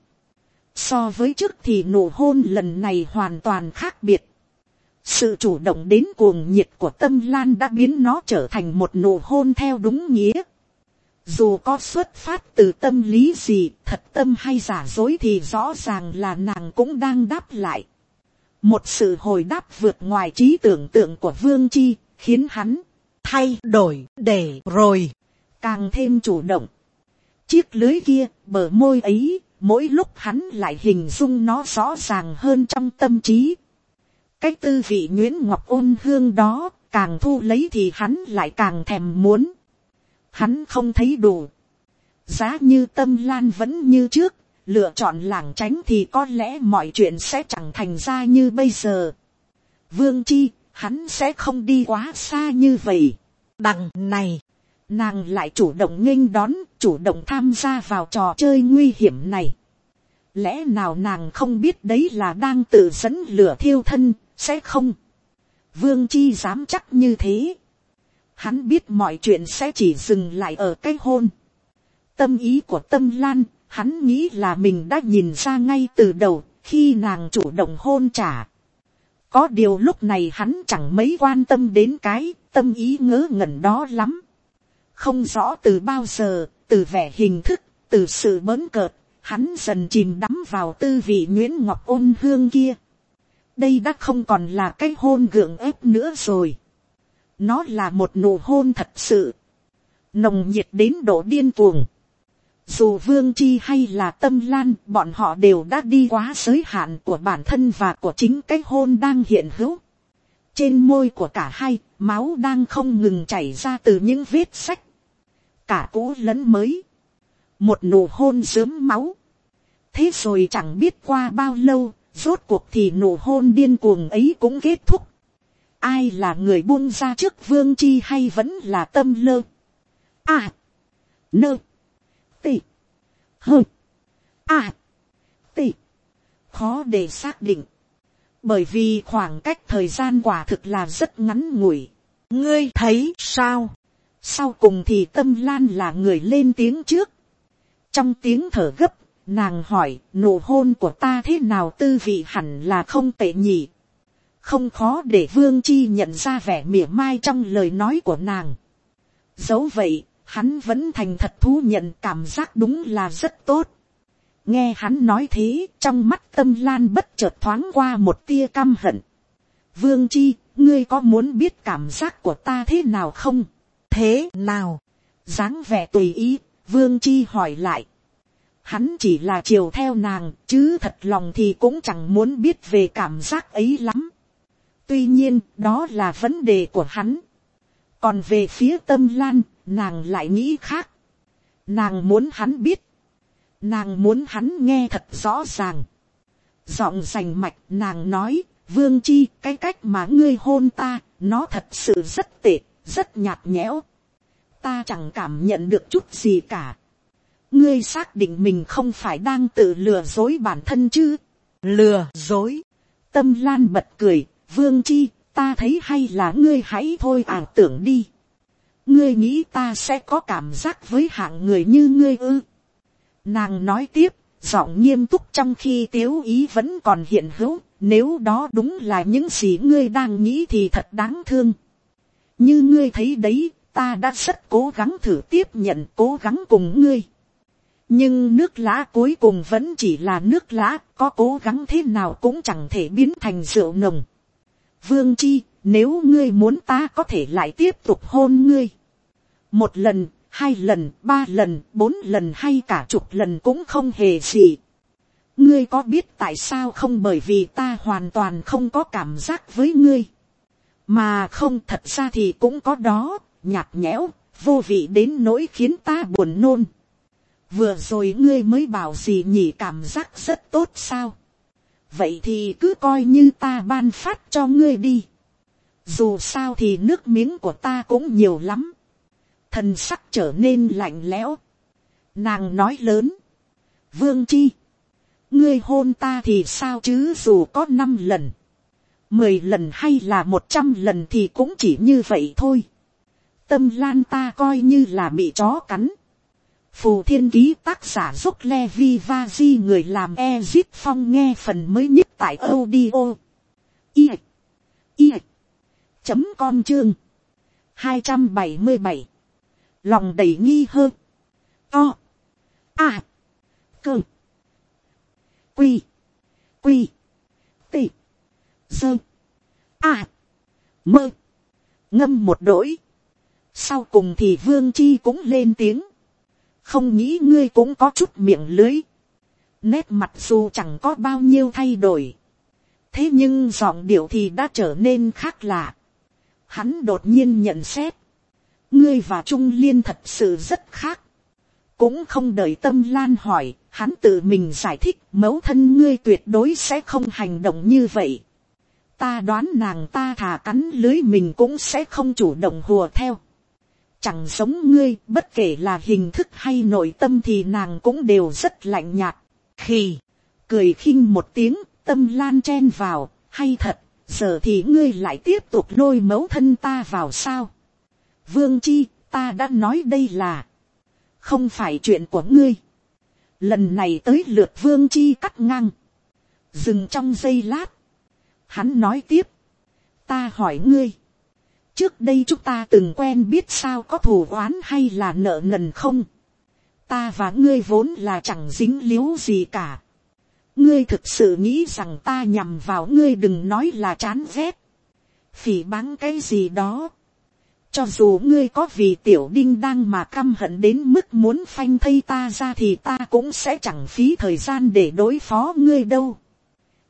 So với trước thì nụ hôn lần này hoàn toàn khác biệt. Sự chủ động đến cuồng nhiệt của Tâm Lan đã biến nó trở thành một nụ hôn theo đúng nghĩa. Dù có xuất phát từ tâm lý gì, thật tâm hay giả dối thì rõ ràng là nàng cũng đang đáp lại. Một sự hồi đáp vượt ngoài trí tưởng tượng của Vương Chi, khiến hắn thay đổi để rồi càng thêm chủ động. Chiếc lưới kia, bờ môi ấy, mỗi lúc hắn lại hình dung nó rõ ràng hơn trong tâm trí. Cái tư vị nhuyễn ngọc ôn hương đó, càng thu lấy thì hắn lại càng thèm muốn. Hắn không thấy đủ. Giá như Tâm Lan vẫn như trước, lựa chọn lảng tránh thì có lẽ mọi chuyện sẽ chẳng thành ra như bây giờ. Vương Chi, hắn sẽ không đi quá xa như vậy. Đằng này, nàng lại chủ động nghênh đón, chủ động tham gia vào trò chơi nguy hiểm này. Lẽ nào nàng không biết đấy là đang tự dẫn lửa thiêu thân, sẽ không? Vương Chi dám chắc như thế. Hắn biết mọi chuyện sẽ chỉ dừng lại ở cái hôn. Tâm ý của Tâm Lan, hắn nghĩ là mình đã nhìn ra ngay từ đầu, khi nàng chủ động hôn trả. Có điều lúc này hắn chẳng mấy quan tâm đến cái tâm ý ngớ ngẩn đó lắm. Không rõ từ bao giờ, từ vẻ hình thức, từ sự bỡn cợt, hắn dần chìm đắm vào tư vị nhuyễn ngọc ôn hương kia. Đây đã không còn là cái hôn gượng ép nữa rồi. Nó là một nụ hôn thật sự. Nồng nhiệt đến độ điên cuồng. Dù Vương Chi hay là Tâm Lan, bọn họ đều đã đi quá giới hạn của bản thân và của chính cái hôn đang hiện hữu. trên môi của cả hai, máu đang không ngừng chảy ra từ những vết sách, cả cũ lẫn mới, một nụ hôn rớm máu. Thế rồi chẳng biết qua bao lâu, rốt cuộc thì nụ hôn điên cuồng ấy cũng kết thúc. Ai là người buông ra trước Vương Chi hay vẫn là Tâm Lơ? À, nơ, tị, hơ, à, tị. Khó để xác định. Bởi vì khoảng cách thời gian quả thực là rất ngắn ngủi. Ngươi thấy sao? Sau cùng thì Tâm Lan là người lên tiếng trước. Trong tiếng thở gấp, nàng hỏi, nụ hôn của ta thế nào, tư vị hẳn là không tệ nhỉ? Không khó để Vương Chi nhận ra vẻ mỉa mai trong lời nói của nàng. Dẫu vậy, hắn vẫn thành thật thú nhận cảm giác đúng là rất tốt. Nghe hắn nói thế, trong mắt Tâm Lan bất chợt thoáng qua một tia căm hận. Vương Chi, ngươi có muốn biết cảm giác của ta thế nào không? Thế nào? Dáng vẻ tùy ý, Vương Chi hỏi lại. Hắn chỉ là chiều theo nàng, chứ thật lòng thì cũng chẳng muốn biết về cảm giác ấy lắm. Tuy nhiên, đó là vấn đề của hắn. Còn về phía Tâm Lan, nàng lại nghĩ khác. Nàng muốn hắn biết. Nàng muốn hắn nghe thật rõ ràng. Giọng rành mạch, nàng nói, Vương Chi, cái cách mà ngươi hôn ta, nó thật sự rất tệ, rất nhạt nhẽo. Ta chẳng cảm nhận được chút gì cả. Ngươi xác định mình không phải đang tự lừa dối bản thân chứ? Lừa dối? Tâm Lan bật cười, Vương Chi, ta thấy hay là ngươi hãy thôi ảo tưởng đi. Ngươi nghĩ ta sẽ có cảm giác với hạng người như ngươi ư? Nàng nói tiếp, giọng nghiêm túc trong khi tiếu ý vẫn còn hiện hữu, nếu đó đúng là những gì ngươi đang nghĩ thì thật đáng thương. Như ngươi thấy đấy, ta đã rất cố gắng thử tiếp nhận, cố gắng cùng ngươi. Nhưng nước lã cuối cùng vẫn chỉ là nước lã, có cố gắng thế nào cũng chẳng thể biến thành rượu nồng. Vương Chi, nếu ngươi muốn ta có thể lại tiếp tục hôn ngươi. Một lần, hai lần, ba lần, bốn lần hay cả chục lần cũng không hề gì. Ngươi có biết tại sao không? Bởi vì ta hoàn toàn không có cảm giác với ngươi. Mà không, thật ra thì cũng có đó, nhạt nhẽo, vô vị đến nỗi khiến ta buồn nôn. Vừa rồi ngươi mới bảo gì nhỉ, cảm giác rất tốt sao? Vậy thì cứ coi như ta ban phát cho ngươi đi. Dù sao thì nước miếng của ta cũng nhiều lắm. Thần sắc trở nên lạnh lẽo. Nàng nói lớn. Vương Chi, ngươi hôn ta thì sao chứ, dù có năm lần, mười lần hay là một trăm lần thì cũng chỉ như vậy thôi. Tâm Lan ta coi như là bị chó cắn. Phù Thiên Ký, tác giả Dốc Levi Vaji, người làm Ezip Phong, nghe phần mới nhất tại audio i i chấm com chương hai trăm bảy mươi bảy. Lòng đầy nghi hơn. To. À. Cơ. Quy. Quy. Tị. Dơ. À. Mơ. Ngâm một đỗi. Sau cùng thì Vương Chi cũng lên tiếng. Không nghĩ ngươi cũng có chút miệng lưới. Nét mặt dù chẳng có bao nhiêu thay đổi. Thế nhưng giọng điệu thì đã trở nên khác lạ. Hắn đột nhiên nhận xét. Ngươi và Trung Liên thật sự rất khác. Cũng không đợi Tâm Lan hỏi, hắn tự mình giải thích, mẫu thân ngươi tuyệt đối sẽ không hành động như vậy. Ta đoán nàng ta thà cắn lưới mình cũng sẽ không chủ động hùa theo. Chẳng giống ngươi, bất kể là hình thức hay nội tâm thì nàng cũng đều rất lạnh nhạt. Khì, cười khinh một tiếng, Tâm Lan chen vào, hay thật, giờ thì ngươi lại tiếp tục lôi mẫu thân ta vào sao? Vương Chi, ta đã nói đây là không phải chuyện của ngươi. Lần này tới lượt Vương Chi cắt ngang. Dừng trong giây lát. Hắn nói tiếp. Ta hỏi ngươi. Trước đây chúng ta từng quen biết sao, có thù oán hay là nợ nần không? Ta và ngươi vốn là chẳng dính líu gì cả. Ngươi thực sự nghĩ rằng ta nhằm vào ngươi, đừng nói là chán ghét, phỉ báng cái gì đó. Cho dù ngươi có vì tiểu đinh đang mà căm hận đến mức muốn phanh thây ta ra thì ta cũng sẽ chẳng phí thời gian để đối phó ngươi đâu.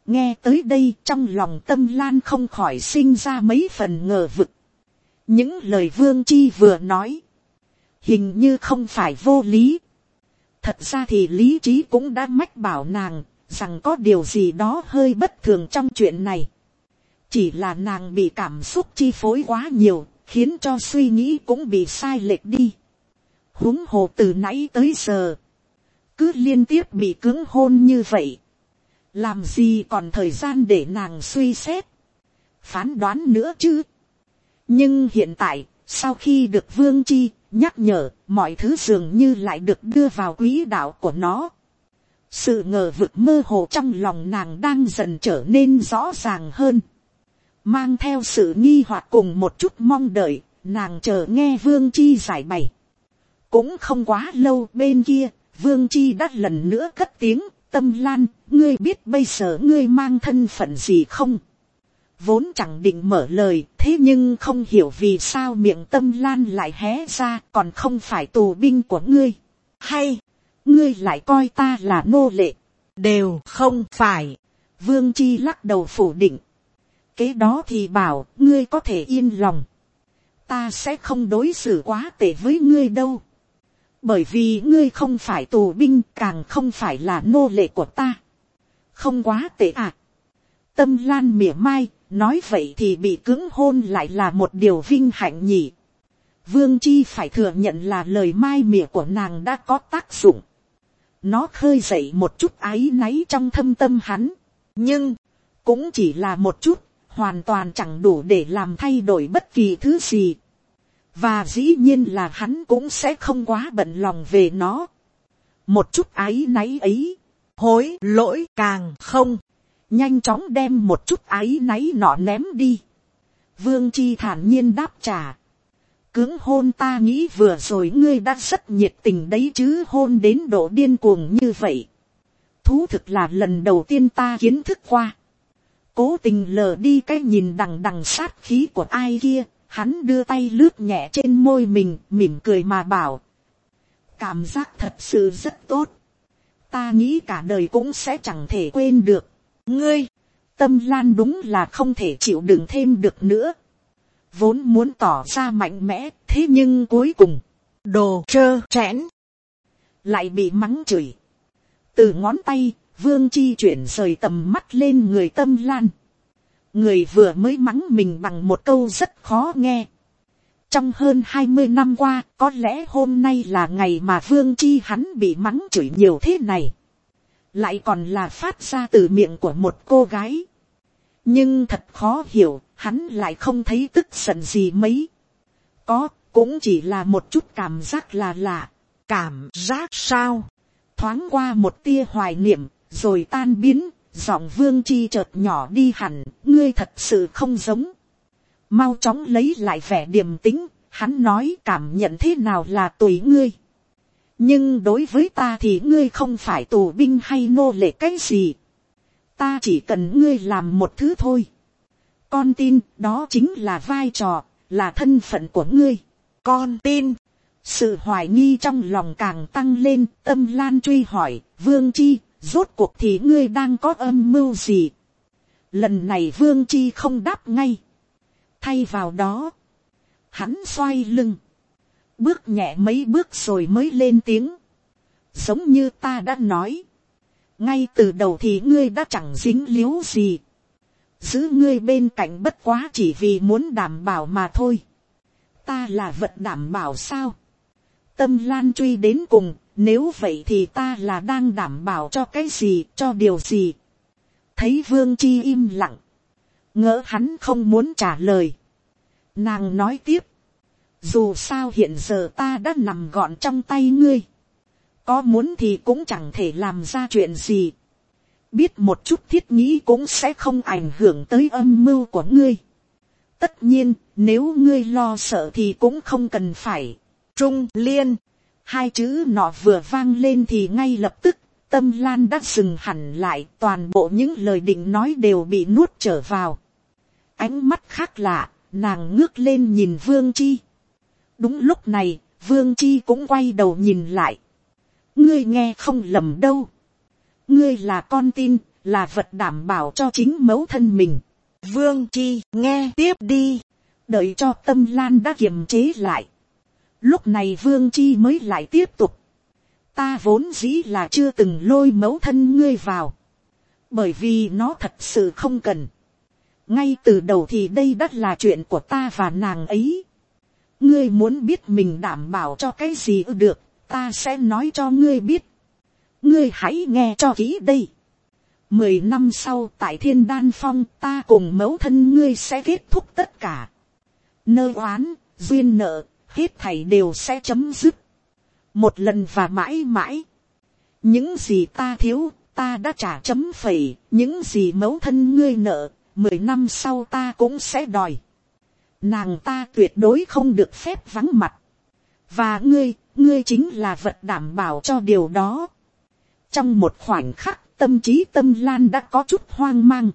Nghe tới đây trong lòng Tâm Lan không khỏi sinh ra mấy phần ngờ vực. Những lời Vương Chi vừa nói, hình như không phải vô lý. Thật ra thì lý trí cũng đã mách bảo nàng, rằng có điều gì đó hơi bất thường trong chuyện này. Chỉ là nàng bị cảm xúc chi phối quá nhiều, khiến cho suy nghĩ cũng bị sai lệch đi. Huống hồ từ nãy tới giờ, cứ liên tiếp bị cưỡng hôn như vậy. Làm gì còn thời gian để nàng suy xét, phán đoán nữa chứ. Nhưng hiện tại, sau khi được Vương Chi nhắc nhở, mọi thứ dường như lại được đưa vào quỹ đạo của nó. Sự ngờ vực mơ hồ trong lòng nàng đang dần trở nên rõ ràng hơn. Mang theo sự nghi hoặc cùng một chút mong đợi, nàng chờ nghe Vương Chi giải bày. Cũng không quá lâu bên kia, Vương Chi đã lần nữa cất tiếng, Tâm Lan, ngươi biết bây giờ ngươi mang thân phận gì không? Vốn chẳng định mở lời, thế nhưng không hiểu vì sao miệng Tâm Lan lại hé ra, còn không phải tù binh của ngươi. Hay, ngươi lại coi ta là nô lệ? Đều không phải. Vương Chi lắc đầu phủ định. Kế đó thì bảo, ngươi có thể yên lòng. Ta sẽ không đối xử quá tệ với ngươi đâu. Bởi vì ngươi không phải tù binh, càng không phải là nô lệ của ta. Không quá tệ à? Tâm Lan mỉa mai, nói vậy thì bị cưỡng hôn lại là một điều vinh hạnh nhỉ. Vương Chi phải thừa nhận là lời mai mỉa của nàng đã có tác dụng. Nó khơi dậy một chút áy náy trong thâm tâm hắn. Nhưng, cũng chỉ là một chút, hoàn toàn chẳng đủ để làm thay đổi bất kỳ thứ gì. Và dĩ nhiên là hắn cũng sẽ không quá bận lòng về nó. Một chút áy náy ấy, hối lỗi càng không. Nhanh chóng đem một chút áy náy nọ ném đi. Vương Chi thản nhiên đáp trả. Cưỡng hôn ta nghĩ vừa rồi ngươi đã rất nhiệt tình đấy chứ, hôn đến độ điên cuồng như vậy. Thú thực là lần đầu tiên ta kiến thức qua. Cố tình lờ đi cái nhìn đằng đằng sát khí của ai kia. Hắn đưa tay lướt nhẹ trên môi mình, mỉm cười mà bảo. Cảm giác thật sự rất tốt. Ta nghĩ cả đời cũng sẽ chẳng thể quên được. Ngươi, Tâm Lan đúng là không thể chịu đựng thêm được nữa. Vốn muốn tỏ ra mạnh mẽ, thế nhưng cuối cùng, đồ trơ trẽn, lại bị mắng chửi. Từ ngón tay, Vương Chi chuyển rời tầm mắt lên người Tâm Lan. Người vừa mới mắng mình bằng một câu rất khó nghe. Trong hơn hai mươi năm qua, có lẽ hôm nay là ngày mà Vương Chi hắn bị mắng chửi nhiều thế này. Lại còn là phát ra từ miệng của một cô gái. Nhưng thật khó hiểu, hắn lại không thấy tức giận gì mấy. Có, cũng chỉ là một chút cảm giác là lạ. Cảm giác sao? Thoáng qua một tia hoài niệm, rồi tan biến. Giọng Vương Chi chợt nhỏ đi hẳn, ngươi thật sự không giống. Mau chóng lấy lại vẻ điềm tĩnh, hắn nói cảm nhận thế nào là tùy ngươi. Nhưng đối với ta thì ngươi không phải tù binh hay nô lệ cái gì. Ta chỉ cần ngươi làm một thứ thôi. Con tin, đó chính là vai trò, là thân phận của ngươi. Con tin. Sự hoài nghi trong lòng càng tăng lên, Tâm Lan truy hỏi, Vương Chi, rốt cuộc thì ngươi đang có âm mưu gì? Lần này Vương Chi không đáp ngay. Thay vào đó, hắn xoay lưng, bước nhẹ mấy bước rồi mới lên tiếng. Giống như ta đã nói, ngay từ đầu thì ngươi đã chẳng dính líu gì. Giữ ngươi bên cạnh bất quá chỉ vì muốn đảm bảo mà thôi. Ta là vật đảm bảo sao? Tâm Lan truy đến cùng, nếu vậy thì ta là đang đảm bảo cho cái gì, cho điều gì? Thấy Vương Chi im lặng, ngỡ hắn không muốn trả lời. Nàng nói tiếp, dù sao hiện giờ ta đã nằm gọn trong tay ngươi. Có muốn thì cũng chẳng thể làm ra chuyện gì. Biết một chút thiết nghĩ cũng sẽ không ảnh hưởng tới âm mưu của ngươi. Tất nhiên, nếu ngươi lo sợ thì cũng không cần phải. Trung Liên, hai chữ nọ vừa vang lên thì ngay lập tức, Tâm Lan đã dừng hẳn lại, toàn bộ những lời định nói đều bị nuốt trở vào. Ánh mắt khác lạ, nàng ngước lên nhìn Vương Chi. Đúng lúc này, Vương Chi cũng quay đầu nhìn lại. Ngươi nghe không lầm đâu. Ngươi là con tin, là vật đảm bảo cho chính mẫu thân mình. Vương Chi nghe tiếp đi. Đợi cho Tâm Lan đã kiềm chế lại. Lúc này Vương Chi mới lại tiếp tục. Ta vốn dĩ là chưa từng lôi mẫu thân ngươi vào. Bởi vì nó thật sự không cần. Ngay từ đầu thì đây đã là chuyện của ta và nàng ấy. Ngươi muốn biết mình đảm bảo cho cái gì được, ta sẽ nói cho ngươi biết. Ngươi hãy nghe cho kỹ đây. Mười năm sau tại Thiên Đan Phong, ta cùng mẫu thân ngươi sẽ kết thúc tất cả. Nơ oán, duyên nợ, hết thảy đều sẽ chấm dứt. Một lần và mãi mãi. Những gì ta thiếu, ta đã trả chấm phẩy. Những gì mẫu thân ngươi nợ, mười năm sau ta cũng sẽ đòi. Nàng ta tuyệt đối không được phép vắng mặt. Và ngươi, ngươi chính là vật đảm bảo cho điều đó. Trong một khoảnh khắc, tâm trí Tâm Lan đã có chút hoang mang.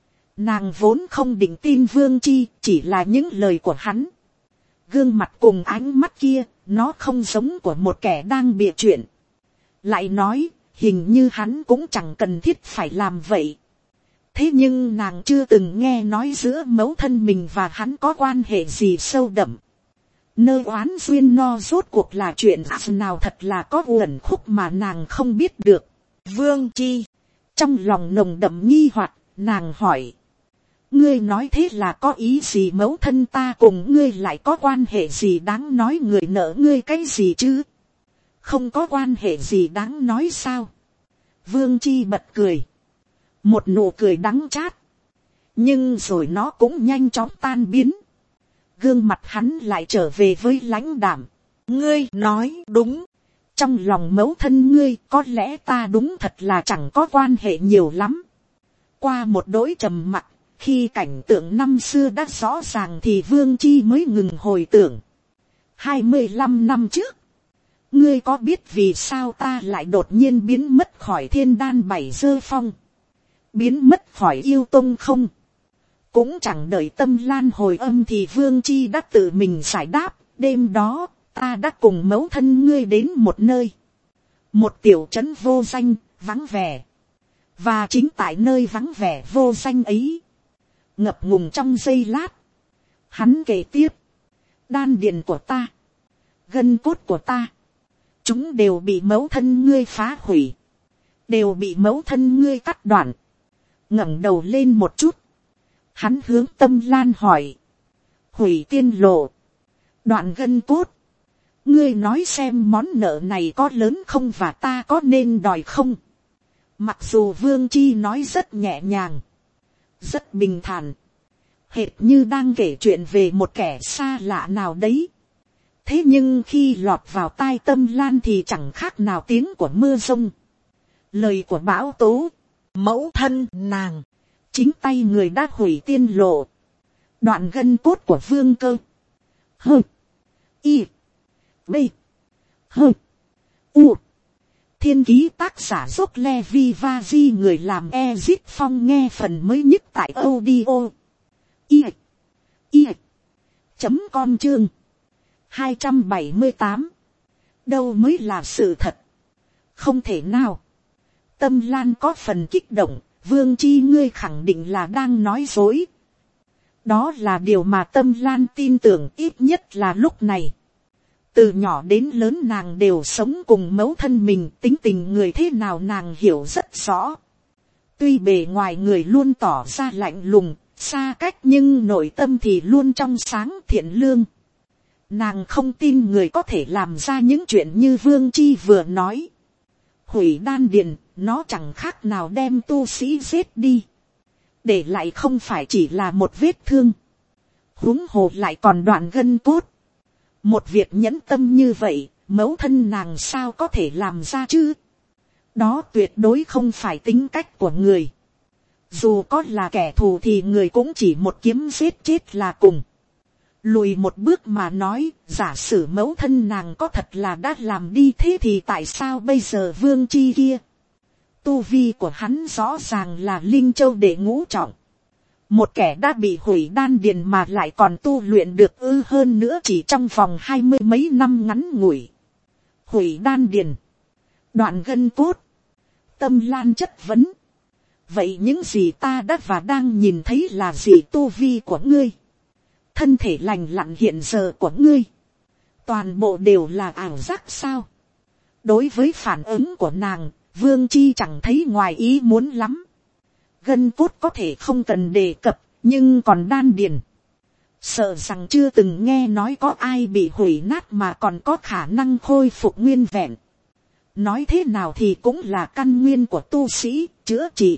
Nàng vốn không định tin Vương Chi, chỉ là những lời của hắn. Gương mặt cùng ánh mắt kia, nó không giống của một kẻ đang bịa chuyện. Lại nói, hình như hắn cũng chẳng cần thiết phải làm vậy. Thế nhưng nàng chưa từng nghe nói giữa mẫu thân mình và hắn có quan hệ gì sâu đậm. Nơ oán duyên no rốt cuộc là chuyện nào thật là có uẩn khúc mà nàng không biết được. Vương Chi, trong lòng nồng đậm nghi hoặc, nàng hỏi. Ngươi nói thế là có ý gì, mẫu thân ta cùng ngươi lại có quan hệ gì đáng nói, người nợ ngươi cái gì chứ? Không có quan hệ gì đáng nói sao? Vương Chi bật cười. Một nụ cười đắng chát. Nhưng rồi nó cũng nhanh chóng tan biến. Gương mặt hắn lại trở về với lãnh đạm. Ngươi nói đúng. Trong lòng mẫu thân ngươi có lẽ ta đúng thật là chẳng có quan hệ nhiều lắm. Qua một đỗi trầm mặc, khi cảnh tượng năm xưa đã rõ ràng thì Vương Chi mới ngừng hồi tưởng. Hai mươi lăm năm trước, ngươi có biết vì sao ta lại đột nhiên biến mất khỏi Thiên Đan Bảy Dơ Phong? Biến mất khỏi Yêu Tông không? Cũng chẳng đợi Tâm Lan hồi âm thì Vương Chi đã tự mình giải đáp. Đêm đó, ta đã cùng mẫu thân ngươi đến một nơi. Một tiểu trấn vô danh, vắng vẻ. Và chính tại nơi vắng vẻ vô danh ấy, ngập ngùng trong giây lát, hắn kể tiếp. Đan điền của ta, gân cốt của ta, chúng đều bị mẫu thân ngươi phá hủy. Đều bị mẫu thân ngươi cắt đoạn. Ngẩng đầu lên một chút, hắn hướng Tâm Lan hỏi. Hủy tiên lộ, đoạn gân cốt. Ngươi nói xem món nợ này có lớn không và ta có nên đòi không? Mặc dù Vương Chi nói rất nhẹ nhàng, rất bình thản, hệt như đang kể chuyện về một kẻ xa lạ nào đấy. Thế nhưng khi lọt vào tai Tâm Lan thì chẳng khác nào tiếng của mưa rông, lời của bão tố. Mẫu thân nàng, chính tay người đã hủy tiên lộ, đoạn gân cốt của Vương Cơ. Hơ, y, b, hơ, u. Thiên ký tác giả dốc le vi va di, người làm Ezit Phong nghe phần mới nhất tại audio i i chấm com chương hai trăm bảy mươi tám. Đâu mới là sự thật? Không thể nào. Tâm Lan có phần kích động. Vương Chi, ngươi khẳng định là đang nói dối. Đó là điều mà Tâm Lan tin tưởng, ít nhất là lúc này. Từ nhỏ đến lớn nàng đều sống cùng mẫu thân mình, tính tình người thế nào nàng hiểu rất rõ. Tuy bề ngoài người luôn tỏ ra lạnh lùng, xa cách, nhưng nội tâm thì luôn trong sáng thiện lương. Nàng không tin người có thể làm ra những chuyện như Vương Chi vừa nói. Hủy đan điền, nó chẳng khác nào đem tu sĩ giết đi. Để lại không phải chỉ là một vết thương. Huống hồ lại còn đoạn gân cốt. Một việc nhẫn tâm như vậy, mẫu thân nàng sao có thể làm ra chứ? Đó tuyệt đối không phải tính cách của người. Dù có là kẻ thù thì người cũng chỉ một kiếm giết chết là cùng. Lùi một bước mà nói, giả sử mẫu thân nàng có thật là đã làm đi thế thì tại sao bây giờ Vương Chi kia? Tu vi của hắn rõ ràng là Linh Châu đệ ngũ trọng. Một kẻ đã bị hủy đan điền mà lại còn tu luyện được ư, hơn nữa chỉ trong vòng hai mươi mấy năm ngắn ngủi. Hủy đan điền, đoạn gân cốt. Tâm Lan chất vấn. vậy những gì ta đã và đang nhìn thấy là gì tu vi của ngươi, thân thể lành lặn hiện giờ của ngươi, toàn bộ đều là ảo giác sao. Đối với phản ứng của nàng, Vương Chi chẳng thấy ngoài ý muốn lắm. Gân cốt có thể không cần đề cập, nhưng còn đan điền, sợ rằng chưa từng nghe nói có ai bị hủy nát mà còn có khả năng khôi phục nguyên vẹn. Nói thế nào thì cũng là căn nguyên của tu sĩ, chữa trị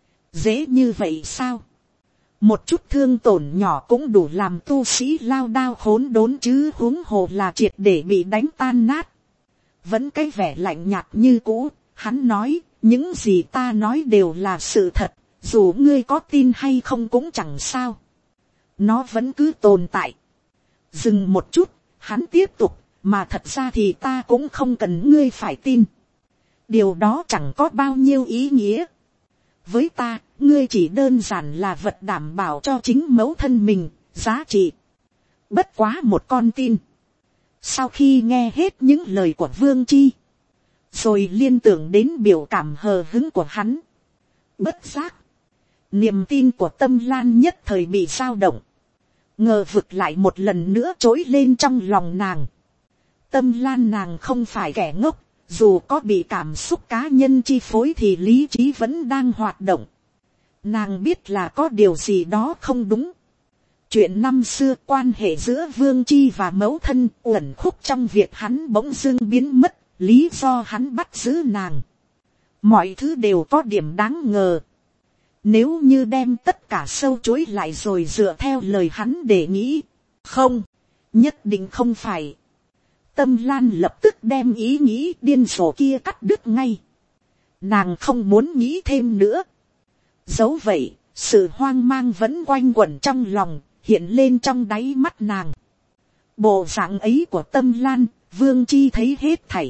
dễ như vậy sao. Một chút thương tổn nhỏ cũng đủ làm tu sĩ lao đao khốn đốn chứ, huống hồ là triệt để bị đánh tan nát. Vẫn cái vẻ lạnh nhạt như cũ, hắn nói, những gì ta nói đều là sự thật, dù ngươi có tin hay không cũng chẳng sao. Nó vẫn cứ tồn tại. Dừng một chút, hắn tiếp tục, mà thật ra thì ta cũng không cần ngươi phải tin. Điều đó chẳng có bao nhiêu ý nghĩa. Với ta, ngươi chỉ đơn giản là vật đảm bảo cho chính mẫu thân mình, giá trị. Bất quá một con tin. Sau khi nghe hết những lời của Vương Chi, rồi liên tưởng đến biểu cảm hờ hứng của hắn, bất giác, niềm tin của Tâm Lan nhất thời bị dao động, ngờ vực lại một lần nữa trỗi lên trong lòng nàng. Tâm Lan nàng không phải kẻ ngốc, dù có bị cảm xúc cá nhân chi phối thì lý trí vẫn đang hoạt động. Nàng biết là có điều gì đó không đúng. Chuyện năm xưa, quan hệ giữa Vương Chi và mẫu thân uẩn khúc trong việc hắn bỗng dưng biến mất, lý do hắn bắt giữ nàng. Mọi thứ đều có điểm đáng ngờ. Nếu như đem tất cả sâu chuỗi lại rồi dựa theo lời hắn để nghĩ, không, nhất định không phải. Tâm Lan lập tức đem ý nghĩ điên rồ kia cắt đứt ngay. Nàng không muốn nghĩ thêm nữa. Dẫu vậy, sự hoang mang vẫn quanh quẩn trong lòng, hiện lên trong đáy mắt nàng. Bộ dạng ấy của Tâm Lan, Vương Chi thấy hết thảy.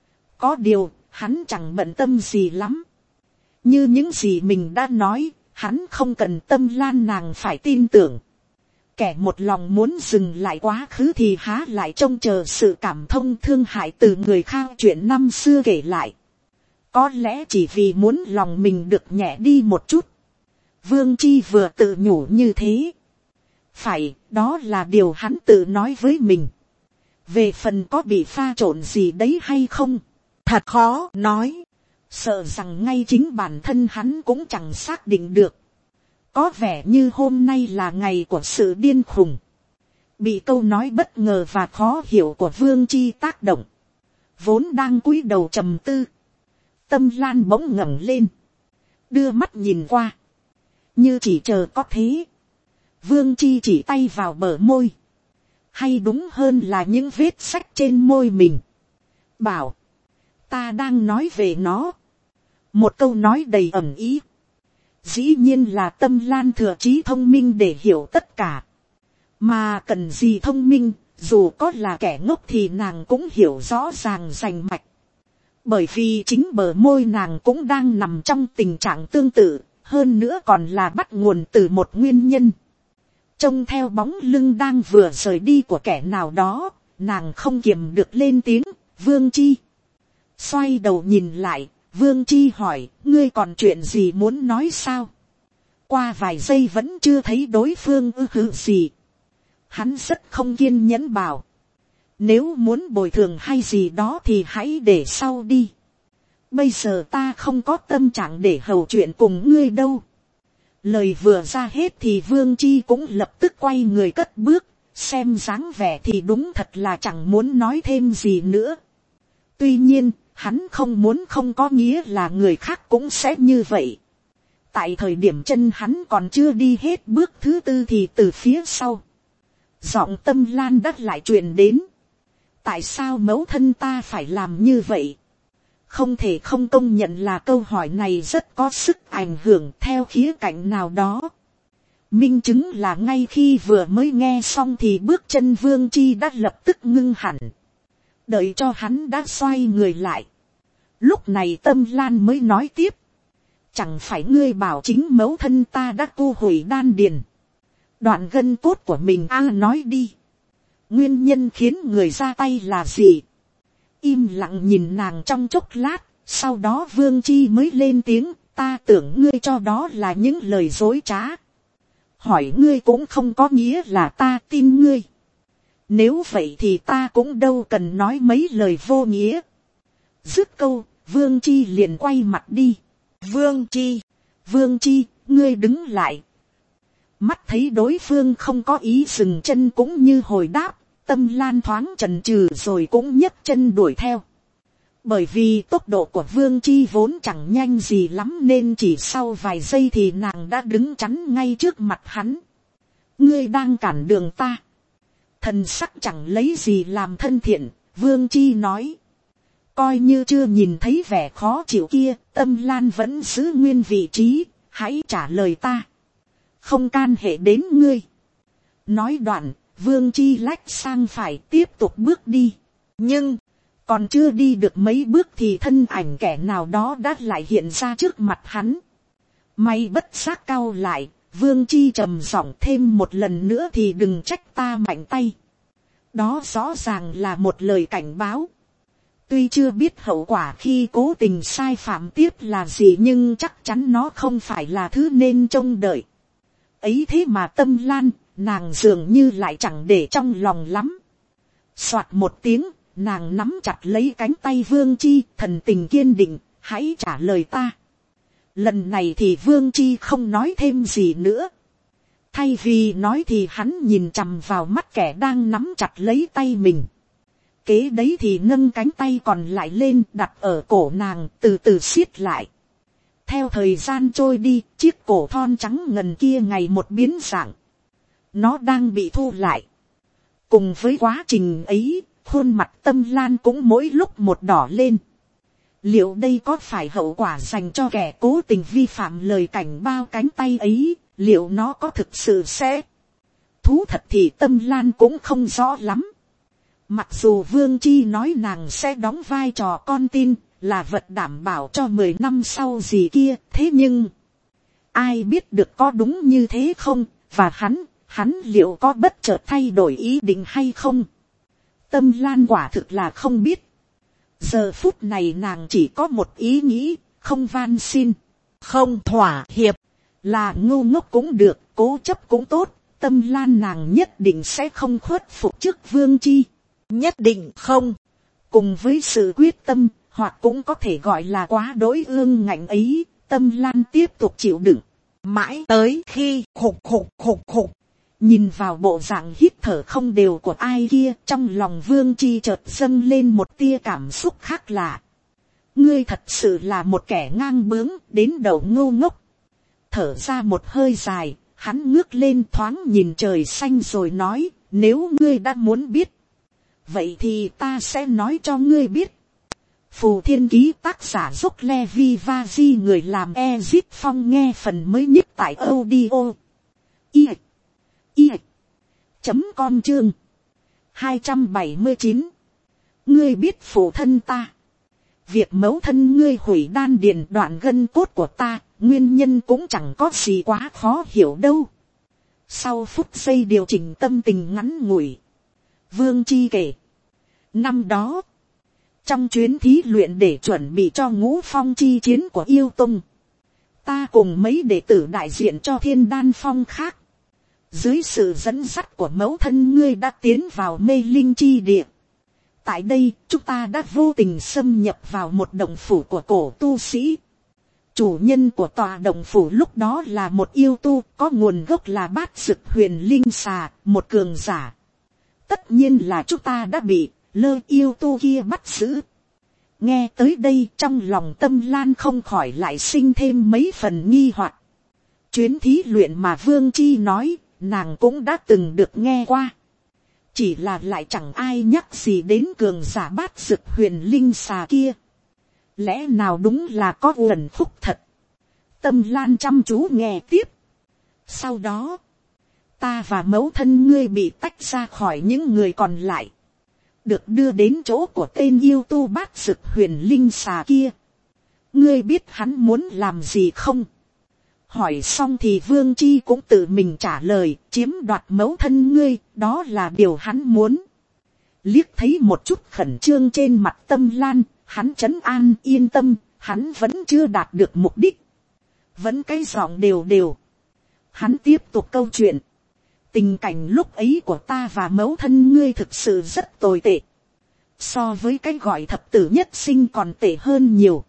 Có điều, hắn chẳng bận tâm gì lắm. Như những gì mình đã nói, hắn không cần Tâm Lan nàng phải tin tưởng. Kẻ một lòng muốn dừng lại quá khứ thì há lại trông chờ sự cảm thông thương hại từ người khác chuyện năm xưa kể lại. Có lẽ chỉ vì muốn lòng mình được nhẹ đi một chút. Vương Chi vừa tự nhủ như thế. Phải, đó là điều hắn tự nói với mình. Về phần có bị pha trộn gì đấy hay không, thật khó nói. Sợ rằng ngay chính bản thân hắn cũng chẳng xác định được. Có vẻ như hôm nay là ngày của sự điên khùng. Bị câu nói bất ngờ và khó hiểu của Vương Chi tác động. Vốn đang cúi đầu trầm tư. Tâm Lan bỗng ngẩng lên. Đưa mắt nhìn qua. Như chỉ chờ có thế. Vương Chi chỉ tay vào bờ môi. Hay đúng hơn là những vết sách trên môi mình. Bảo. Ta đang nói về nó. Một câu nói đầy ẩn ý. Dĩ nhiên là Tâm Lan thừa trí thông minh để hiểu tất cả. Mà cần gì thông minh, dù có là kẻ ngốc thì nàng cũng hiểu rõ ràng rành mạch. Bởi vì chính bờ môi nàng cũng đang nằm trong tình trạng tương tự, hơn nữa còn là bắt nguồn từ một nguyên nhân. Trông theo bóng lưng đang vừa rời đi của kẻ nào đó, nàng không kiềm được lên tiếng, Vương Chi. Xoay đầu nhìn lại, Vương Chi hỏi, ngươi còn chuyện gì muốn nói sao? Qua vài giây vẫn chưa thấy đối phương ư hứ gì. Hắn rất không kiên nhẫn bảo. Nếu muốn bồi thường hay gì đó thì hãy để sau đi. Bây giờ ta không có tâm trạng để hầu chuyện cùng ngươi đâu. Lời vừa ra hết thì Vương Chi cũng lập tức quay người cất bước. Xem dáng vẻ thì đúng thật là chẳng muốn nói thêm gì nữa. Tuy nhiên, hắn không muốn không có nghĩa là người khác cũng sẽ như vậy. Tại thời điểm chân hắn còn chưa đi hết bước thứ tư thì từ phía sau. Giọng Tâm Lan đắt lại truyền đến. Tại sao mẫu thân ta phải làm như vậy? Không thể không công nhận là câu hỏi này rất có sức ảnh hưởng theo khía cạnh nào đó. Minh chứng là ngay khi vừa mới nghe xong thì bước chân Vương Chi đã lập tức ngưng hẳn. Đợi cho hắn đã xoay người lại. Lúc này Tâm Lan mới nói tiếp. Chẳng phải ngươi bảo chính mẫu thân ta đã tu hủy đan điền. Đoạn gân cốt của mình a à, nói đi. Nguyên nhân khiến người ra tay là gì? Im lặng nhìn nàng trong chốc lát. Sau đó Vương Chi mới lên tiếng. ta tưởng ngươi cho đó là những lời dối trá. Hỏi ngươi cũng không có nghĩa là ta tin ngươi. Nếu vậy thì ta cũng đâu cần nói mấy lời vô nghĩa. Dứt câu, Vương Chi liền quay mặt đi. Vương Chi, Vương Chi, ngươi đứng lại. Mắt thấy đối phương không có ý dừng chân cũng như hồi đáp, Tâm Lan thoáng chần chừ rồi cũng nhấc chân đuổi theo. Bởi vì tốc độ của Vương Chi vốn chẳng nhanh gì lắm nên chỉ sau vài giây thì nàng đã đứng chắn ngay trước mặt hắn. Ngươi đang cản đường ta. Thần sắc chẳng lấy gì làm thân thiện, Vương Chi nói. Coi như chưa nhìn thấy vẻ khó chịu kia, Tâm Lan vẫn giữ nguyên vị trí, hãy trả lời ta. Không can hệ đến ngươi. Nói đoạn, Vương Chi lách sang phải tiếp tục bước đi. Nhưng, còn chưa đi được mấy bước thì thân ảnh kẻ nào đó đã lại hiện ra trước mặt hắn. May bất giác cau lại, Vương Chi trầm giọng thêm một lần nữa thì đừng trách ta mạnh tay. Đó rõ ràng là một lời cảnh báo. Tuy chưa biết hậu quả khi cố tình sai phạm tiếp là gì nhưng chắc chắn nó không phải là thứ nên trông đợi. Ấy thế mà Tâm Lan, nàng dường như lại chẳng để trong lòng lắm. Soạt một tiếng, nàng nắm chặt lấy cánh tay Vương Chi, thần tình kiên định, hãy trả lời ta. Lần này thì Vương Chi không nói thêm gì nữa. Thay vì nói thì hắn nhìn chằm vào mắt kẻ đang nắm chặt lấy tay mình. Kế đấy thì nâng cánh tay còn lại lên đặt ở cổ nàng từ từ siết lại. Theo thời gian trôi đi, chiếc cổ thon trắng ngần kia ngày một biến dạng. Nó đang bị thu lại. Cùng với quá trình ấy, khuôn mặt Tâm Lan cũng mỗi lúc một đỏ lên. Liệu đây có phải hậu quả dành cho kẻ cố tình vi phạm lời cảnh báo cánh tay ấy? Liệu nó có thực sự sẽ thú thật thì Tâm Lan cũng không rõ lắm. Mặc dù Vương Chi nói nàng sẽ đóng vai trò con tin, là vật đảm bảo cho mười năm sau gì kia, thế nhưng ai biết được có đúng như thế không, và hắn, hắn liệu có bất chợt thay đổi ý định hay không? Tâm Lan quả thực là không biết. Giờ phút này nàng chỉ có một ý nghĩ, không van xin, không thỏa hiệp, là ngu ngốc cũng được, cố chấp cũng tốt, Tâm Lan nàng nhất định sẽ không khuất phục trước Vương Chi. Nhất định không. Cùng với sự quyết tâm, hoặc cũng có thể gọi là quá đối ương ngạnh ấy, Tâm Lan tiếp tục chịu đựng. Mãi tới khi khục khục khục khục. Nhìn vào bộ dạng hít thở không đều của ai kia, trong lòng Vương Chi chợt dâng lên một tia cảm xúc khác lạ. Ngươi thật sự là một kẻ ngang bướng, đến đầu ngu ngốc. Thở ra một hơi dài, hắn ngước lên thoáng nhìn trời xanh rồi nói, nếu ngươi đã muốn biết, vậy thì ta sẽ nói cho ngươi biết. Phù Thiên Ký tác giả Dốc Levi Vaji, người làm Ezip Phong, nghe phần mới nhất tại audio i i chấm com chương hai trăm bảy mươi chín. Ngươi biết phụ thân ta, việc mẫu thân ngươi hủy đan điền đoạn gân cốt của ta, nguyên nhân cũng chẳng có gì quá khó hiểu đâu. Sau phút giây điều chỉnh tâm tình ngắn ngủi, Vương Chi kể, năm đó trong chuyến thí luyện để chuẩn bị cho ngũ phong chi chiến của yêu tông, ta cùng mấy đệ tử đại diện cho thiên đan phong khác, dưới sự dẫn dắt của mẫu thân ngươi đã tiến vào mê linh chi địa. Tại đây chúng ta đã vô tình xâm nhập vào một động phủ của cổ tu sĩ. Chủ nhân của tòa động phủ lúc đó là một yêu tu có nguồn gốc là Bát Dực Huyền Linh Xà, một cường giả. Tất nhiên là chúng ta đã bị lơ yêu tu kia bắt giữ. Nghe tới đây trong lòng Tâm Lan không khỏi lại sinh thêm mấy phần nghi hoặc. Chuyến thí luyện mà Vương Chi nói, nàng cũng đã từng được nghe qua. Chỉ là lại chẳng ai nhắc gì đến cường giả Bát Dực Huyền Linh Xà kia. Lẽ nào đúng là có uẩn khúc thật? Tâm Lan chăm chú nghe tiếp. Sau đó, ta và mẫu thân ngươi bị tách ra khỏi những người còn lại, được đưa đến chỗ của tên yêu tu Bát Dực Huyền Linh Xà kia. Ngươi biết hắn muốn làm gì không? Hỏi xong thì Vương Chi cũng tự mình trả lời, chiếm đoạt mẫu thân ngươi, đó là điều hắn muốn. Liếc thấy một chút khẩn trương trên mặt Tâm Lan, hắn trấn an yên tâm, hắn vẫn chưa đạt được mục đích. vẫn cái giọng đều đều. Hắn tiếp tục câu chuyện. Tình cảnh lúc ấy của ta và mẫu thân ngươi thực sự rất tồi tệ. So với cái gọi thập tử nhất sinh còn tệ hơn nhiều.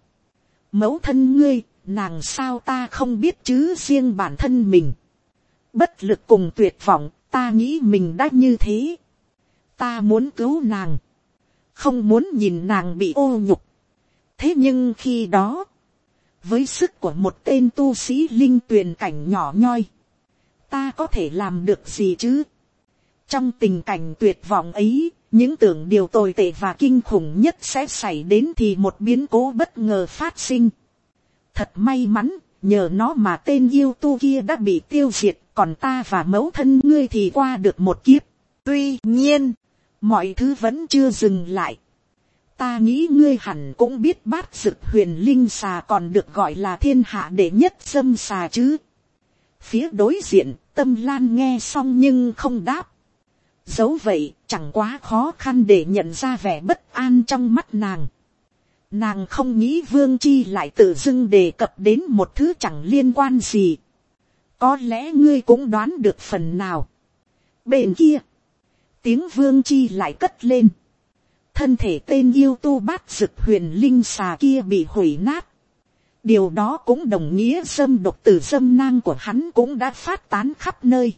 Mẫu thân ngươi, nàng sao ta không biết chứ, riêng bản thân mình. Bất lực cùng tuyệt vọng, ta nghĩ mình đã như thế. Ta muốn cứu nàng. Không muốn nhìn nàng bị ô nhục. Thế nhưng khi đó, với sức của một tên tu sĩ linh tuyền cảnh nhỏ nhoi, ta có thể làm được gì chứ? Trong tình cảnh tuyệt vọng ấy, những tưởng điều tồi tệ và kinh khủng nhất sẽ xảy đến thì một biến cố bất ngờ phát sinh. Thật may mắn, nhờ nó mà tên yêu tu kia đã bị tiêu diệt, còn ta và mẫu thân ngươi thì qua được một kiếp. Tuy nhiên, mọi thứ vẫn chưa dừng lại. Ta nghĩ ngươi hẳn cũng biết bát dực huyền linh xà còn được gọi là thiên hạ đệ nhất dâm xà chứ. Phía đối diện, Tâm Lan nghe xong nhưng không đáp. Dẫu vậy, chẳng quá khó khăn để nhận ra vẻ bất an trong mắt nàng. Nàng không nghĩ Vương Chi lại tự dưng đề cập đến một thứ chẳng liên quan gì. Có lẽ ngươi cũng đoán được phần nào. Bên kia, tiếng Vương Chi lại cất lên. Thân thể tên yêu tu bát dực huyền linh xà kia bị hủy nát. Điều đó cũng đồng nghĩa dâm độc từ dâm nang của hắn cũng đã phát tán khắp nơi.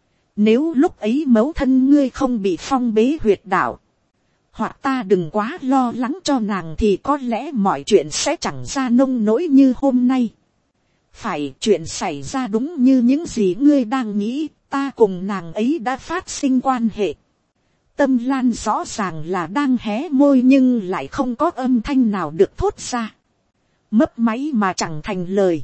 Nếu lúc ấy mẫu thân ngươi không bị phong bế huyệt đạo, hoặc ta đừng quá lo lắng cho nàng, thì có lẽ mọi chuyện sẽ chẳng ra nông nỗi như hôm nay. Phải, chuyện xảy ra đúng như những gì ngươi đang nghĩ, ta cùng nàng ấy đã phát sinh quan hệ. Tâm Lan rõ ràng là đang hé môi nhưng lại không có âm thanh nào được thốt ra. Mấp máy mà chẳng thành lời.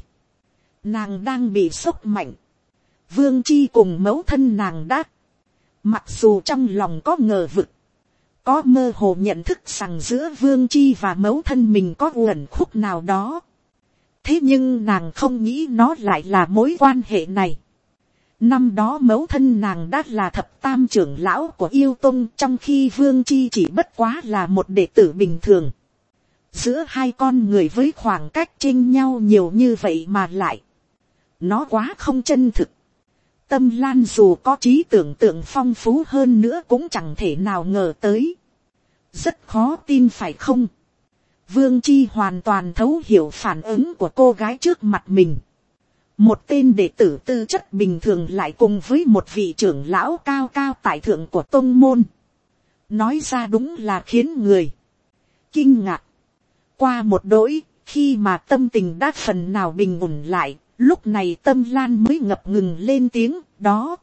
Nàng đang bị sốc mạnh. Vương Chi cùng mẫu thân nàng đã, mặc dù trong lòng có ngờ vực, có mơ hồ nhận thức rằng giữa Vương Chi và mẫu thân mình có uẩn khúc nào đó. Thế nhưng nàng không nghĩ nó lại là mối quan hệ này. Năm đó mẫu thân nàng đã là thập tam trưởng lão của yêu tông, trong khi Vương Chi chỉ bất quá là một đệ tử bình thường. Giữa hai con người với khoảng cách chênh nhau nhiều như vậy mà lại, nó quá không chân thực. Tâm Lan dù có trí tưởng tượng phong phú hơn nữa cũng chẳng thể nào ngờ tới. Rất khó tin phải không? Vương Chi hoàn toàn thấu hiểu phản ứng của cô gái trước mặt mình. Một tên đệ tử tư chất bình thường lại cùng với một vị trưởng lão cao cao tại thượng của tông môn. Nói ra đúng là khiến người kinh ngạc. Qua một đỗi, khi mà tâm tình đã phần nào bình ổn lại, lúc này Tâm Lan mới ngập ngừng lên tiếng, đó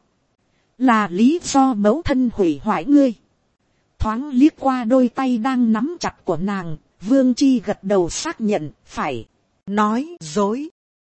là lý do mẫu thân hủy hoại ngươi. Thoáng liếc qua đôi tay đang nắm chặt của nàng, Vương Chi gật đầu xác nhận, phải, nói dối.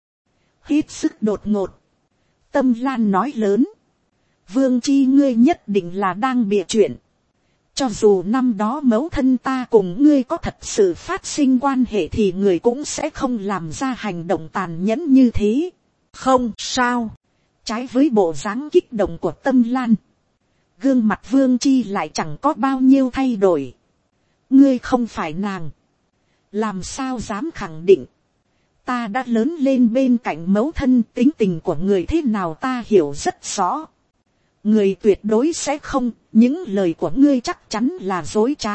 Hết sức đột ngột, Tâm Lan nói lớn, Vương Chi ngươi nhất định là đang bịa chuyện. Cho dù năm đó mẫu thân ta cùng ngươi có thật sự phát sinh quan hệ thì người cũng sẽ không làm ra hành động tàn nhẫn như thế. Không sao. Trái với bộ dáng kích động của Tâm Lan, gương mặt Vương Chi lại chẳng có bao nhiêu thay đổi. Ngươi không phải nàng, làm sao dám khẳng định. Ta đã lớn lên bên cạnh mẫu thân, tính tình của người thế nào ta hiểu rất rõ. Người tuyệt đối sẽ không, những lời của ngươi chắc chắn là dối trá.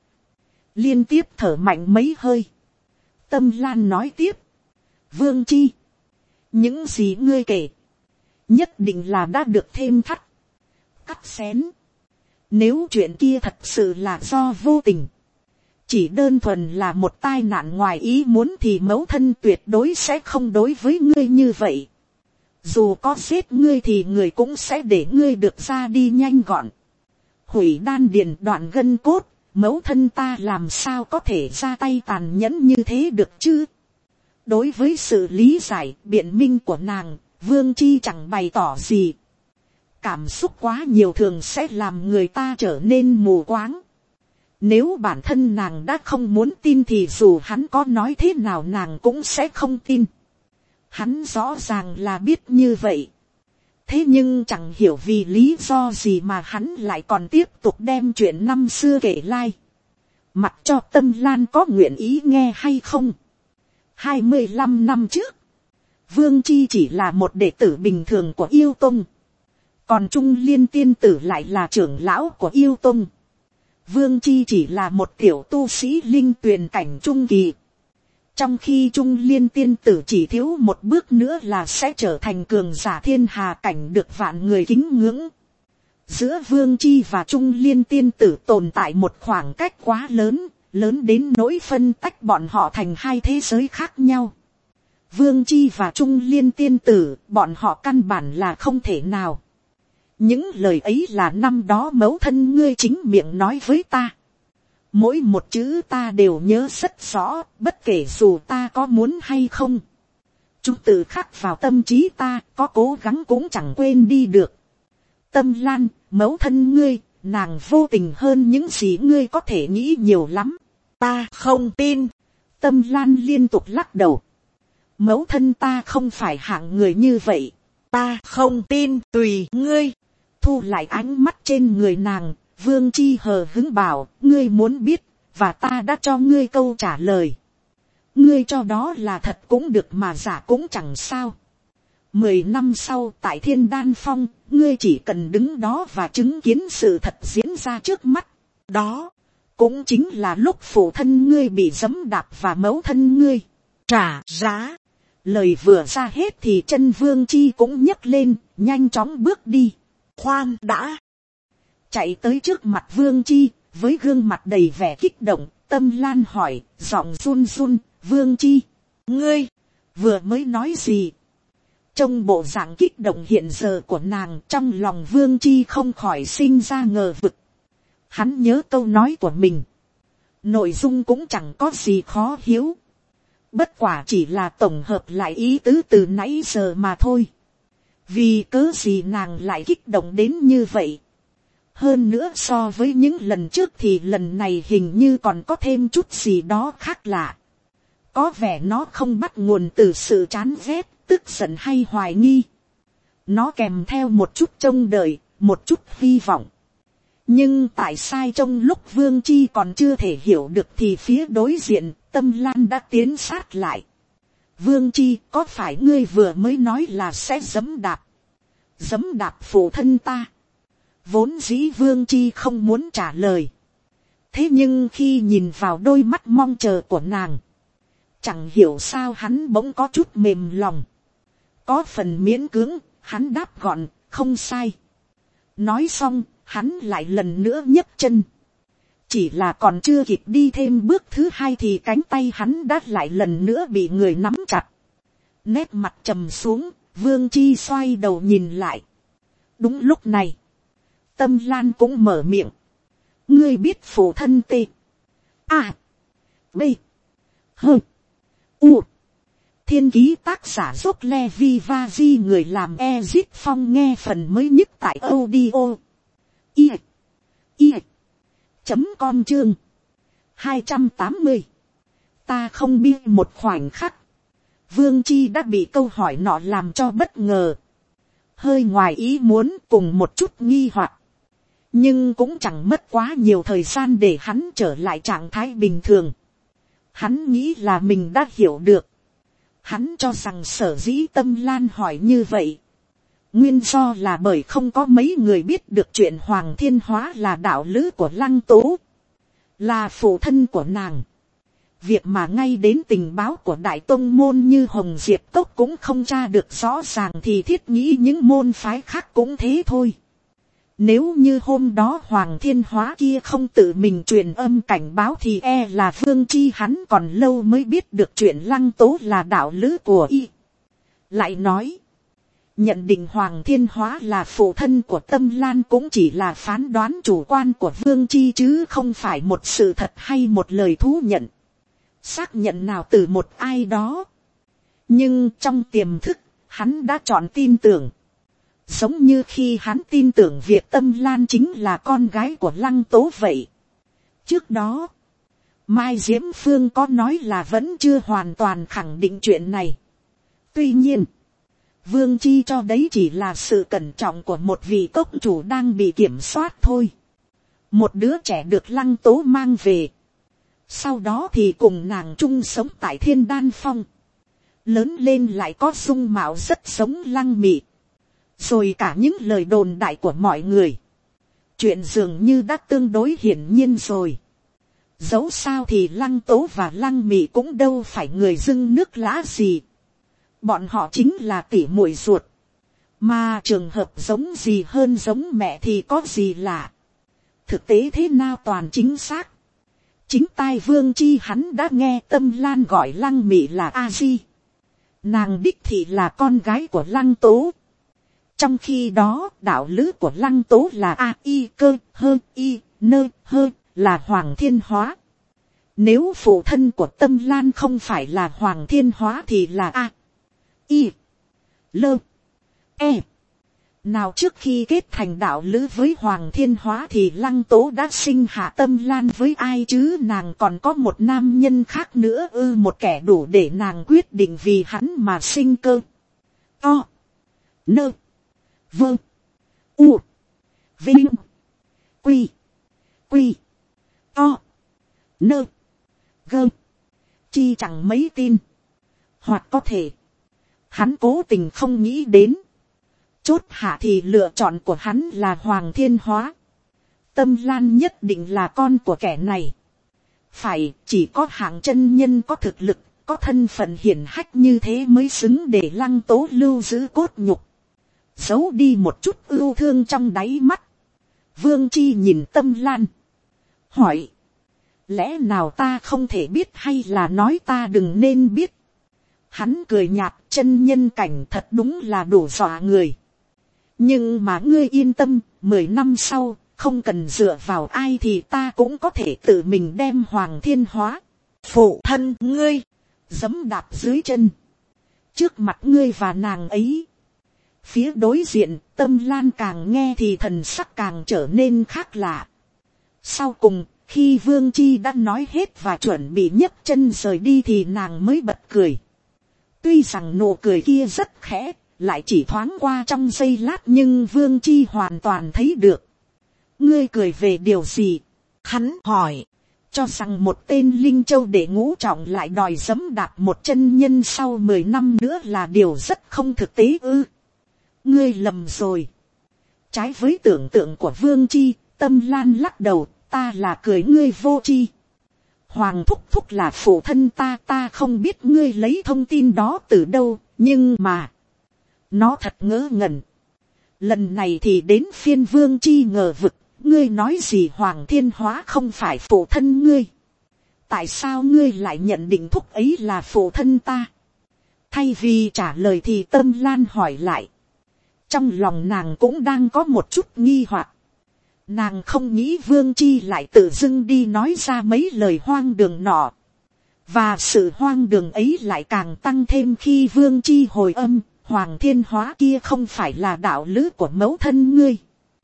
Liên tiếp thở mạnh mấy hơi, Tâm Lan nói tiếp, Vương Chi, những gì ngươi kể nhất định là đã được thêm thắt, cắt xén. Nếu chuyện kia thật sự là do vô tình, chỉ đơn thuần là một tai nạn ngoài ý muốn, thì mẫu thân tuyệt đối sẽ không đối với ngươi như vậy. Dù có giết ngươi thì người cũng sẽ để ngươi được ra đi nhanh gọn. Hủy đan điền đoạn gân cốt, mẫu thân ta làm sao có thể ra tay tàn nhẫn như thế được chứ. Đối với sự lý giải, biện minh của nàng, Vương Chi chẳng bày tỏ gì. Cảm xúc quá nhiều thường sẽ làm người ta trở nên mù quáng. Nếu bản thân nàng đã không muốn tin thì dù hắn có nói thế nào nàng cũng sẽ không tin. Hắn rõ ràng là biết như vậy. Thế nhưng chẳng hiểu vì lý do gì mà hắn lại còn tiếp tục đem chuyện năm xưa kể lại. Mặc cho Tâm Lan có nguyện ý nghe hay không. hai mươi lăm năm trước, Vương Chi chỉ là một đệ tử bình thường của yêu tông. Còn Trung Liên tiên tử lại là trưởng lão của yêu tông. Vương Chi chỉ là một tiểu tu sĩ linh tuyền cảnh trung kỳ. Trong khi Trung Liên tiên tử chỉ thiếu một bước nữa là sẽ trở thành cường giả thiên hà cảnh được vạn người kính ngưỡng. Giữa Vương Chi và Trung Liên tiên tử tồn tại một khoảng cách quá lớn, lớn đến nỗi phân tách bọn họ thành hai thế giới khác nhau. Vương Chi và Trung Liên tiên tử, bọn họ căn bản là không thể nào. Những lời ấy là năm đó mẫu thân ngươi chính miệng nói với ta. Mỗi một chữ ta đều nhớ rất rõ, bất kể dù ta có muốn hay không. Chúng tự khắc vào tâm trí ta, có cố gắng cũng chẳng quên đi được. Tâm Lan, mẫu thân ngươi, nàng vô tình hơn những gì ngươi có thể nghĩ nhiều lắm. Ta không tin. Tâm Lan liên tục lắc đầu. Mẫu thân ta không phải hạng người như vậy. Ta không tin, tùy ngươi. Thu lại ánh mắt trên người nàng, Vương Chi hờ hứng bảo, ngươi muốn biết, và ta đã cho ngươi câu trả lời. Ngươi cho đó là thật cũng được mà giả cũng chẳng sao. Mười năm sau tại Thiên Đan Phong, ngươi chỉ cần đứng đó và chứng kiến sự thật diễn ra trước mắt. Đó, cũng chính là lúc phụ thân ngươi bị giẫm đạp và mẫu thân ngươi trả giá. Lời vừa ra hết thì chân Vương Chi cũng nhấc lên, nhanh chóng bước đi. Khoan đã. Chạy tới trước mặt Vương Chi, với gương mặt đầy vẻ kích động, Tâm Lan hỏi, giọng run run, Vương Chi, ngươi, vừa mới nói gì? Trong bộ dạng kích động hiện giờ của nàng, trong lòng Vương Chi không khỏi sinh ra ngờ vực. Hắn nhớ câu nói của mình. Nội dung cũng chẳng có gì khó hiểu. Bất quả chỉ là tổng hợp lại ý tứ từ nãy giờ mà thôi. Vì cớ gì nàng lại kích động đến như vậy? Hơn nữa so với những lần trước thì lần này hình như còn có thêm chút gì đó khác lạ. Có vẻ nó không bắt nguồn từ sự chán ghét, tức giận hay hoài nghi. Nó kèm theo một chút trông đợi, một chút hy vọng. Nhưng tại sao trong lúc Vương Chi còn chưa thể hiểu được thì phía đối diện, Tâm Lan đã tiến sát lại. Vương Chi, có phải ngươi vừa mới nói là sẽ giẫm đạp? Giẫm đạp phụ thân ta. Vốn dĩ Vương Chi không muốn trả lời. Thế nhưng khi nhìn vào đôi mắt mong chờ của nàng, chẳng hiểu sao hắn bỗng có chút mềm lòng. Có phần miễn cưỡng, hắn đáp gọn, không sai. Nói xong, hắn lại lần nữa nhấc chân. Chỉ là còn chưa kịp đi thêm bước thứ hai thì cánh tay hắn đã lại lần nữa bị người nắm chặt. Nét mặt trầm xuống, Vương Chi xoay đầu nhìn lại. Đúng lúc này, Tâm Lan cũng mở miệng. Ngươi biết phụ thân T. A. B. H. U. Thiên ký tác giả dốt le vi va di người làm Ezit Phong nghe phần mới nhất tại audio. I. I. Chấm com chương. hai trăm tám mươi. Ta không biết một khoảnh khắc. Vương Chi đã bị câu hỏi nọ làm cho bất ngờ. Hơi ngoài ý muốn cùng một chút nghi hoặc. Nhưng cũng chẳng mất quá nhiều thời gian để hắn trở lại trạng thái bình thường. Hắn nghĩ là mình đã hiểu được. Hắn cho rằng sở dĩ Tâm Lan hỏi như vậy. Nguyên do là bởi không có mấy người biết được chuyện Hoàng Thiên Hóa là đạo lữ của Lăng Tố. Là phụ thân của nàng. Việc mà ngay đến tình báo của đại tông môn như Hồng Diệp Cốc cũng không tra được rõ ràng thì thiết nghĩ những môn phái khác cũng thế thôi. Nếu như hôm đó Hoàng Thiên Hóa kia không tự mình truyền âm cảnh báo thì e là Vương Chi hắn còn lâu mới biết được chuyện Lăng Tố là đạo lữ của y. Lại nói, nhận định Hoàng Thiên Hóa là phụ thân của Tâm Lan cũng chỉ là phán đoán chủ quan của Vương Chi chứ không phải một sự thật hay một lời thú nhận. Xác nhận nào từ một ai đó. Nhưng trong tiềm thức, hắn đã chọn tin tưởng. Giống như khi hắn tin tưởng việc Tâm Lan chính là con gái của Lăng Tố vậy. Trước đó, Mai Diễm Phương có nói là vẫn chưa hoàn toàn khẳng định chuyện này. Tuy nhiên, Vương Chi cho đấy chỉ là sự cẩn trọng của một vị cốc chủ đang bị kiểm soát thôi. Một đứa trẻ được Lăng Tố mang về. Sau đó thì cùng nàng chung sống tại Thiên Đan Phong. lớn lên lại có dung mạo rất giống Lăng Mị, rồi cả những lời đồn đại của mọi người, chuyện dường như đã tương đối hiển nhiên rồi. Dẫu sao thì Lăng Tố và Lăng Mị cũng đâu phải người dưng nước lã gì, bọn họ chính là tỉ muội ruột, mà trường hợp giống gì hơn giống mẹ thì có gì lạ. Thực tế thế nào toàn chính xác. Chính tai Vương Chi hắn đã nghe Tâm Lan gọi Lăng Mị là A Di, nàng đích thị là con gái của Lăng Tố. Trong khi đó đạo lữ của Lăng Tố là A I cơ hơ y nơ hơ là Hoàng Thiên Hóa. Nếu phụ thân của Tâm Lan không phải là Hoàng Thiên Hóa thì là A I lơ e. Nào trước khi kết thành đạo lữ với Hoàng Thiên Hóa thì Lăng Tố đã sinh hạ Tâm Lan với ai chứ, nàng còn có một nam nhân khác nữa ư, một kẻ đủ để nàng quyết định vì hắn mà sinh cơ. O nơ vơ u vinh quy quy o nơ gơ chi chẳng mấy tin. Hoặc có thể hắn cố tình không nghĩ đến, chốt hạ thì lựa chọn của hắn là Hoàng Thiên Hóa. Tâm Lan nhất định là con của kẻ này. Phải, chỉ có hạng chân nhân có thực lực, có thân phận hiển hách như thế mới xứng để Lăng Tố lưu giữ cốt nhục, giấu đi một chút ưu thương trong đáy mắt. Vương Chi nhìn Tâm Lan, hỏi, lẽ nào ta không thể biết hay là nói ta đừng nên biết. Hắn cười nhạt, chân nhân cảnh thật đúng là đủ dọa người. Nhưng mà ngươi yên tâm, mười năm sau, không cần dựa vào ai thì ta cũng có thể tự mình đem Hoàng Thiên Hóa, phụ thân ngươi, giẫm đạp dưới chân, trước mặt ngươi và nàng ấy. Phía đối diện, Tâm Lan càng nghe thì thần sắc càng trở nên khác lạ. Sau cùng, khi Vương Chi đã nói hết và chuẩn bị nhấc chân rời đi thì nàng mới bật cười. Tuy rằng nụ cười kia rất khẽ, lại chỉ thoáng qua trong giây lát nhưng Vương Chi hoàn toàn thấy được. Ngươi cười về điều gì? Hắn hỏi. Cho rằng một tên Linh Châu đệ ngũ trọng lại đòi giẫm đạp một chân nhân sau mười năm nữa là điều rất không thực tế ư? Ngươi lầm rồi. Trái với tưởng tượng của Vương Chi, Tâm Lan lắc đầu, ta là cười ngươi vô tri. Hoàng thúc thúc là phụ thân ta, ta không biết ngươi lấy thông tin đó từ đâu, nhưng mà nó thật ngớ ngẩn. Lần này thì đến phiên Vương Chi ngờ vực, ngươi nói gì Hoàng Thiên Hóa không phải phụ thân ngươi? Tại sao ngươi lại nhận định thúc ấy là phụ thân ta? Thay vì trả lời thì Tâm Lan hỏi lại. Trong lòng nàng cũng đang có một chút nghi hoặc. Nàng không nghĩ Vương Chi lại tự dưng đi nói ra mấy lời hoang đường nọ. Và sự hoang đường ấy lại càng tăng thêm khi Vương Chi hồi âm, Hoàng Thiên Hóa kia không phải là đạo lữ của mẫu thân ngươi.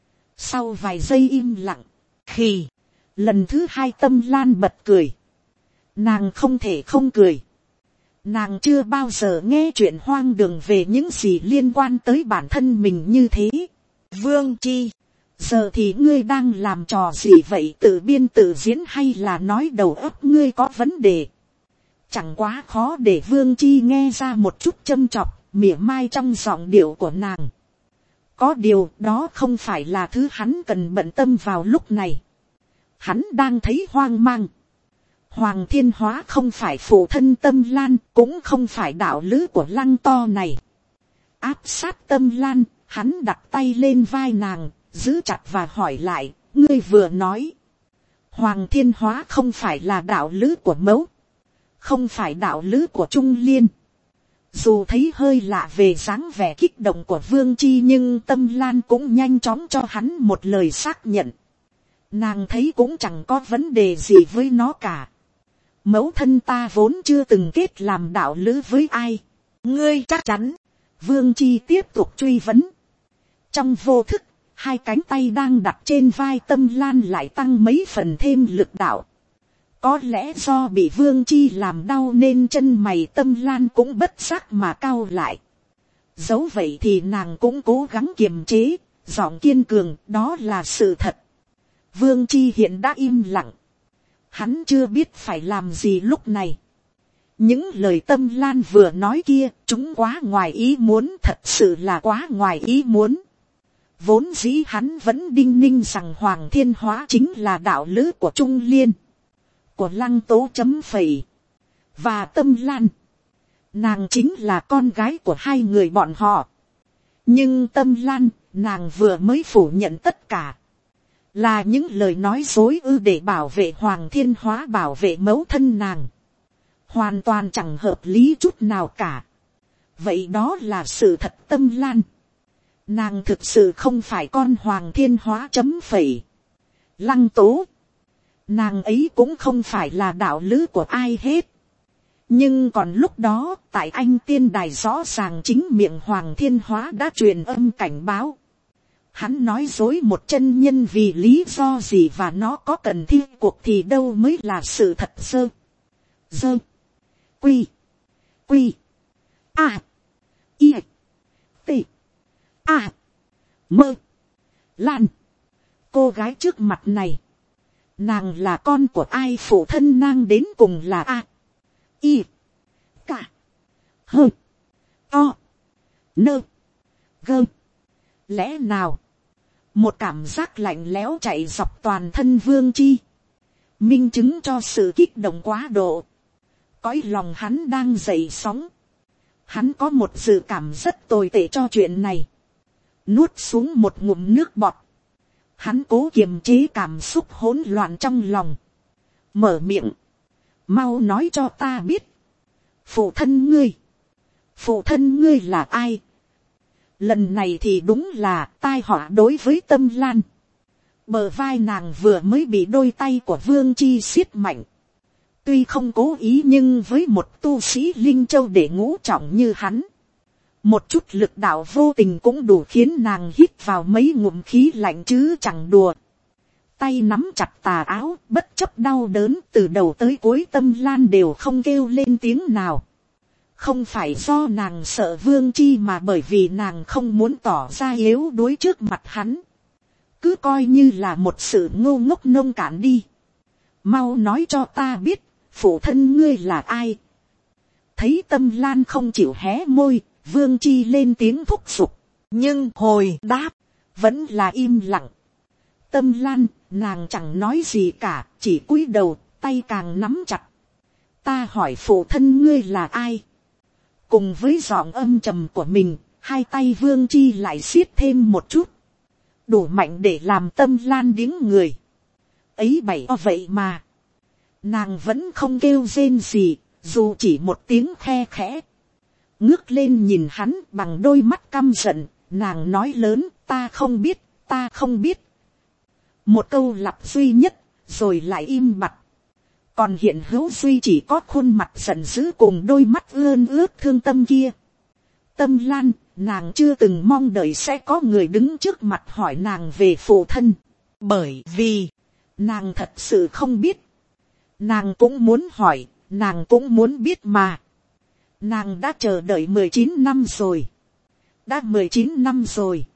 Sau vài giây im lặng, khì, lần thứ hai Tâm Lan bật cười. Nàng không thể không cười. Nàng chưa bao giờ nghe chuyện hoang đường về những gì liên quan tới bản thân mình như thế. Vương Chi, giờ thì ngươi đang làm trò gì vậy, tự biên tự diễn hay là nói đầu óc ngươi có vấn đề? Chẳng quá khó để Vương Chi nghe ra một chút châm chọc, mỉa mai trong giọng điệu của nàng. Có điều đó không phải là thứ hắn cần bận tâm vào lúc này. Hắn đang thấy hoang mang. Hoàng Thiên Hóa không phải phụ thân Tâm Lan, cũng không phải đạo lữ của Lăng To này. Áp sát Tâm Lan, hắn đặt tay lên vai nàng, giữ chặt và hỏi lại, ngươi vừa nói. Hoàng Thiên Hóa không phải là đạo lữ của mẫu, không phải đạo lữ của Trung Liên. Dù thấy hơi lạ về dáng vẻ kích động của Vương Chi nhưng Tâm Lan cũng nhanh chóng cho hắn một lời xác nhận. Nàng thấy cũng chẳng có vấn đề gì với nó cả. Mẫu thân ta vốn chưa từng kết làm đạo lữ với ai. Ngươi chắc chắn? Vương Chi tiếp tục truy vấn. Trong vô thức, hai cánh tay đang đặt trên vai Tâm Lan lại tăng mấy phần thêm lực đạo. Có lẽ do bị Vương Chi làm đau nên chân mày Tâm Lan cũng bất giác mà cau lại. Dẫu vậy thì nàng cũng cố gắng kiềm chế, giọng kiên cường, đó là sự thật. Vương Chi hiện đã im lặng. Hắn chưa biết phải làm gì lúc này. Những lời Tâm Lan vừa nói kia, chúng quá ngoài ý muốn, thật sự là quá ngoài ý muốn. Vốn dĩ hắn vẫn đinh ninh rằng Hoàng Thiên Hóa chính là đạo lữ của Trung Liên, của Lăng Tố chấm phẩy, và Tâm Lan. Nàng chính là con gái của hai người bọn họ. Nhưng Tâm Lan, nàng vừa mới phủ nhận tất cả. Là những lời nói dối ư để bảo vệ Hoàng Thiên Hóa, bảo vệ mẫu thân nàng. Hoàn toàn chẳng hợp lý chút nào cả. Vậy đó là sự thật Tâm Lan. Nàng thực sự không phải con Hoàng Thiên Hóa chấm phẩy. Lăng Tố. Nàng ấy cũng không phải là đạo lữ của ai hết. Nhưng còn lúc đó, tại Anh Tiên Đài rõ ràng chính miệng Hoàng Thiên Hóa đã truyền âm cảnh báo. Hắn nói dối một chân nhân vì lý do gì và nó có cần thi cuộc thì đâu mới là sự thật dơ. Dơ. Quy. Quy. A. I. T. A. Mơ. Lan. Cô gái trước mặt này. Nàng là con của ai, phụ thân nàng đến cùng là A. I. Cả. Hơ. To. Nơ. Gơ. Lẽ nào. Một cảm giác lạnh lẽo chạy dọc toàn thân Vương Chi. Minh chứng cho sự kích động quá độ. Cõi lòng hắn đang dậy sóng. Hắn có một dự cảm rất tồi tệ cho chuyện này. Nuốt xuống một ngụm nước bọt. Hắn cố kiềm chế cảm xúc hỗn loạn trong lòng. Mở miệng. Mau nói cho ta biết. Phụ thân ngươi. Phụ thân ngươi là ai? Lần này thì đúng là tai họa đối với Tâm Lan. Bờ vai nàng vừa mới bị đôi tay của Vương Chi siết mạnh. Tuy không cố ý nhưng với một tu sĩ Linh Châu để ngũ trọng như hắn. Một chút lực đạo vô tình cũng đủ khiến nàng hít vào mấy ngụm khí lạnh chứ chẳng đùa. Tay nắm chặt tà áo, bất chấp đau đớn, từ đầu tới cuối Tâm Lan đều không kêu lên tiếng nào. Không phải do nàng sợ Vương Chi mà bởi vì nàng không muốn tỏ ra yếu đuối trước mặt hắn. Cứ coi như là một sự ngô ngốc nông cạn đi. Mau nói cho ta biết, phụ thân ngươi là ai? Thấy Tâm Lan không chịu hé môi, Vương Chi lên tiếng thúc giục. Nhưng hồi đáp, vẫn là im lặng. Tâm Lan, nàng chẳng nói gì cả, chỉ cúi đầu, tay càng nắm chặt. Ta hỏi phụ thân ngươi là ai? Cùng với giọng âm trầm của mình, hai tay Vương Chi lại siết thêm một chút. Đủ mạnh để làm Tâm Lan điếng người. Ấy bậy o vậy mà. Nàng vẫn không kêu rên gì, dù chỉ một tiếng khe khẽ. Ngước lên nhìn hắn bằng đôi mắt căm giận, nàng nói lớn, ta không biết, ta không biết. Một câu lặp duy nhất, rồi lại im bặt. Còn hiện hữu duy chỉ có khuôn mặt giận dữ cùng đôi mắt ươn ướt thương tâm kia. Tâm Lan, nàng chưa từng mong đợi sẽ có người đứng trước mặt hỏi nàng về phụ thân. Bởi vì, nàng thật sự không biết. Nàng cũng muốn hỏi, nàng cũng muốn biết mà. Nàng đã chờ đợi mười chín năm rồi. Đã mười chín năm rồi.